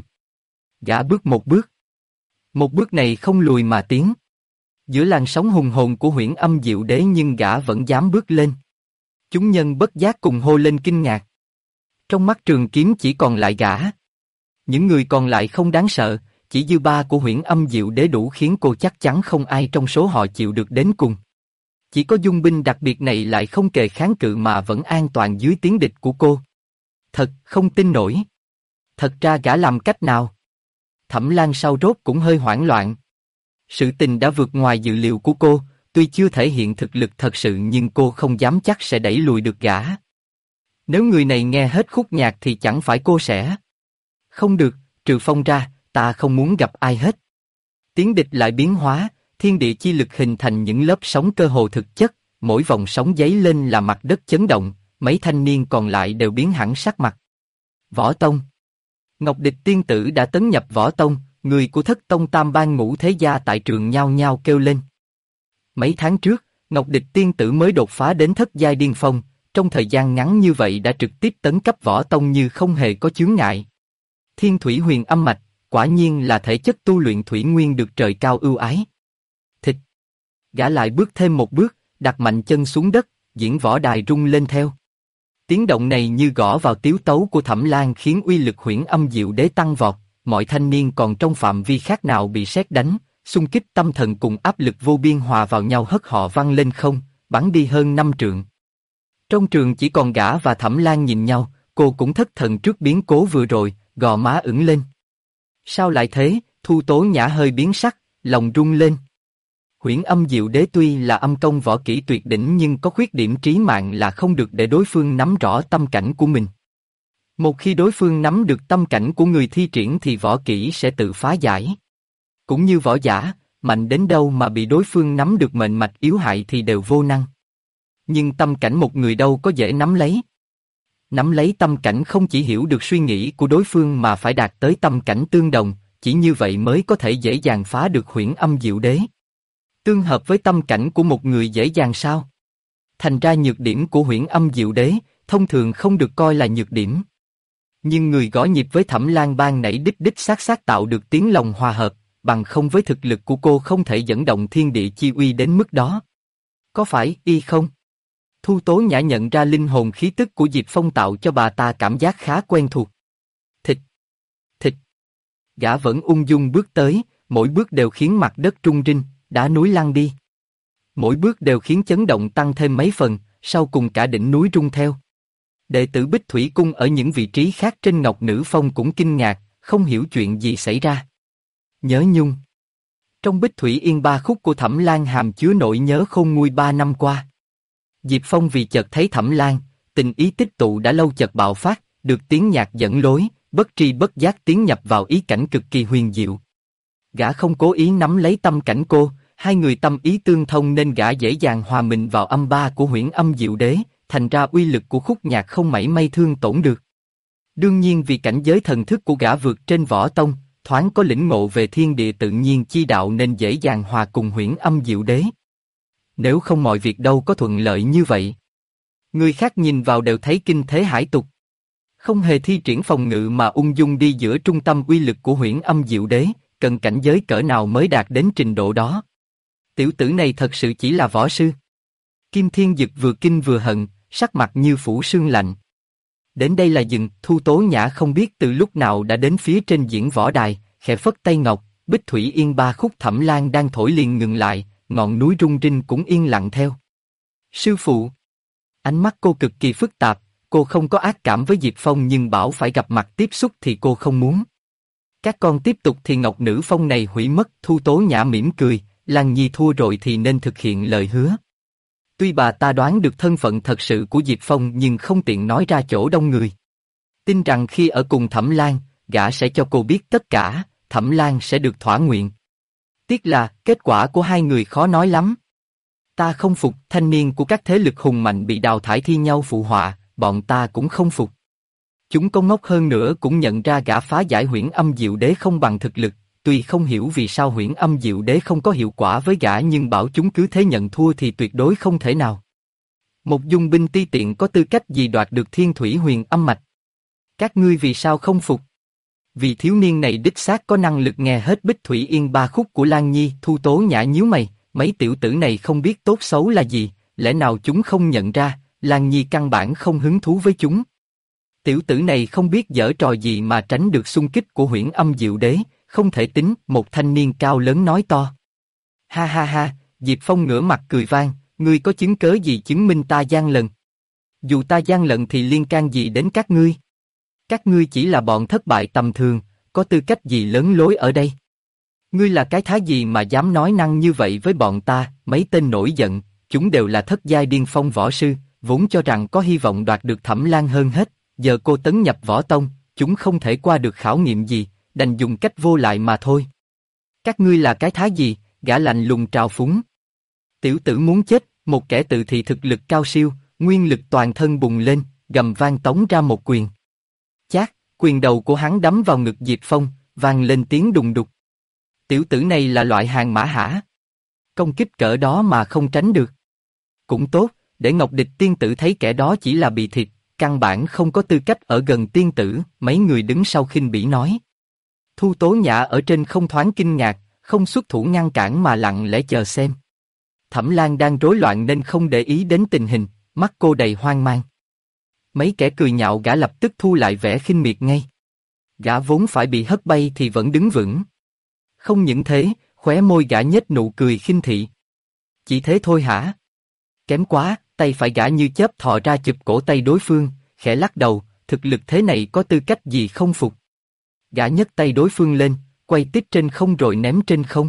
Gã bước một bước. Một bước này không lùi mà tiến. Giữa làn sóng hùng hồn của Huyễn Âm Diệu Đế nhưng gã vẫn dám bước lên. Chúng nhân bất giác cùng hô lên kinh ngạc. Trong mắt Trường Kiếm chỉ còn lại gã. Những người còn lại không đáng sợ, chỉ dư ba của Huyễn Âm Diệu Đế đủ khiến cô chắc chắn không ai trong số họ chịu được đến cùng. Chỉ có dung binh đặc biệt này lại không kề kháng cự mà vẫn an toàn dưới tiếng địch của cô. Thật không tin nổi. Thật ra gã làm cách nào? Thẩm Lan sau rốt cũng hơi hoảng loạn. Sự tình đã vượt ngoài dự liệu của cô, tuy chưa thể hiện thực lực thật sự nhưng cô không dám chắc sẽ đẩy lùi được gã. Nếu người này nghe hết khúc nhạc thì chẳng phải cô sẽ. Không được, trừ Phong ra, ta không muốn gặp ai hết. Tiếng địch lại biến hóa, thiên địa chi lực hình thành những lớp sóng cơ hồ thực chất, mỗi vòng sóng dấy lên là mặt đất chấn động, mấy thanh niên còn lại đều biến hẳn sắc mặt. Võ Tông. Ngọc Địch tiên tử đã tấn nhập Võ Tông, người của Thất Tông Tam Ban Ngũ Thế Gia tại trường nhao nhao kêu lên. Mấy tháng trước, Ngọc Địch tiên tử mới đột phá đến thất giai điên phong, trong thời gian ngắn như vậy đã trực tiếp tấn cấp Võ Tông như không hề có chướng ngại. Thiên Thủy Huyền Âm Mạch, quả nhiên là thể chất tu luyện thủy nguyên được trời cao ưu ái. Thịt. Gã lại bước thêm một bước, đặt mạnh chân xuống đất, diễn võ đài rung lên theo. Tiếng động này như gõ vào tiếu tấu của Thẩm Lan khiến uy lực Huyễn Âm Diệu Đế tăng vọt, mọi thanh niên còn trong phạm vi khác nào bị sét đánh, xung kích tâm thần cùng áp lực vô biên hòa vào nhau hất họ văng lên không, bắn đi hơn 5 trượng. Trong trường chỉ còn gã và Thẩm Lan nhìn nhau, cô cũng thất thần trước biến cố vừa rồi, gò má ửng lên. Sao lại thế? Thu Tố Nhã hơi biến sắc, lòng rung lên. Huyễn Âm Diệu Đế tuy là âm công võ kỹ tuyệt đỉnh nhưng có khuyết điểm trí mạng là không được để đối phương nắm rõ tâm cảnh của mình. Một khi đối phương nắm được tâm cảnh của người thi triển thì võ kỹ sẽ tự phá giải. Cũng như võ giả, mạnh đến đâu mà bị đối phương nắm được mệnh mạch yếu hại thì đều vô năng. Nhưng tâm cảnh một người đâu có dễ nắm lấy. Nắm lấy tâm cảnh không chỉ hiểu được suy nghĩ của đối phương mà phải đạt tới tâm cảnh tương đồng, chỉ như vậy mới có thể dễ dàng phá được Huyễn Âm Diệu Đế. Tương hợp với tâm cảnh của một người dễ dàng sao? Thành ra nhược điểm của Huyễn Âm Diệu Đế, thông thường không được coi là nhược điểm. Nhưng người gõ nhịp với Thẩm Lan ban nãy đích đích xác xác tạo được tiếng lòng hòa hợp, bằng không với thực lực của cô không thể dẫn động thiên địa chi uy đến mức đó. Có phải y không? Thu Tố Nhã nhận ra linh hồn khí tức của Diệp Phong tạo cho bà ta cảm giác khá quen thuộc. Thịt, thịt. Gã vẫn ung dung bước tới, mỗi bước đều khiến mặt đất rung rinh, đá núi lăn đi. Mỗi bước đều khiến chấn động tăng thêm mấy phần, sau cùng cả đỉnh núi rung theo. Đệ tử Bích Thủy Cung ở những vị trí khác trên Ngọc Nữ Phong cũng kinh ngạc, không hiểu chuyện gì xảy ra. Nhớ nhung. Trong Bích Thủy Yên ba khúc của Thẩm Lan hàm chứa nỗi nhớ khôn nguôi 3 năm qua. Diệp Phong vì chợt thấy Thẩm Lan, tình ý tích tụ đã lâu chợt bạo phát, được tiếng nhạc dẫn lối, bất tri bất giác tiến nhập vào ý cảnh cực kỳ huyền diệu. Gã không cố ý nắm lấy tâm cảnh cô, hai người tâm ý tương thông nên gã dễ dàng hòa mình vào âm ba của Huyễn Âm Diệu Đế, thành ra uy lực của khúc nhạc không mảy may thương tổn được. Đương nhiên vì cảnh giới thần thức của gã vượt trên Võ Tông, thoáng có lĩnh ngộ về thiên địa tự nhiên chi đạo nên dễ dàng hòa cùng Huyễn Âm Diệu Đế. Nếu không mọi việc đâu có thuận lợi như vậy. Người khác nhìn vào đều thấy kinh thế hải tục. Không hề thi triển phòng ngự mà ung dung đi giữa trung tâm uy lực của Huyễn Âm Diệu Đế, cần cảnh giới cỡ nào mới đạt đến trình độ đó. Tiểu tử này thật sự chỉ là võ sư. Kim Thiên Dực vừa kinh vừa hận, sắc mặt như phủ sương lạnh. Đến đây là dừng, Thu Tố Nhã không biết từ lúc nào đã đến phía trên diễn võ đài, khẽ phất tay ngọc, Bích Thủy Yên ba khúc Thẩm Lan đang thổi liền ngừng lại, ngọn núi rung rinh cũng yên lặng theo. Sư phụ. Ánh mắt cô cực kỳ phức tạp, cô không có ác cảm với Diệp Phong nhưng bảo phải gặp mặt tiếp xúc thì cô không muốn. Các con tiếp tục thì Ngọc Nữ Phong này hủy mất. Thu Tố Nhã mỉm cười, Lan Nhi thua rồi thì nên thực hiện lời hứa. Tuy bà ta đoán được thân phận thật sự của Diệp Phong nhưng không tiện nói ra chỗ đông người. Tin rằng khi ở cùng Thẩm Lan, gã sẽ cho cô biết tất cả, Thẩm Lan sẽ được thỏa nguyện. Tiếc là, kết quả của hai người khó nói lắm. Ta không phục, thanh niên của các thế lực hùng mạnh bị đào thải thi nhau phụ họa, bọn ta cũng không phục. Chúng có ngốc hơn nữa cũng nhận ra gã phá giải Huyễn Âm Diệu Đế không bằng thực lực, tuy không hiểu vì sao Huyễn Âm Diệu Đế không có hiệu quả với gã nhưng bảo chúng cứ thế nhận thua thì tuyệt đối không thể nào. Một dung binh ti tiện có tư cách gì đoạt được Thiên Thủy Huyền Âm Mạch? Các ngươi vì sao không phục? Vì thiếu niên này đích xác có năng lực nghe hết Bích Thủy Yên ba khúc của Lan Nhi. Thu Tố Nhã nhíu mày, mấy tiểu tử này không biết tốt xấu là gì, lẽ nào chúng không nhận ra, Lan Nhi căn bản không hứng thú với chúng. Tiểu tử này không biết giở trò gì mà tránh được xung kích của Huyễn Âm Diệu Đế, không thể tính. Một thanh niên cao lớn nói to. Ha ha ha, Diệp Phong ngửa mặt cười vang, ngươi có chứng cớ gì chứng minh ta gian lận? Dù ta gian lận thì liên can gì đến các ngươi? Các ngươi chỉ là bọn thất bại tầm thường, có tư cách gì lớn lối ở đây? Ngươi là cái thá gì mà dám nói năng như vậy với bọn ta? Mấy tên nổi giận, chúng đều là thất giai điên phong võ sư, vốn cho rằng có hy vọng đoạt được Thẩm Lan hơn hết, giờ cô tấn nhập võ tông, chúng không thể qua được khảo nghiệm gì, đành dùng cách vô lại mà thôi. Các ngươi là cái thá gì? Gã lạnh lùng trào phúng. Tiểu tử muốn chết, một kẻ tự thị thực lực cao siêu, nguyên lực toàn thân bùng lên, gầm vang tống ra một quyền. Chát, quyền đầu của hắn đấm vào ngực Diệp Phong, vang lên tiếng đùng đục. Tiểu tử này là loại hàng mã hả? Công kích cỡ đó mà không tránh được. Cũng tốt, để Ngọc Địch tiên tử thấy kẻ đó chỉ là bị thịt, căn bản không có tư cách ở gần tiên tử. Mấy người đứng sau khinh bỉ nói. Thu Tố Nhã ở trên không thoáng kinh ngạc, không xuất thủ ngăn cản mà lặng lẽ chờ xem. Thẩm Lan đang rối loạn nên không để ý đến tình hình, mắt cô đầy hoang mang. Mấy kẻ cười nhạo gã lập tức thu lại vẻ khinh miệt ngay. Gã vốn phải bị hất bay thì vẫn đứng vững. Không những thế, khóe môi gã nhếch nụ cười khinh thị. Chỉ thế thôi hả? Kém quá, tay phải gã như chớp thò ra chụp cổ tay đối phương, khẽ lắc đầu, thực lực thế này có tư cách gì không phục. Gã nhấc tay đối phương lên, quay tít trên không rồi ném trên không.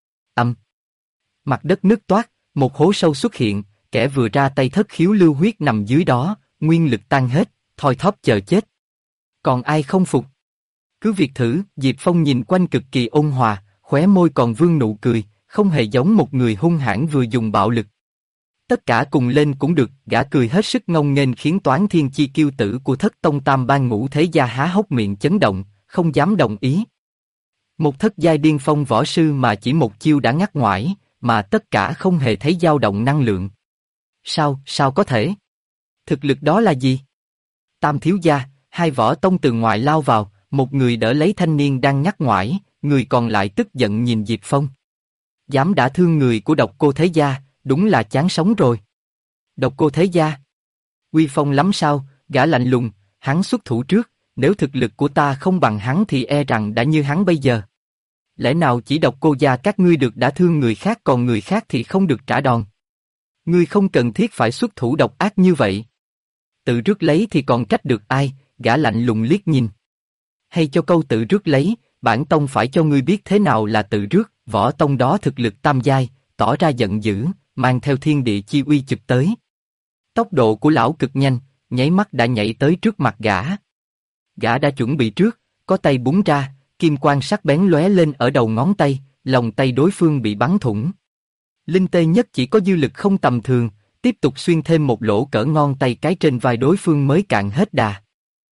Mặt đất nứt toác, một hố sâu xuất hiện, kẻ vừa ra tay thất khiếu lưu huyết nằm dưới đó, nguyên lực tan hết, thoi thóp chờ chết. Còn ai không phục? Cứ việc thử. Diệp Phong nhìn quanh cực kỳ ôn hòa, khóe môi còn vương nụ cười, không hề giống một người hung hãn vừa dùng bạo lực. Tất cả cùng lên cũng được. Gã cười hết sức ngông nghênh khiến Toán Thiên Chi kiêu tử của Thất Tông Tam Ban Ngũ Thế Gia há hốc miệng chấn động, không dám đồng ý. Một thất giai điên phong võ sư mà chỉ một chiêu đã ngắt ngoải, mà tất cả không hề thấy dao động năng lượng. Sao có thể? Thực lực đó là gì? Tam thiếu gia, hai võ tông từ ngoài lao vào, một người đỡ lấy thanh niên đang ngắt ngoải, người còn lại tức giận nhìn Diệp Phong. Dám đả thương người của Độc Cô Thế Gia, đúng là chán sống rồi. Độc Cô Thế Gia? Uy phong lắm sao? Gã lạnh lùng, hắn xuất thủ trước, nếu thực lực của ta không bằng hắn thì e rằng đã như hắn bây giờ. Lẽ nào chỉ Độc Cô gia các ngươi được đả thương người khác còn người khác thì không được trả đòn? Ngươi không cần thiết phải xuất thủ độc ác như vậy. Tự rước lấy thì còn trách được ai? Gã lạnh lùng liếc nhìn. Hay cho câu tự rước lấy, bản tông phải cho ngươi biết thế nào là tự rước. Võ tông đó thực lực tam giai, tỏ ra giận dữ, mang theo thiên địa chi uy chụp tới. Tốc độ của lão cực nhanh, nháy mắt đã nhảy tới trước mặt gã. Gã đã chuẩn bị trước, có tay búng ra, kim quang sắc bén lóe lên ở đầu ngón tay, lòng tay đối phương bị bắn thủng. Linh tê nhất chỉ có dư lực không tầm thường, tiếp tục xuyên thêm một lỗ cỡ ngón tay cái trên vai đối phương mới cạn hết đà.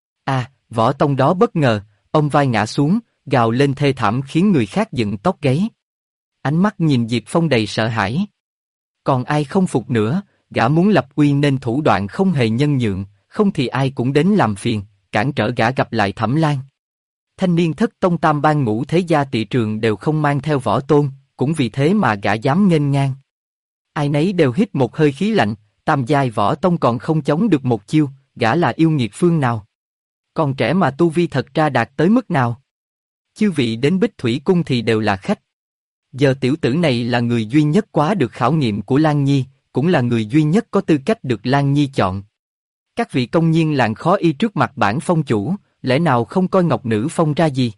Võ tông đó bất ngờ, ông vai ngã xuống, gào lên thê thảm khiến người khác dựng tóc gáy. Ánh mắt nhìn Diệp Phong đầy sợ hãi. Còn ai không phục nữa? Gã muốn lập uy nên thủ đoạn không hề nhân nhượng, không thì ai cũng đến làm phiền, cản trở gã gặp lại Thẩm Lan. Thanh niên Thất Tông Tam Ban Ngũ Thế Gia tị trường đều không mang theo võ tôn, cũng vì thế mà gã dám nghênh ngang. Ai nấy đều hít một hơi khí lạnh, tam giai võ tông còn không chống được một chiêu, gã là yêu nghiệt phương nào? Còn trẻ mà tu vi thật ra đạt tới mức nào? Chư vị đến Bích Thủy Cung thì đều là khách. Giờ tiểu tử này là người duy nhất quá được khảo nghiệm của Lan Nhi, cũng là người duy nhất có tư cách được Lan Nhi chọn. Các vị công nhiên làng khó y trước mặt bản phong chủ, lẽ nào không coi Ngọc Nữ Phong ra gì?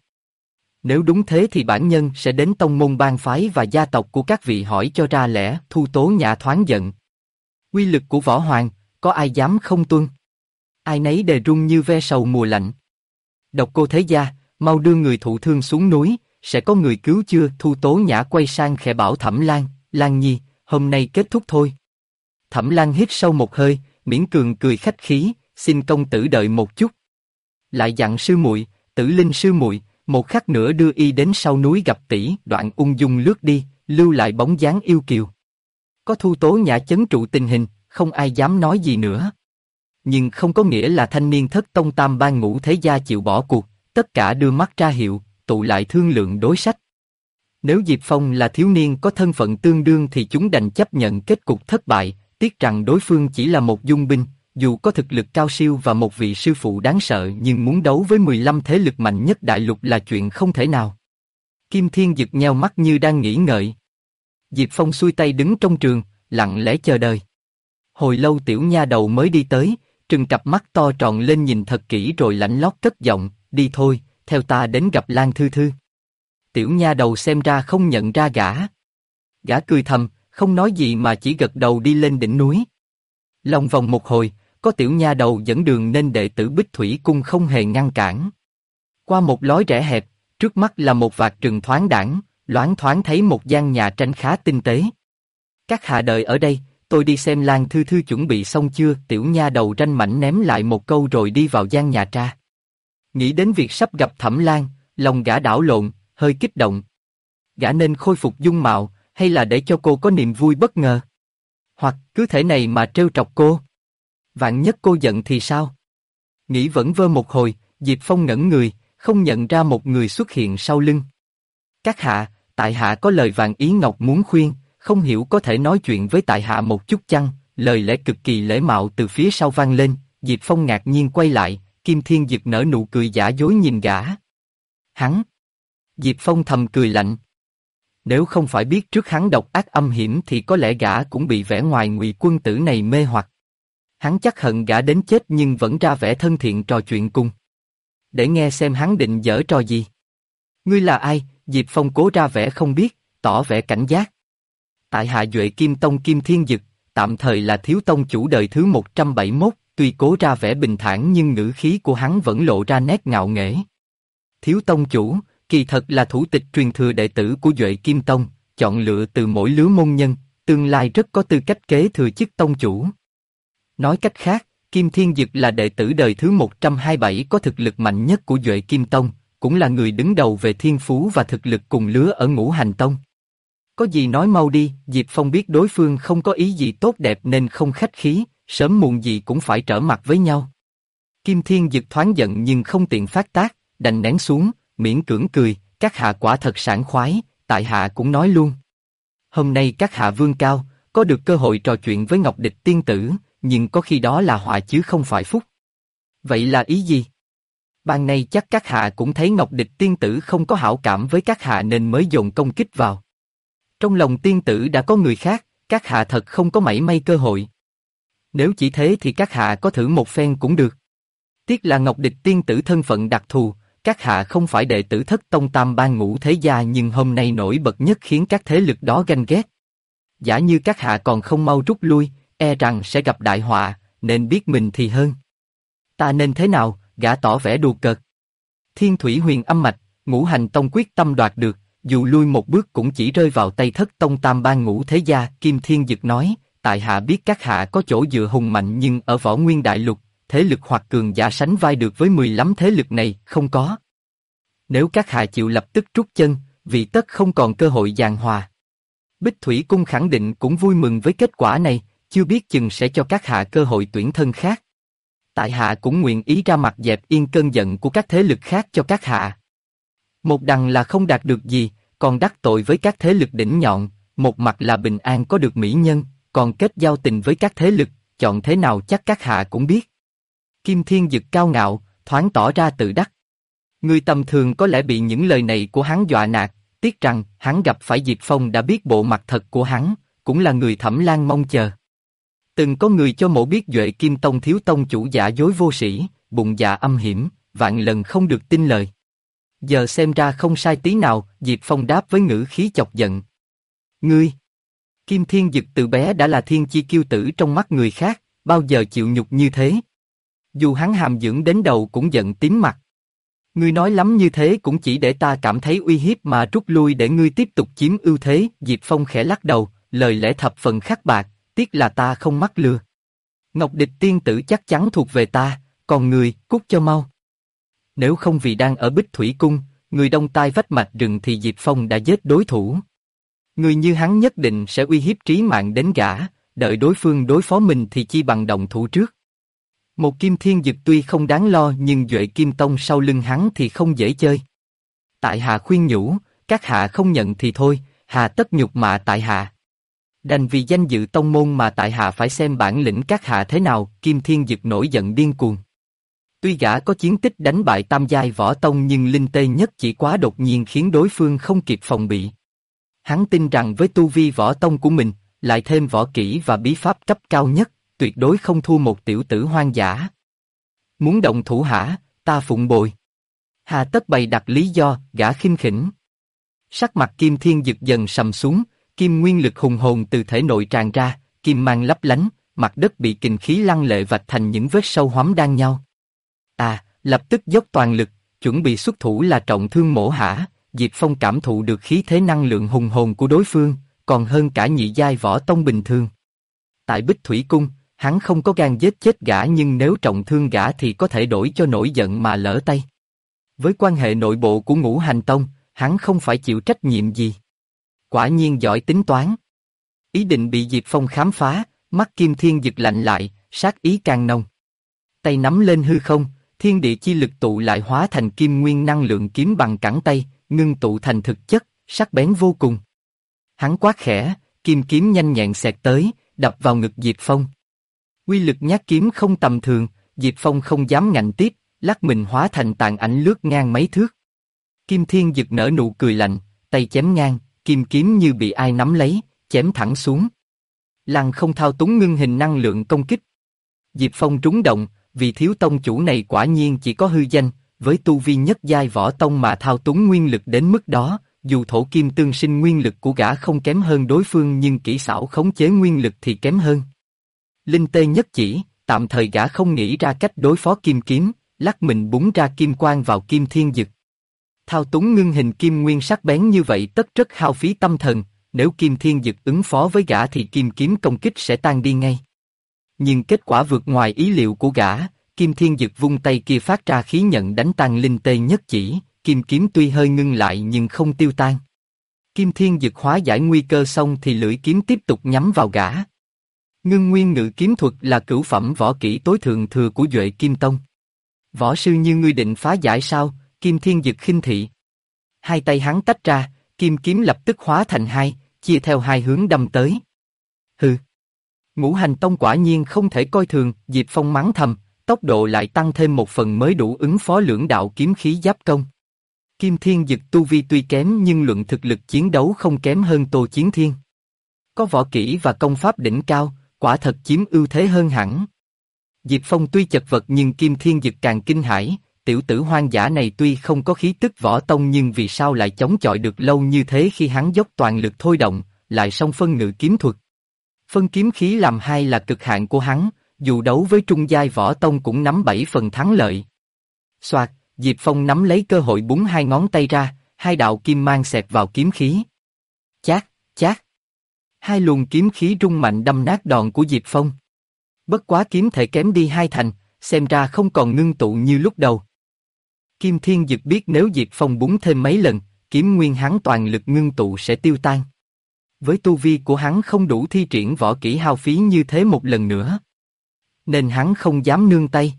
Nếu đúng thế thì bản nhân sẽ đến tông môn bang phái và gia tộc của các vị hỏi cho ra lẽ. Thu Tố Nhã thoáng giận. Uy lực của Võ Hoàng, có ai dám không tuân? Ai nấy đều run như ve sầu mùa lạnh. Độc Cô Thế Gia, mau đưa người thụ thương xuống núi, sẽ có người cứu chưa? Thu Tố Nhã quay sang khẽ bảo Thẩm Lan, Lan Nhi, hôm nay kết thúc thôi. Thẩm Lan hít sâu một hơi, miễn cường cười khách khí, xin công tử đợi một chút. Lại dặn sư muội, Tử Linh sư muội, một khắc nữa đưa y đến sau núi gặp tỷ. Đoạn ung dung lướt đi, lưu lại bóng dáng yêu kiều. Có Thu Tố Nhã chấn trụ tình hình, không ai dám nói gì nữa. Nhưng không có nghĩa là thanh niên Thất Tông Tam Ban Ngũ Thế Gia chịu bỏ cuộc, tất cả đưa mắt ra hiệu, tụ lại thương lượng đối sách. Nếu Diệp Phong là thiếu niên có thân phận tương đương thì chúng đành chấp nhận kết cục thất bại, tiếc rằng đối phương chỉ là một dung binh, dù có thực lực cao siêu và một vị sư phụ đáng sợ nhưng muốn đấu với 15 thế lực mạnh nhất đại lục là chuyện không thể nào. Kim Thiên Dực nheo mắt như đang nghĩ ngợi. Diệp Phong xuôi tay đứng trong trường, lặng lẽ chờ đợi. Hồi lâu tiểu nha đầu mới đi tới, trừng cặp mắt to tròn lên nhìn thật kỹ rồi lạnh lót cất giọng, đi thôi, theo ta đến gặp Lan Thư Thư. Tiểu nha đầu xem ra không nhận ra gã. Gã cười thầm, không nói gì mà chỉ gật đầu đi lên đỉnh núi. Lòng vòng một hồi, có tiểu nha đầu dẫn đường nên đệ tử Bích Thủy Cung không hề ngăn cản. Qua một lối rẽ hẹp, trước mắt là một vạt rừng thoáng đãng, loáng thoáng thấy một gian nhà tranh khá tinh tế. Các hạ đợi ở đây, tôi đi xem Lan Thư Thư chuẩn bị xong chưa. Tiểu nha đầu ranh mảnh ném lại một câu rồi đi vào gian nhà tra. Nghĩ đến việc sắp gặp Thẩm Lan, lòng gã đảo lộn, hơi kích động. Gã nên khôi phục dung mạo, hay là để cho cô có niềm vui bất ngờ? Hoặc cứ thể này mà trêu chọc cô? Vạn nhất cô giận thì sao? Nghĩ vẩn vơ một hồi, Diệp Phong ngẩn người, không nhận ra một người xuất hiện sau lưng. Các hạ, tại hạ có lời vạn ý ngọc muốn khuyên, không hiểu có thể nói chuyện với tại hạ một chút chăng? Lời lẽ cực kỳ lễ mạo từ phía sau vang lên. Diệp Phong ngạc nhiên quay lại, Kim Thiên Dực nở nụ cười giả dối nhìn gã. Hắn. Diệp Phong thầm cười lạnh. Nếu không phải biết trước hắn độc ác âm hiểm thì có lẽ gã cũng bị vẻ ngoài Ngụy Quân Tử này mê hoặc. Hắn chắc hận gã đến chết nhưng vẫn ra vẻ thân thiện trò chuyện cùng. Để nghe xem hắn định giở trò gì. Ngươi là ai? Diệp Phong cố ra vẻ không biết, tỏ vẻ cảnh giác. Tại hạ Duệ Kim Tông Kim Thiên Dực, tạm thời là thiếu tông chủ đời thứ 171, tuy cố ra vẻ bình thản nhưng ngữ khí của hắn vẫn lộ ra nét ngạo nghễ. Thiếu tông chủ, kỳ thật là thủ tịch truyền thừa đệ tử của Duệ Kim Tông, chọn lựa từ mỗi lứa môn nhân, tương lai rất có tư cách kế thừa chức tông chủ. Nói cách khác, Kim Thiên Dực là đệ tử đời thứ 127 có thực lực mạnh nhất của Duệ Kim Tông, cũng là người đứng đầu về thiên phú và thực lực cùng lứa ở Ngũ Hành Tông. Có gì nói mau đi. Diệp Phong biết đối phương không có ý gì tốt đẹp nên không khách khí, sớm muộn gì cũng phải trở mặt với nhau. Kim Thiên Dực thoáng giận nhưng không tiện phát tác, đành nén xuống, miễn cưỡng cười, các hạ quả thật sảng khoái, tại hạ cũng nói luôn. Hôm nay các hạ vương cao, có được cơ hội trò chuyện với Ngọc Địch tiên tử, nhưng có khi đó là họa chứ không phải phúc. Vậy là ý gì? Ban nay chắc các hạ cũng thấy Ngọc Địch tiên tử không có hảo cảm với các hạ nên mới dồn công kích vào. Trong lòng tiên tử đã có người khác, các hạ thật không có mảy may cơ hội. Nếu chỉ thế thì các hạ có thử một phen cũng được. Tiếc là Ngọc Địch tiên tử thân phận đặc thù, các hạ không phải đệ tử Thất Tông Tam Ban Ngũ Thế Gia nhưng hôm nay nổi bật nhất khiến các thế lực đó ganh ghét. Giả như các hạ còn không mau rút lui, e rằng sẽ gặp đại họa, nên biết mình thì hơn. Ta nên thế nào? Gã tỏ vẻ đùa cợt. Thiên Thủy Huyền Âm Mạch, Ngũ Hành Tông quyết tâm đoạt được, dù lui một bước cũng chỉ rơi vào tay Thất Tông Tam Ban Ngũ Thế Gia. Kim Thiên Dực nói, tại hạ biết các hạ có chỗ dựa hùng mạnh nhưng ở Võ Nguyên Đại Lục, thế lực hoặc cường giả sánh vai được với 15 thế lực này, không có. Nếu các hạ chịu lập tức rút chân, vì tất không còn cơ hội giằng hòa. Bích Thủy Cung khẳng định cũng vui mừng với kết quả này, chưa biết chừng sẽ cho các hạ cơ hội tuyển thân khác. Tại hạ cũng nguyện ý ra mặt dẹp yên cơn giận của các thế lực khác cho các hạ. Một đằng là không đạt được gì, còn đắc tội với các thế lực đỉnh nhọn, một mặt là bình an có được mỹ nhân, còn kết giao tình với các thế lực, chọn thế nào chắc các hạ cũng biết. Kim Thiên Dực cao ngạo, thoáng tỏ ra tự đắc. Người tầm thường có lẽ bị những lời này của hắn dọa nạt, tiếc rằng hắn gặp phải Diệp Phong đã biết bộ mặt thật của hắn, cũng là người Thẩm Lan mong chờ. Từng có người cho mổ biết Duệ Kim Tông thiếu tông chủ giả dối vô sĩ, bụng dạ âm hiểm, vạn lần không được tin lời. Giờ xem ra không sai tí nào, Diệp Phong đáp với ngữ khí chọc giận. Ngươi! Kim Thiên Dực từ bé đã là thiên chi kiêu tử trong mắt người khác, bao giờ chịu nhục như thế? Dù hắn hàm dưỡng đến đầu cũng giận tím mặt. Ngươi nói lắm như thế cũng chỉ để ta cảm thấy uy hiếp mà rút lui để ngươi tiếp tục chiếm ưu thế. Diệp Phong khẽ lắc đầu, lời lẽ thập phần khắc bạc, tiếc là ta không mắc lừa. Ngọc Địch tiên tử chắc chắn thuộc về ta, còn người, cút cho mau. Nếu không vì đang ở Bích Thủy Cung, người đông tai vách mạch rừng thì Diệp Phong đã giết đối thủ. Người như hắn nhất định sẽ uy hiếp trí mạng đến gã, đợi đối phương đối phó mình thì chi bằng động thủ trước. Một Kim Thiên Dực tuy không đáng lo nhưng Duệ Kim Tông sau lưng hắn thì không dễ chơi. Tại hạ khuyên nhủ, các hạ không nhận thì thôi, hà tất nhục mạ tại hạ. Đành vì danh dự tông môn mà tại hạ phải xem bản lĩnh các hạ thế nào. Kim Thiên Dực nổi giận điên cuồng. Tuy gã có chiến tích đánh bại tam giai võ tông nhưng linh tê nhất chỉ quá đột nhiên khiến đối phương không kịp phòng bị. Hắn tin rằng với tu vi võ tông của mình, lại thêm võ kỹ và bí pháp cấp cao nhất, tuyệt đối không thua một tiểu tử hoang dã. Muốn động thủ hả, ta phụng bồi. Hà tất bày đặt lý do, gã khinh khỉnh. Sắc mặt Kim Thiên Dực dần sầm xuống, kim nguyên lực hùng hồn từ thể nội tràn ra, kim mang lấp lánh, mặt đất bị kình khí lăng lệ vạch thành những vết sâu hoắm đan nhau. Lập tức dốc toàn lực, chuẩn bị xuất thủ là trọng thương mổ hả. Diệp Phong cảm thụ được khí thế năng lượng hùng hồn của đối phương, còn hơn cả nhị giai võ tông bình thường. Tại Bích Thủy Cung, hắn không có gan giết chết gã nhưng nếu trọng thương gã thì có thể đổi cho nổi giận mà lỡ tay. Với quan hệ nội bộ của Ngũ Hành Tông, hắn không phải chịu trách nhiệm gì. Quả nhiên giỏi tính toán. Ý định bị Diệp Phong khám phá, mắt Kim Thiên Dực lạnh lại, sát ý càng nồng. Tay nắm lên hư không, thiên địa chi lực tụ lại hóa thành kim nguyên năng lượng kiếm bằng cẳng tay, ngưng tụ thành thực chất, sắc bén vô cùng. Hắn quát khẽ, kim kiếm nhanh nhẹn xẹt tới, đập vào ngực Diệp Phong. Uy lực nhát kiếm không tầm thường, Diệp Phong không dám ngạnh tiếp, lắc mình hóa thành tàn ảnh lướt ngang mấy thước. Kim Thiên Dực nở nụ cười lạnh, tay chém ngang, kim kiếm như bị ai nắm lấy, chém thẳng xuống. Lăng không thao túng ngưng hình năng lượng công kích. Diệp Phong trúng động, vì thiếu tông chủ này quả nhiên chỉ có hư danh, với tu vi nhất giai võ tông mà thao túng nguyên lực đến mức đó, dù thổ kim tương sinh nguyên lực của gã không kém hơn đối phương nhưng kỹ xảo khống chế nguyên lực thì kém hơn. Linh tê nhất chỉ, tạm thời gã không nghĩ ra cách đối phó kim kiếm, lắc mình búng ra kim quang vào Kim Thiên Dực. Thao túng ngưng hình kim nguyên sắc bén như vậy tất rất hao phí tâm thần, nếu Kim Thiên Dực ứng phó với gã thì kim kiếm công kích sẽ tan đi ngay. Nhưng kết quả vượt ngoài ý liệu của gã, Kim Thiên Dực vung tay kia phát ra khí nhận đánh tan linh tê nhất chỉ, kim kiếm tuy hơi ngưng lại nhưng không tiêu tan. Kim Thiên Dực hóa giải nguy cơ xong thì lưỡi kiếm tiếp tục nhắm vào gã. Ngưng nguyên ngự kiếm thuật là cửu phẩm võ kỹ tối thượng thừa của Duệ Kim Tông. Võ sư như ngươi định phá giải sao? Kim Thiên Dực khinh thị. Hai tay hắn tách ra, kim kiếm lập tức hóa thành hai, chia theo hai hướng đâm tới. Hừ. Ngũ Hành Tông quả nhiên không thể coi thường, Diệp Phong mắng thầm, tốc độ lại tăng thêm một phần mới đủ ứng phó lưỡng đạo kiếm khí giáp công. Kim Thiên Dực tu vi tuy kém nhưng luận thực lực chiến đấu không kém hơn Tô Chiến Thiên. Có võ kỹ và công pháp đỉnh cao, quả thật chiếm ưu thế hơn hẳn. Diệp Phong tuy chật vật nhưng Kim Thiên Dực càng kinh hãi, tiểu tử hoang dã này tuy không có khí tức võ tông nhưng vì sao lại chống chọi được lâu như thế khi hắn dốc toàn lực thôi động, lại song phân ngự kiếm thuật. Phân kiếm khí làm hai là cực hạn của hắn, dù đấu với trung giai võ tông cũng nắm 7 phần thắng lợi. Soạt, Diệp Phong nắm lấy cơ hội búng hai ngón tay ra, hai đạo kim mang xẹt vào kiếm khí. Chát, chát. Hai luồng kiếm khí rung mạnh đâm nát đòn của Diệp Phong. Bất quá kiếm thể kém đi hai thành, xem ra không còn ngưng tụ như lúc đầu. Kim Thiên Dực biết nếu Diệp Phong búng thêm mấy lần, kiếm nguyên hắn toàn lực ngưng tụ sẽ tiêu tan. Với tu vi của hắn không đủ thi triển võ kỹ hao phí như thế một lần nữa. Nên hắn không dám nương tay.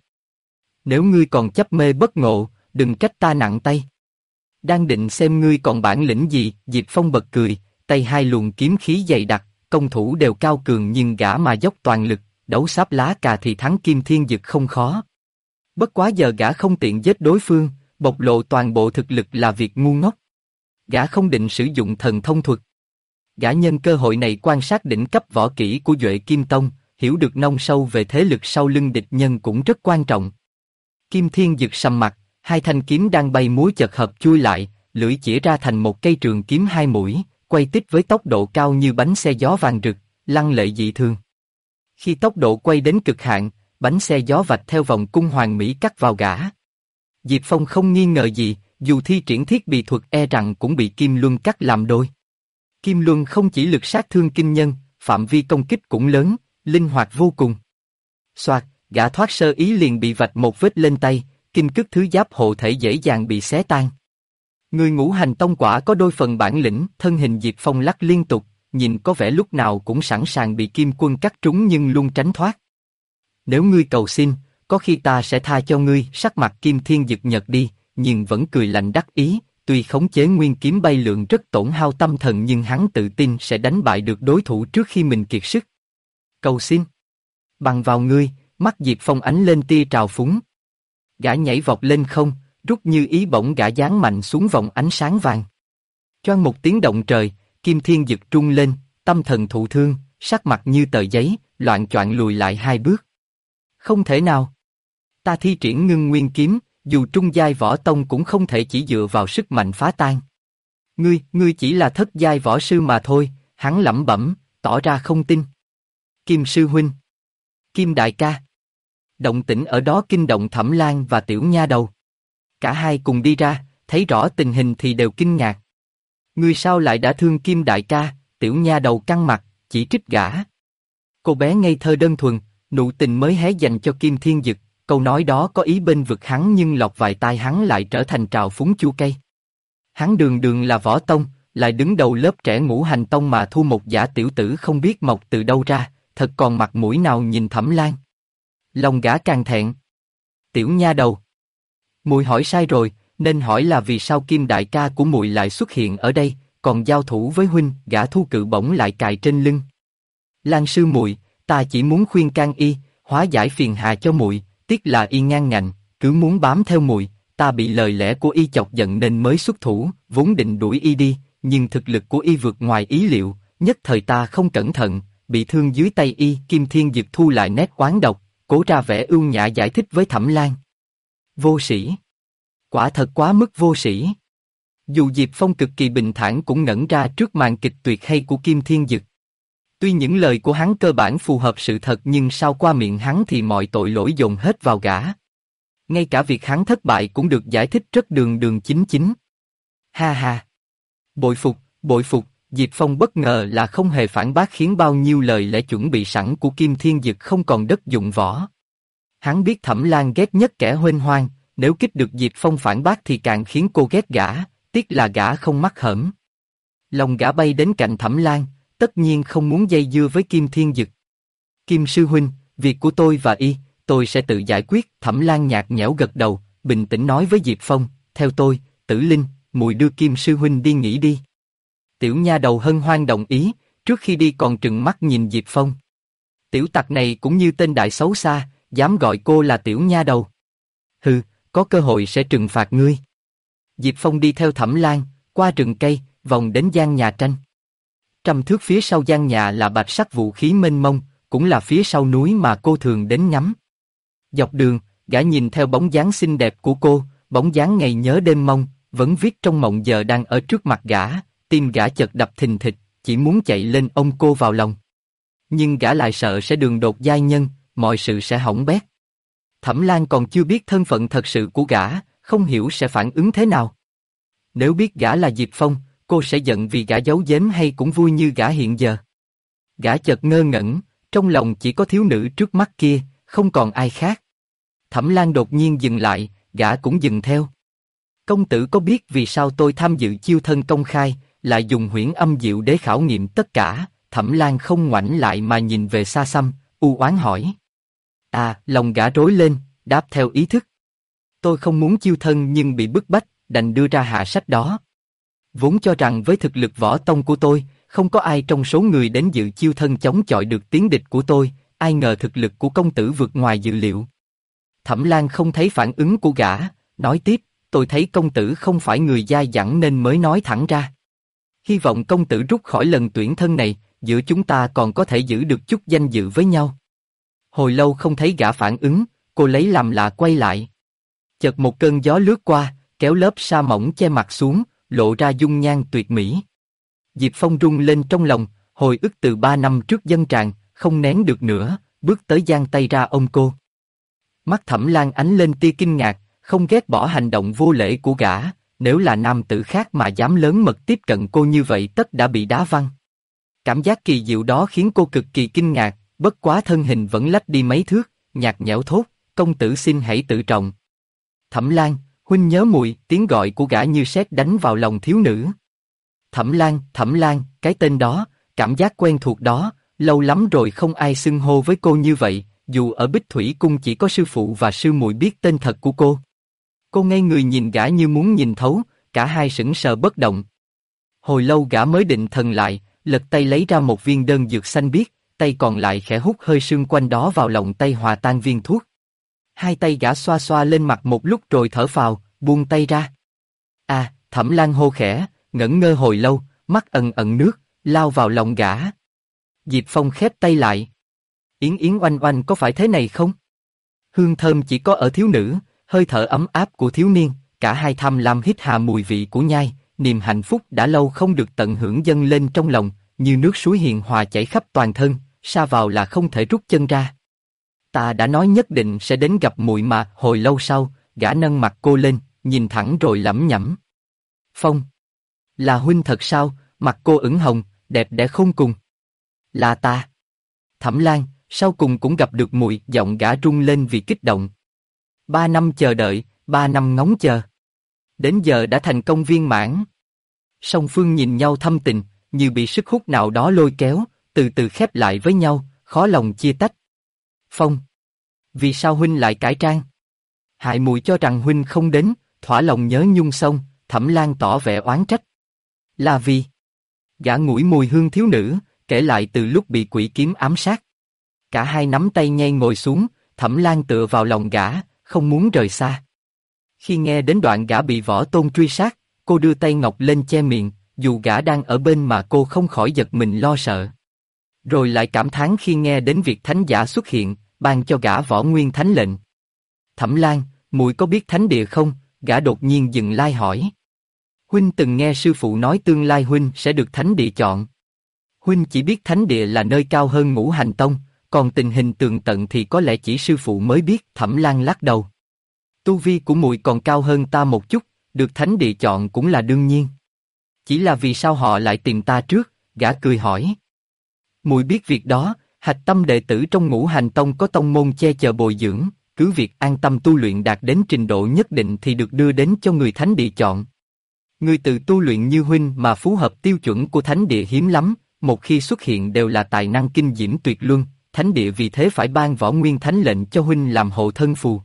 Nếu ngươi còn chấp mê bất ngộ, đừng trách ta nặng tay. Đang định xem ngươi còn bản lĩnh gì, Diệp Phong bật cười, tay hai luồng kiếm khí dày đặc, công thủ đều cao cường nhưng gã mà dốc toàn lực, đấu sáp lá cà thì thắng Kim Thiên Dực không khó. Bất quá giờ gã không tiện giết đối phương, bộc lộ toàn bộ thực lực là việc ngu ngốc. Gã không định sử dụng thần thông thuật. Gã nhân cơ hội này quan sát đỉnh cấp võ kỹ của Duệ Kim Tông, hiểu được nông sâu về thế lực sau lưng địch nhân cũng rất quan trọng. Kim Thiên Dực sầm mặt, hai thanh kiếm đang bay múa chợt hợp chui lại, lưỡi chĩa ra thành một cây trường kiếm hai mũi, quay tít với tốc độ cao như bánh xe gió vàng rực, lăng lệ dị thường. Khi tốc độ quay đến cực hạn, bánh xe gió vạch theo vòng cung hoàng mỹ cắt vào gã. Diệp Phong không nghi ngờ gì, dù thi triển thiết bị thuật e rằng cũng bị Kim Luân cắt làm đôi. Kim Luân không chỉ lực sát thương kinh nhân, phạm vi công kích cũng lớn, linh hoạt vô cùng. Soạt, gã thoát sơ ý liền bị vạch một vết lên tay, kim cức thứ giáp hộ thể dễ dàng bị xé tan. Người Ngũ Hành Tông quả có đôi phần bản lĩnh, thân hình Diệp Phong lắc liên tục, nhìn có vẻ lúc nào cũng sẵn sàng bị Kim Quân cắt trúng nhưng luôn tránh thoát. Nếu ngươi cầu xin, có khi ta sẽ tha cho ngươi. Sắc mặt Kim Thiên Dực nhợt đi, nhưng vẫn cười lạnh đắc ý. Tuy khống chế nguyên kiếm bay lượn rất tổn hao tâm thần nhưng hắn tự tin sẽ đánh bại được đối thủ trước khi mình kiệt sức. Cầu xin. Bằng vào ngươi, mắt Diệp Phong ánh lên tia trào phúng. Gã nhảy vọt lên không, rút như ý bổng gã giáng mạnh xuống vòng ánh sáng vàng. Choang một tiếng động trời, Kim Thiên Dực trung lên, tâm thần thụ thương, sắc mặt như tờ giấy, loạng choạng lùi lại hai bước. Không thể nào. Ta thi triển Ngưng Nguyên kiếm, dù trung giai võ tông cũng không thể chỉ dựa vào sức mạnh phá tan. Ngươi chỉ là thất giai võ sư mà thôi. Hắn lẩm bẩm, tỏ ra không tin. Kim sư huynh, Kim đại ca. Động tĩnh ở đó kinh động Thẩm Lan và Tiểu Nha Đầu. Cả hai cùng đi ra, thấy rõ tình hình thì đều kinh ngạc. Ngươi sao lại đã thương Kim đại ca? Tiểu Nha Đầu căng mặt, chỉ trích gã. Cô bé ngây thơ đơn thuần, nụ tình mới hé dành cho Kim Thiên Dực. Câu nói đó có ý bên vực hắn nhưng lọt vài tai hắn lại trở thành trào phúng chua cay. Hắn đường đường là võ tông, lại đứng đầu lớp trẻ Ngũ Hành Tông mà thu một giả tiểu tử không biết mọc từ đâu ra, thật còn mặt mũi nào nhìn Thẩm Lan. Lòng gã càng thẹn. Tiểu Nha Đầu, muội hỏi sai rồi, nên hỏi là vì sao Kim đại ca của muội lại xuất hiện ở đây, còn giao thủ với huynh. Gã thu cự bổng lại cài trên lưng. Lan sư muội, ta chỉ muốn khuyên can y, hóa giải phiền hà cho muội. Tiếc là y ngang ngạnh, cứ muốn bám theo muội. Ta bị lời lẽ của y chọc giận nên mới xuất thủ, vốn định đuổi y đi, nhưng thực lực của y vượt ngoài ý liệu, nhất thời ta không cẩn thận, bị thương dưới tay y. Kim Thiên Dực thu lại nét oán độc, cố ra vẻ ưu nhã giải thích với Thẩm Lan. Vô sĩ, quả thật quá mức vô sĩ. Dù Diệp Phong cực kỳ bình thản cũng ngẩn ra trước màn kịch tuyệt hay của Kim Thiên Dực. Tuy những lời của hắn cơ bản phù hợp sự thật nhưng sao qua miệng hắn thì mọi tội lỗi dồn hết vào gã. Ngay cả việc hắn thất bại cũng được giải thích rất đường đường chính chính. Ha ha! Bội phục, Diệp Phong bất ngờ là không hề phản bác khiến bao nhiêu lời lẽ chuẩn bị sẵn của Kim Thiên Dực không còn đất dụng võ. Hắn biết Thẩm Lan ghét nhất kẻ huênh hoang, nếu kích được Diệp Phong phản bác thì càng khiến cô ghét gã, tiếc là gã không mắc hởm. Lòng gã bay đến cạnh Thẩm Lan, tất nhiên không muốn dây dưa với Kim Thiên Dực. Kim sư huynh, việc của tôi và y, tôi sẽ tự giải quyết. Thẩm Lan nhạt nhẽo gật đầu, bình tĩnh nói với Diệp Phong, theo tôi, Tử Linh, muội đưa Kim sư huynh đi nghỉ đi. Tiểu Nha Đầu hân hoan đồng ý, trước khi đi còn trừng mắt nhìn Diệp Phong. Tiểu tặc này cũng như tên đại xấu xa, dám gọi cô là Tiểu Nha Đầu. Hừ, có cơ hội sẽ trừng phạt ngươi. Diệp Phong đi theo Thẩm Lan, qua rừng cây, vòng đến gian nhà tranh. 100 thước phía sau gian nhà là bạch sắc vũ khí mênh mông, cũng là phía sau núi mà cô thường đến ngắm. Dọc đường, gã nhìn theo bóng dáng xinh đẹp của cô, bóng dáng ngày nhớ đêm mong, vẫn viết trong mộng giờ đang ở trước mặt gã, tim gã chợt đập thình thịch, chỉ muốn chạy lên ôm cô vào lòng. Nhưng gã lại sợ sẽ đường đột giai nhân, mọi sự sẽ hỏng bét. Thẩm Lan còn chưa biết thân phận thật sự của gã, không hiểu sẽ phản ứng thế nào. Nếu biết gã là Diệp Phong, cô sẽ giận vì gã giấu giếm hay cũng vui như gã hiện giờ. Gã chợt ngơ ngẩn, trong lòng chỉ có thiếu nữ trước mắt kia, không còn ai khác. Thẩm Lan đột nhiên dừng lại, gã cũng dừng theo. Công tử có biết vì sao tôi tham dự chiêu thân công khai, lại dùng huyễn âm diệu để khảo nghiệm tất cả? Thẩm Lan không ngoảnh lại mà nhìn về xa xăm, u oán hỏi. À, lòng gã rối lên, đáp theo ý thức. Tôi không muốn chiêu thân nhưng bị bức bách, đành đưa ra hạ sách đó. Vốn cho rằng với thực lực võ tông của tôi, không có ai trong số người đến dự chiêu thân chống chọi được tiếng địch của tôi, ai ngờ thực lực của công tử vượt ngoài dự liệu. Thẩm Lan không thấy phản ứng của gã, nói tiếp, tôi thấy công tử không phải người dai dẳng nên mới nói thẳng ra. Hy vọng công tử rút khỏi lần tuyển thân này, giữa chúng ta còn có thể giữ được chút danh dự với nhau. Hồi lâu không thấy gã phản ứng, cô lấy làm lạ quay lại. Chợt một cơn gió lướt qua, kéo lớp sa mỏng che mặt xuống, lộ ra dung nhan tuyệt mỹ. Diệp Phong rung lên trong lòng, hồi ức từ 3 năm trước dâng tràn, không nén được nữa, bước tới giang tay ra ôm cô. Mắt Thẩm Lan ánh lên tia kinh ngạc, không ghét bỏ hành động vô lễ của gã, nếu là nam tử khác mà dám lớn mật tiếp cận cô như vậy tất đã bị đá văng. Cảm giác kỳ diệu đó khiến cô cực kỳ kinh ngạc, bất quá thân hình vẫn lách đi mấy thước, nhạt nhẽo thốt, công tử xin hãy tự trọng. Thẩm Lan, huynh nhớ muội, tiếng gọi của gã như sét đánh vào lòng thiếu nữ. Thẩm Lan, cái tên đó, cảm giác quen thuộc đó, lâu lắm rồi không ai xưng hô với cô như vậy, dù ở Bích Thủy Cung chỉ có sư phụ và sư muội biết tên thật của cô. Cô ngây người nhìn gã như muốn nhìn thấu, cả hai sững sờ bất động. Hồi lâu gã mới định thần lại, lật tay lấy ra một viên đơn dược xanh biếc, tay còn lại khẽ hút hơi sương quanh đó vào lòng tay hòa tan viên thuốc. Hai tay gã xoa xoa lên mặt một lúc rồi thở phào, buông tay ra. À, Thẩm Lan hô khẽ, ngẩn ngơ hồi lâu, mắt ẩn ẩn nước, lao vào lòng gã. Diệp Phong khép tay lại. Yến Yến Oanh Oanh có phải thế này không? Hương thơm chỉ có ở thiếu nữ, hơi thở ấm áp của thiếu niên, cả hai tham lam hít hà mùi vị của nhai, niềm hạnh phúc đã lâu không được tận hưởng dâng lên trong lòng, như nước suối hiền hòa chảy khắp toàn thân, sa vào là không thể rút chân ra. Ta đã nói nhất định sẽ đến gặp muội mà. Hồi lâu sau, gã nâng mặt cô lên, nhìn thẳng rồi lẩm nhẩm. Phong, là huynh thật sao? Mặt cô ửng hồng, đẹp đẽ khôn cùng. Là ta. Thẩm Lan, sau cùng cũng gặp được muội. Giọng gã rung lên vì kích động. 3 năm chờ đợi, 3 năm ngóng chờ. Đến giờ đã thành công viên mãn. Song phương nhìn nhau thâm tình, như bị sức hút nào đó lôi kéo, từ từ khép lại với nhau, khó lòng chia tách. Phong, vì sao huynh lại cải trang? Hại muội cho rằng huynh không đến, thỏa lòng nhớ nhung xong. Thẩm Lan tỏ vẻ oán trách. Là vì gã ngửi mùi hương thiếu nữ, kể lại từ lúc bị quỷ kiếm ám sát. Cả hai nắm tay nhay ngồi xuống, Thẩm Lan tựa vào lòng gã, không muốn rời xa. Khi nghe đến đoạn gã bị Võ Tôn truy sát, cô đưa tay ngọc lên che miệng, dù gã đang ở bên mà cô không khỏi giật mình lo sợ. Rồi lại cảm thán khi nghe đến việc thánh giả xuất hiện, ban cho gã Võ Nguyên Thánh lệnh. Thẩm Lan, muội có biết thánh địa không? Gã đột nhiên dừng lai hỏi. Huynh từng nghe sư phụ nói tương lai huynh sẽ được thánh địa chọn. Huynh chỉ biết thánh địa là nơi cao hơn Ngũ Hành Tông, còn tình hình tường tận thì có lẽ chỉ sư phụ mới biết. Thẩm Lan lắc đầu. Tu vi của muội còn cao hơn ta một chút, được thánh địa chọn cũng là đương nhiên. Chỉ là vì sao họ lại tìm ta trước? Gã cười hỏi. Muội biết việc đó, hạch tâm đệ tử trong Ngũ Hành Tông có tông môn che chở bồi dưỡng, cứ việc an tâm tu luyện đạt đến trình độ nhất định thì được đưa đến cho người thánh địa chọn. Người tự tu luyện như huynh mà phù hợp tiêu chuẩn của thánh địa hiếm lắm, một khi xuất hiện đều là tài năng kinh diễm tuyệt luân, thánh địa vì thế phải ban Võ Nguyên Thánh lệnh cho huynh làm hộ thân phù.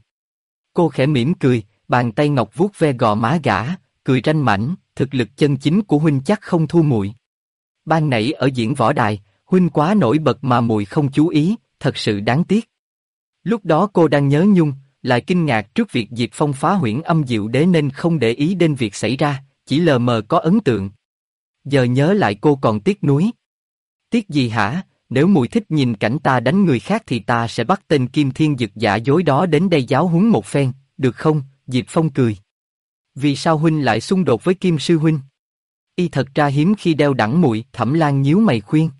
Cô khẽ mỉm cười, bàn tay ngọc vuốt ve gò má gã, cười ranh mãnh, thực lực chân chính của huynh chắc không thua muội. Ban nãy ở diễn võ đài, huynh quá nổi bật mà muội không chú ý, thật sự đáng tiếc. Lúc đó cô đang nhớ nhung, lại kinh ngạc trước việc Diệp Phong phá huyễn âm diệu đế nên không để ý đến việc xảy ra, chỉ lờ mờ có ấn tượng. Giờ nhớ lại cô còn tiếc nuối. Tiếc gì hả? Nếu muội thích nhìn cảnh ta đánh người khác thì ta sẽ bắt tên Kim Thiên Dực giả dối đó đến đây giáo huấn một phen, được không? Diệp Phong cười. Vì sao huynh lại xung đột với Kim sư huynh? Y thật ra hiếm khi đeo đẳng muội. Thẩm Lan nhíu mày khuyên.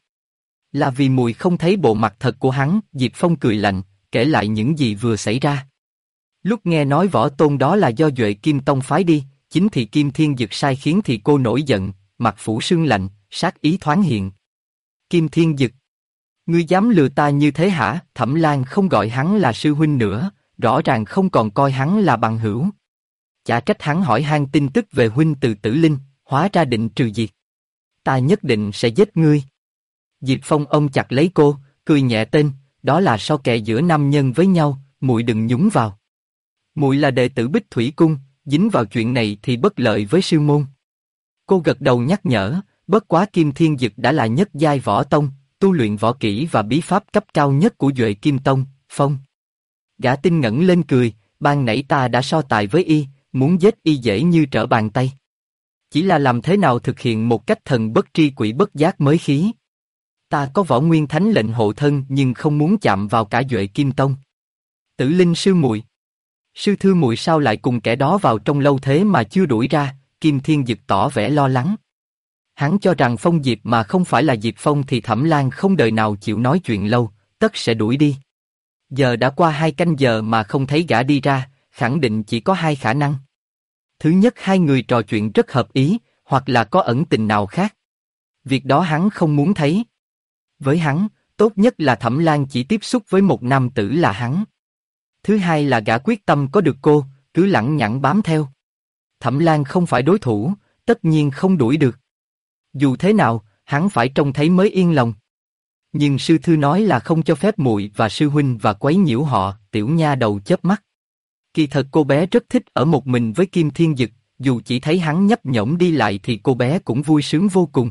Là vì muội không thấy bộ mặt thật của hắn. Diệp Phong cười lạnh, kể lại những gì vừa xảy ra. Lúc nghe nói Võ Tôn đó là do Duệ Kim Tông phái đi, chính thì Kim Thiên Dực sai khiến thì cô nổi giận, mặt phủ sương lạnh, sát ý thoáng hiện. Kim Thiên Dực, ngươi dám lừa ta như thế hả? Thẩm Lan không gọi hắn là sư huynh nữa, rõ ràng không còn coi hắn là bằng hữu. Chả trách hắn hỏi han tin tức về huynh từ Tử Linh, hóa ra định trừ diệt. Ta nhất định sẽ giết ngươi. Diệp Phong ôm chặt lấy cô, cười nhẹ tên, đó là so kè giữa nam nhân với nhau, muội đừng nhúng vào. Muội là đệ tử Bích Thủy Cung, dính vào chuyện này thì bất lợi với sư môn. Cô gật đầu nhắc nhở, bất quá Kim Thiên Dực đã là nhất giai võ tông, tu luyện võ kỹ và bí pháp cấp cao nhất của Duệ Kim Tông. Phong. Gã tinh ngẩng lên cười, ban nãy ta đã so tài với y, muốn giết y dễ như trở bàn tay. Chỉ là làm thế nào thực hiện một cách thần bất tri quỷ bất giác mới khí. Ta có Võ Nguyên Thánh lệnh hộ thân nhưng không muốn chạm vào cả Duệ Kim Tông. Tử Linh sư muội, sư thư muội sao lại cùng kẻ đó vào trong lâu thế mà chưa đuổi ra? Kim Thiên Dực tỏ vẻ lo lắng. Hắn cho rằng Phong Diệp mà không phải là Diệp Phong thì Thẩm Lan không đời nào chịu nói chuyện lâu, tất sẽ đuổi đi. Giờ đã qua 2 canh giờ mà không thấy gã đi ra, khẳng định chỉ có 2 khả năng. Thứ nhất, hai người trò chuyện rất hợp ý, hoặc là có ẩn tình nào khác. Việc đó hắn không muốn thấy. Với hắn, tốt nhất là Thẩm Lan chỉ tiếp xúc với một nam tử là hắn. Thứ hai là gã quyết tâm có được cô, cứ lẳng nhẳng bám theo. Thẩm Lan không phải đối thủ, tất nhiên không đuổi được. Dù thế nào, hắn phải trông thấy mới yên lòng. Nhưng sư thư nói là không cho phép muội và sư huynh và quấy nhiễu họ. Tiểu nha đầu chớp mắt. Kỳ thật cô bé rất thích ở một mình với Kim Thiên Dực, dù chỉ thấy hắn nhấp nhổm đi lại thì cô bé cũng vui sướng vô cùng.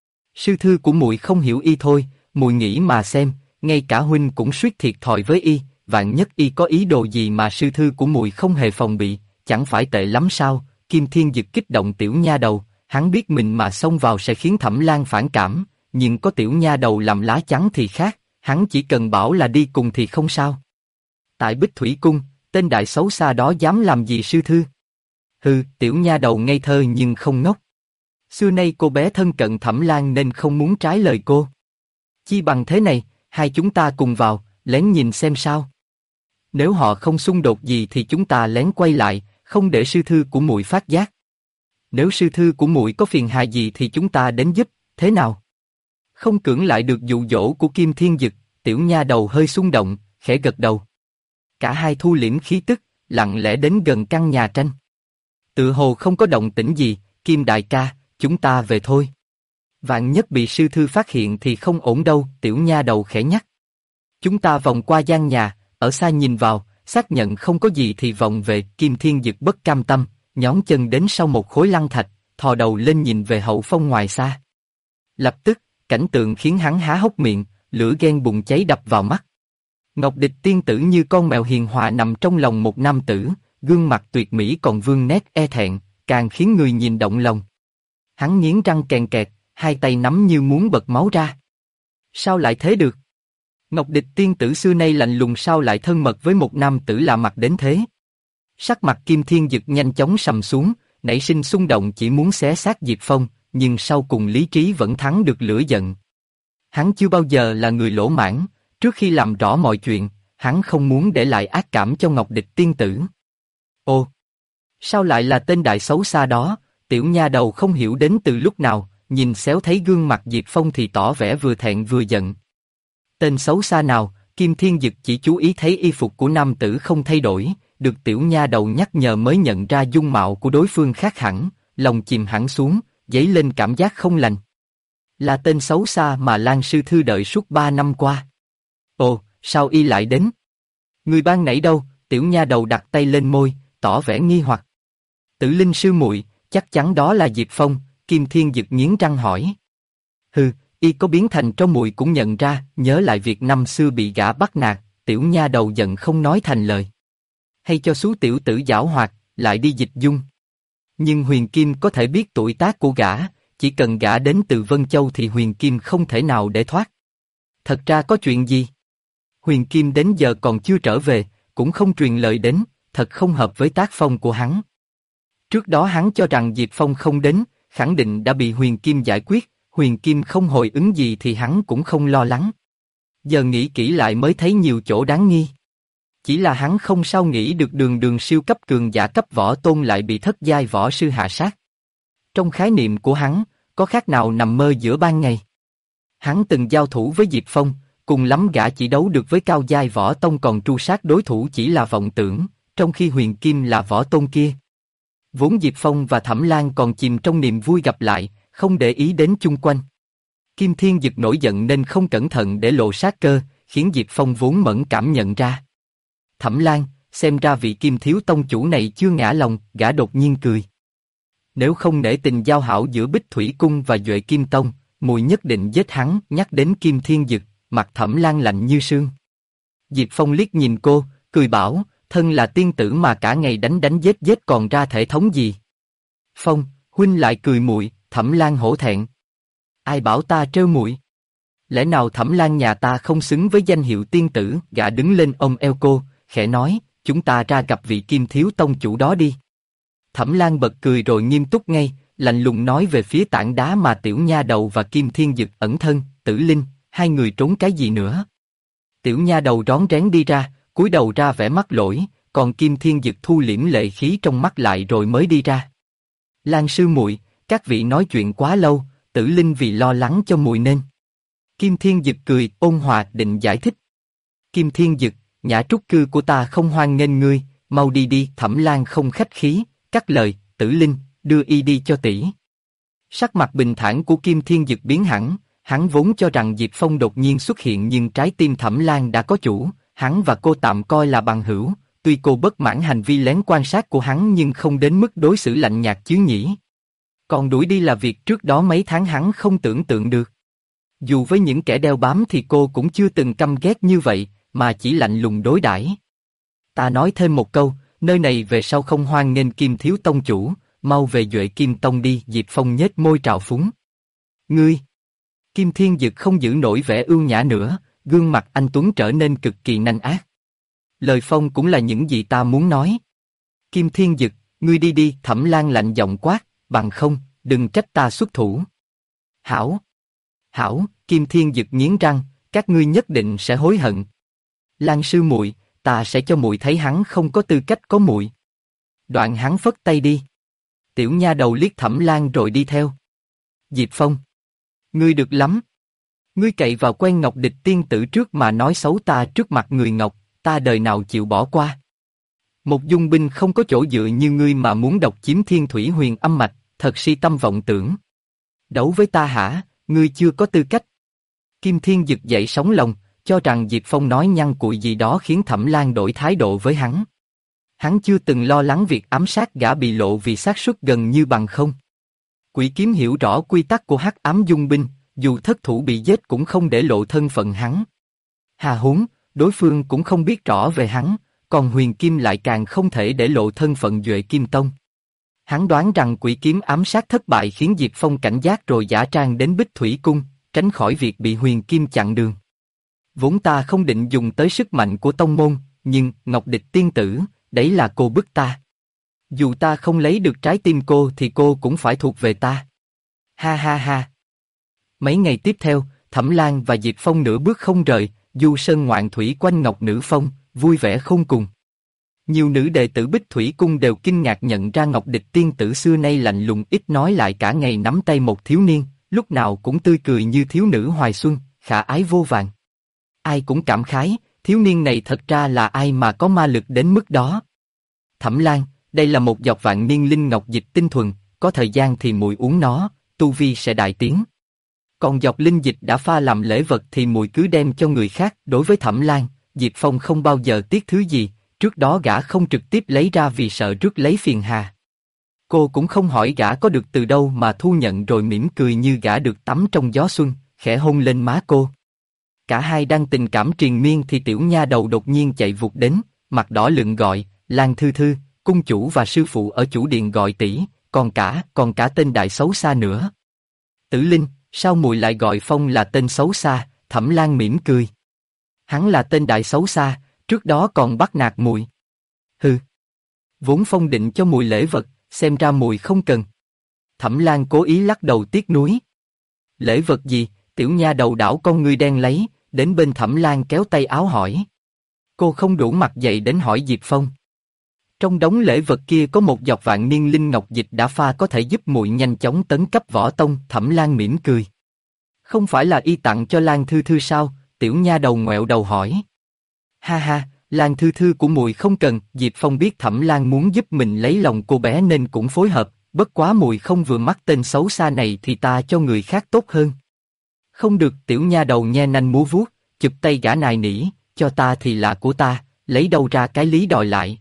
Sư thư của muội không hiểu y thôi, muội nghĩ mà xem, ngay cả huynh cũng suýt thiệt thòi với y, vạn nhất y có ý đồ gì mà sư thư của muội không hề phòng bị, chẳng phải tệ lắm sao? Kim Thiên Dực kích động tiểu nha đầu, hắn biết mình mà xông vào sẽ khiến Thẩm Lan phản cảm, nhưng có tiểu nha đầu làm lá chắn thì khác, hắn chỉ cần bảo là đi cùng thì không sao. Tại Bích Thủy Cung, tên đại xấu xa đó dám làm gì sư thư? Hừ, tiểu nha đầu ngây thơ nhưng không ngốc. Xưa nay cô bé thân cận Thẩm Lan nên không muốn trái lời cô. Chi bằng thế này, hai chúng ta cùng vào, lén nhìn xem sao. Nếu họ không xung đột gì thì chúng ta lén quay lại, không để sư thư của muội phát giác. Nếu sư thư của muội có phiền hà gì thì chúng ta đến giúp, thế nào? Không cưỡng lại được dụ dỗ của Kim Thiên Dực, tiểu nha đầu hơi xung động, khẽ gật đầu. Cả hai thu liễm khí tức, lặng lẽ đến gần căn nhà tranh. Tự hồ không có động tĩnh gì, Kim đại ca, chúng ta về thôi. Vạn nhất bị sư thư phát hiện thì không ổn đâu, tiểu nha đầu khẽ nhắc. Chúng ta vòng qua gian nhà, ở xa nhìn vào, xác nhận không có gì thì vòng về. Kim Thiên Dực bất cam tâm, nhón chân đến sau một khối lăng thạch, thò đầu lên nhìn về hậu phong ngoài xa. Lập tức, cảnh tượng khiến hắn há hốc miệng, lửa ghen bùng cháy đập vào mắt. Ngọc Địch tiên tử như con mèo hiền hòa nằm trong lòng một nam tử, gương mặt tuyệt mỹ còn vương nét e thẹn, càng khiến người nhìn động lòng. Hắn nghiến răng kèn kẹt, hai tay nắm như muốn bật máu ra. Sao lại thế được? Ngọc Địch tiên tử xưa nay lạnh lùng sao lại thân mật với một nam tử lạ mặt đến thế? Sắc mặt Kim Thiên Dực nhanh chóng sầm xuống, nảy sinh xung động chỉ muốn xé xác Diệp Phong, nhưng sau cùng lý trí vẫn thắng được lửa giận. Hắn chưa bao giờ là người lỗ mãn, trước khi làm rõ mọi chuyện, hắn không muốn để lại ác cảm cho Ngọc Địch tiên tử. Ồ, sao lại là tên đại xấu xa đó? Tiểu nha đầu không hiểu đến từ lúc nào, nhìn xéo thấy gương mặt Diệp Phong thì tỏ vẻ vừa thẹn vừa giận. Tên xấu xa nào? Kim Thiên Dực chỉ chú ý thấy y phục của nam tử không thay đổi, được tiểu nha đầu nhắc nhở mới nhận ra dung mạo của đối phương khác hẳn, lòng chìm hẳn xuống, dấy lên cảm giác không lành. Là tên xấu xa mà Lan sư thư đợi suốt 3 năm qua. Ồ, sao y lại đến? Người ban nãy đâu? Tiểu nha đầu đặt tay lên môi, tỏ vẻ nghi hoặc. Tử Linh sư muội, chắc chắn đó là Diệp Phong. Kim Thiên Dực nghiến răng hỏi. Hừ, y có biến thành trong muội cũng nhận ra, nhớ lại việc năm xưa bị gã bắt nạt, tiểu nha đầu giận không nói thành lời. Hay cho số tiểu tử giảo hoạt, lại đi dịch dung. Nhưng Huyền Kim có thể biết tuổi tác của gã, chỉ cần gã đến từ Vân Châu thì Huyền Kim không thể nào để thoát. Thật ra có chuyện gì? Huyền Kim đến giờ còn chưa trở về, cũng không truyền lời đến, thật không hợp với tác phong của hắn. Trước đó hắn cho rằng Diệp Phong không đến, khẳng định đã bị Huyền Kim giải quyết, Huyền Kim không hồi ứng gì thì hắn cũng không lo lắng. Giờ nghĩ kỹ lại mới thấy nhiều chỗ đáng nghi. Chỉ là hắn không sao nghĩ được đường đường siêu cấp cường giả cấp võ tôn lại bị thất giai võ sư hạ sát. Trong khái niệm của hắn, có khác nào nằm mơ giữa ban ngày. Hắn từng giao thủ với Diệp Phong, cùng lắm gã chỉ đấu được với cao giai võ tông còn tru sát đối thủ chỉ là vọng tưởng, trong khi Huyền Kim là võ tôn kia. Vốn Diệp Phong và Thẩm Lan còn chìm trong niềm vui gặp lại, không để ý đến chung quanh. Kim Thiên Dực nổi giận nên không cẩn thận để lộ sát cơ, khiến Diệp Phong vốn mẫn cảm nhận ra. Thẩm Lan, xem ra vị Kim thiếu tông chủ này chưa ngã lòng, gã đột nhiên cười. Nếu không nể tình giao hảo giữa Bích Thủy Cung và Duệ Kim Tông, muội nhất định giết hắn. Nhắc đến Kim Thiên Dực, mặt Thẩm Lan lạnh như sương. Diệp Phong liếc nhìn cô, cười bảo, thân là tiên tử mà cả ngày đánh giết còn ra thể thống gì? Phong, huynh lại cười muội. Thẩm Lan hổ thẹn. Ai bảo ta trêu muội? Lẽ nào Thẩm Lan nhà ta không xứng với danh hiệu tiên tử? Gã đứng lên ôm eo cô, khẽ nói, chúng ta ra gặp vị Kim thiếu tông chủ đó đi. Thẩm Lan bật cười rồi nghiêm túc ngay, lạnh lùng nói về phía tảng đá mà Tiểu Nha Đầu và Kim Thiên Dực ẩn thân, Tử Linh, hai người trốn cái gì nữa? Tiểu Nha Đầu rón rén đi ra, cúi đầu ra vẻ mắc lỗi, còn Kim Thiên Dực thu liễm lệ khí trong mắt lại rồi mới đi ra. Lan sư muội, các vị nói chuyện quá lâu, Tử Linh vì lo lắng cho muội nên. Kim Thiên Dực cười ôn hòa định giải thích. Kim Thiên Dực, nhã trúc cư của ta không hoan nghênh ngươi, mau đi đi. Thẩm Lan không khách khí, cắt lời, Tử Linh, đưa y đi cho tỷ. Sắc mặt bình thản của Kim Thiên Dực biến hẳn, hắn vốn cho rằng Diệp Phong đột nhiên xuất hiện nhưng trái tim Thẩm Lan đã có chủ, hắn và cô tạm coi là bằng hữu, tuy cô bất mãn hành vi lén quan sát của hắn nhưng không đến mức đối xử lạnh nhạt chứ nhỉ. Còn đuổi đi là việc trước đó mấy tháng hắn không tưởng tượng được. Dù với những kẻ đeo bám thì cô cũng chưa từng căm ghét như vậy, mà chỉ lạnh lùng đối đãi. Ta nói thêm một câu, nơi này về sau không hoan nghênh Kim thiếu tông chủ, mau về Duệ Kim tông đi. Diệp Phong nhếch môi trào phúng. Ngươi! Kim Thiên Dực không giữ nổi vẻ ưu nhã nữa, gương mặt anh tuấn trở nên cực kỳ nanh ác. Lời Phong cũng là những gì ta muốn nói. Kim Thiên Dực, ngươi đi đi. Thẩm Lan lạnh giọng quát, bằng không, đừng trách ta xuất thủ. Hảo! Hảo! Kim Thiên Dực nghiến răng, các ngươi nhất định sẽ hối hận. Lan sư muội, ta sẽ cho muội thấy hắn không có tư cách có muội. Đoạn hắn phất tay đi. Tiểu Nha Đầu liếc Thẩm Lan rồi đi theo. Diệp Phong, ngươi được lắm. Ngươi cậy vào quen Ngọc Địch tiên tử trước mà nói xấu ta trước mặt người Ngọc, ta đời nào chịu bỏ qua. Một dung binh không có chỗ dựa như ngươi mà muốn độc chiếm Thiên Thủy Huyền Âm Mạch, thật si tâm vọng tưởng. Đấu với ta hả? Ngươi chưa có tư cách. Kim Thiên Dực dậy sóng lòng, cho rằng Diệp Phong nói nhăng cuội gì đó khiến Thẩm Lan đổi thái độ với hắn. Hắn chưa từng lo lắng việc ám sát gã bị lộ vì xác suất gần như bằng không. Quỷ Kiếm hiểu rõ quy tắc của Hắc Ám Dung Binh, dù thất thủ bị giết cũng không để lộ thân phận hắn. Hà huống, đối phương cũng không biết rõ về hắn, còn Huyền Kim lại càng không thể để lộ thân phận Duệ Kim Tông. Hắn đoán rằng Quỷ Kiếm ám sát thất bại khiến Diệp Phong cảnh giác rồi giả trang đến Bích Thủy Cung, tránh khỏi việc bị Huyền Kim chặn đường. Vốn ta không định dùng tới sức mạnh của tông môn, nhưng Ngọc Địch tiên tử, đấy là cô bức ta. Dù ta không lấy được trái tim cô thì cô cũng phải thuộc về ta. Ha ha ha. Mấy ngày tiếp theo, Thẩm Lan và Diệp Phong nửa bước không rời, du sơn ngoạn thủy quanh Ngọc Nữ Phong, vui vẻ khôn cùng. Nhiều nữ đệ tử Bích Thủy Cung đều kinh ngạc nhận ra Ngọc Địch tiên tử xưa nay lạnh lùng ít nói lại cả ngày nắm tay một thiếu niên, lúc nào cũng tươi cười như thiếu nữ hoài xuân, khả ái vô vàn. Ai cũng cảm khái, thiếu niên này thật ra là ai mà có ma lực đến mức đó. Thẩm Lan, đây là một giọt vạn niên linh ngọc dịch tinh thuần, có thời gian thì muội uống nó, tu vi sẽ đại tiến. Còn giọt linh dịch đã pha làm lễ vật thì muội cứ đem cho người khác. Đối với Thẩm Lan, Diệp Phong không bao giờ tiếc thứ gì, trước đó gã không trực tiếp lấy ra vì sợ rước lấy phiền hà. Cô cũng không hỏi gã có được từ đâu mà thu nhận rồi mỉm cười như gã được tắm trong gió xuân, khẽ hôn lên má cô. Cả hai đang tình cảm triền miên thì Tiểu Nha Đầu đột nhiên chạy vụt đến, mặt đỏ lựng gọi, Lan Thư Thư, cung chủ và sư phụ ở chủ điện gọi tỷ, còn cả tên đại xấu xa nữa. Tử Linh, sao muội lại gọi Phong là tên xấu xa? Thẩm Lan mỉm cười. Hắn là tên đại xấu xa, trước đó còn bắt nạt muội. Hừ. Vốn Phong định cho muội lễ vật, xem ra muội không cần. Thẩm Lan cố ý lắc đầu tiếc nuối. Lễ vật gì? Tiểu Nha Đầu đảo con ngươi đen lấy, đến bên Thẩm Lan kéo tay áo hỏi. Cô không đủ mặt dậy đến hỏi Diệp Phong. Trong đống lễ vật kia có một giọt vạn niên linh ngọc dịch đã pha có thể giúp muội nhanh chóng tấn cấp võ tông. Thẩm Lan mỉm cười. Không phải là y tặng cho Lan Thư Thư sao? Tiểu Nha Đầu ngoẹo đầu hỏi. Ha ha, Lan Thư Thư của muội không cần. Diệp Phong biết Thẩm Lan muốn giúp mình lấy lòng cô bé nên cũng phối hợp. Bất quá muội không vừa mắt tên xấu xa này thì ta cho người khác tốt hơn. Không được. Tiểu Nha Đầu nhe nanh múa vuốt, chụp tay gã nài nỉ, cho ta thì là của ta, lấy đâu ra cái lý đòi lại.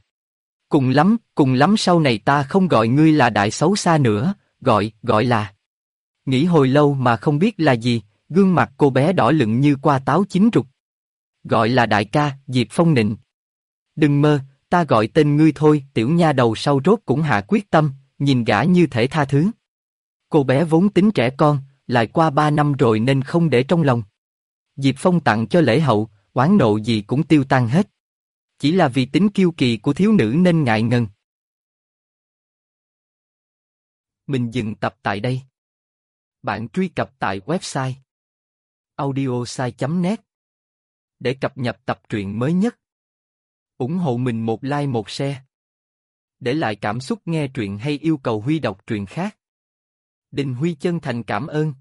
Cùng lắm sau này ta không gọi ngươi là đại xấu xa nữa, gọi là. Nghĩ hồi lâu mà không biết là gì, gương mặt cô bé đỏ lựng như qua táo chín rục. Gọi là đại ca. Diệp Phong nịnh. Đừng mơ, ta gọi tên ngươi thôi. Tiểu Nha Đầu sau rốt cũng hạ quyết tâm, nhìn gã như thể tha thứ. Cô bé vốn tính trẻ con, lại qua 3 năm rồi nên không để trong lòng. Diệp Phong tặng cho Lễ Hậu, oán nộ gì cũng tiêu tan hết. Chỉ là vì tính kiêu kỳ của thiếu nữ nên ngại ngần. Mình dừng tập tại đây. Bạn truy cập tại website audiosai.net để cập nhật tập truyện mới nhất. Ủng hộ mình một like một share. Để lại cảm xúc nghe truyện hay yêu cầu Huy đọc truyện khác. Đình Huy chân thành cảm ơn.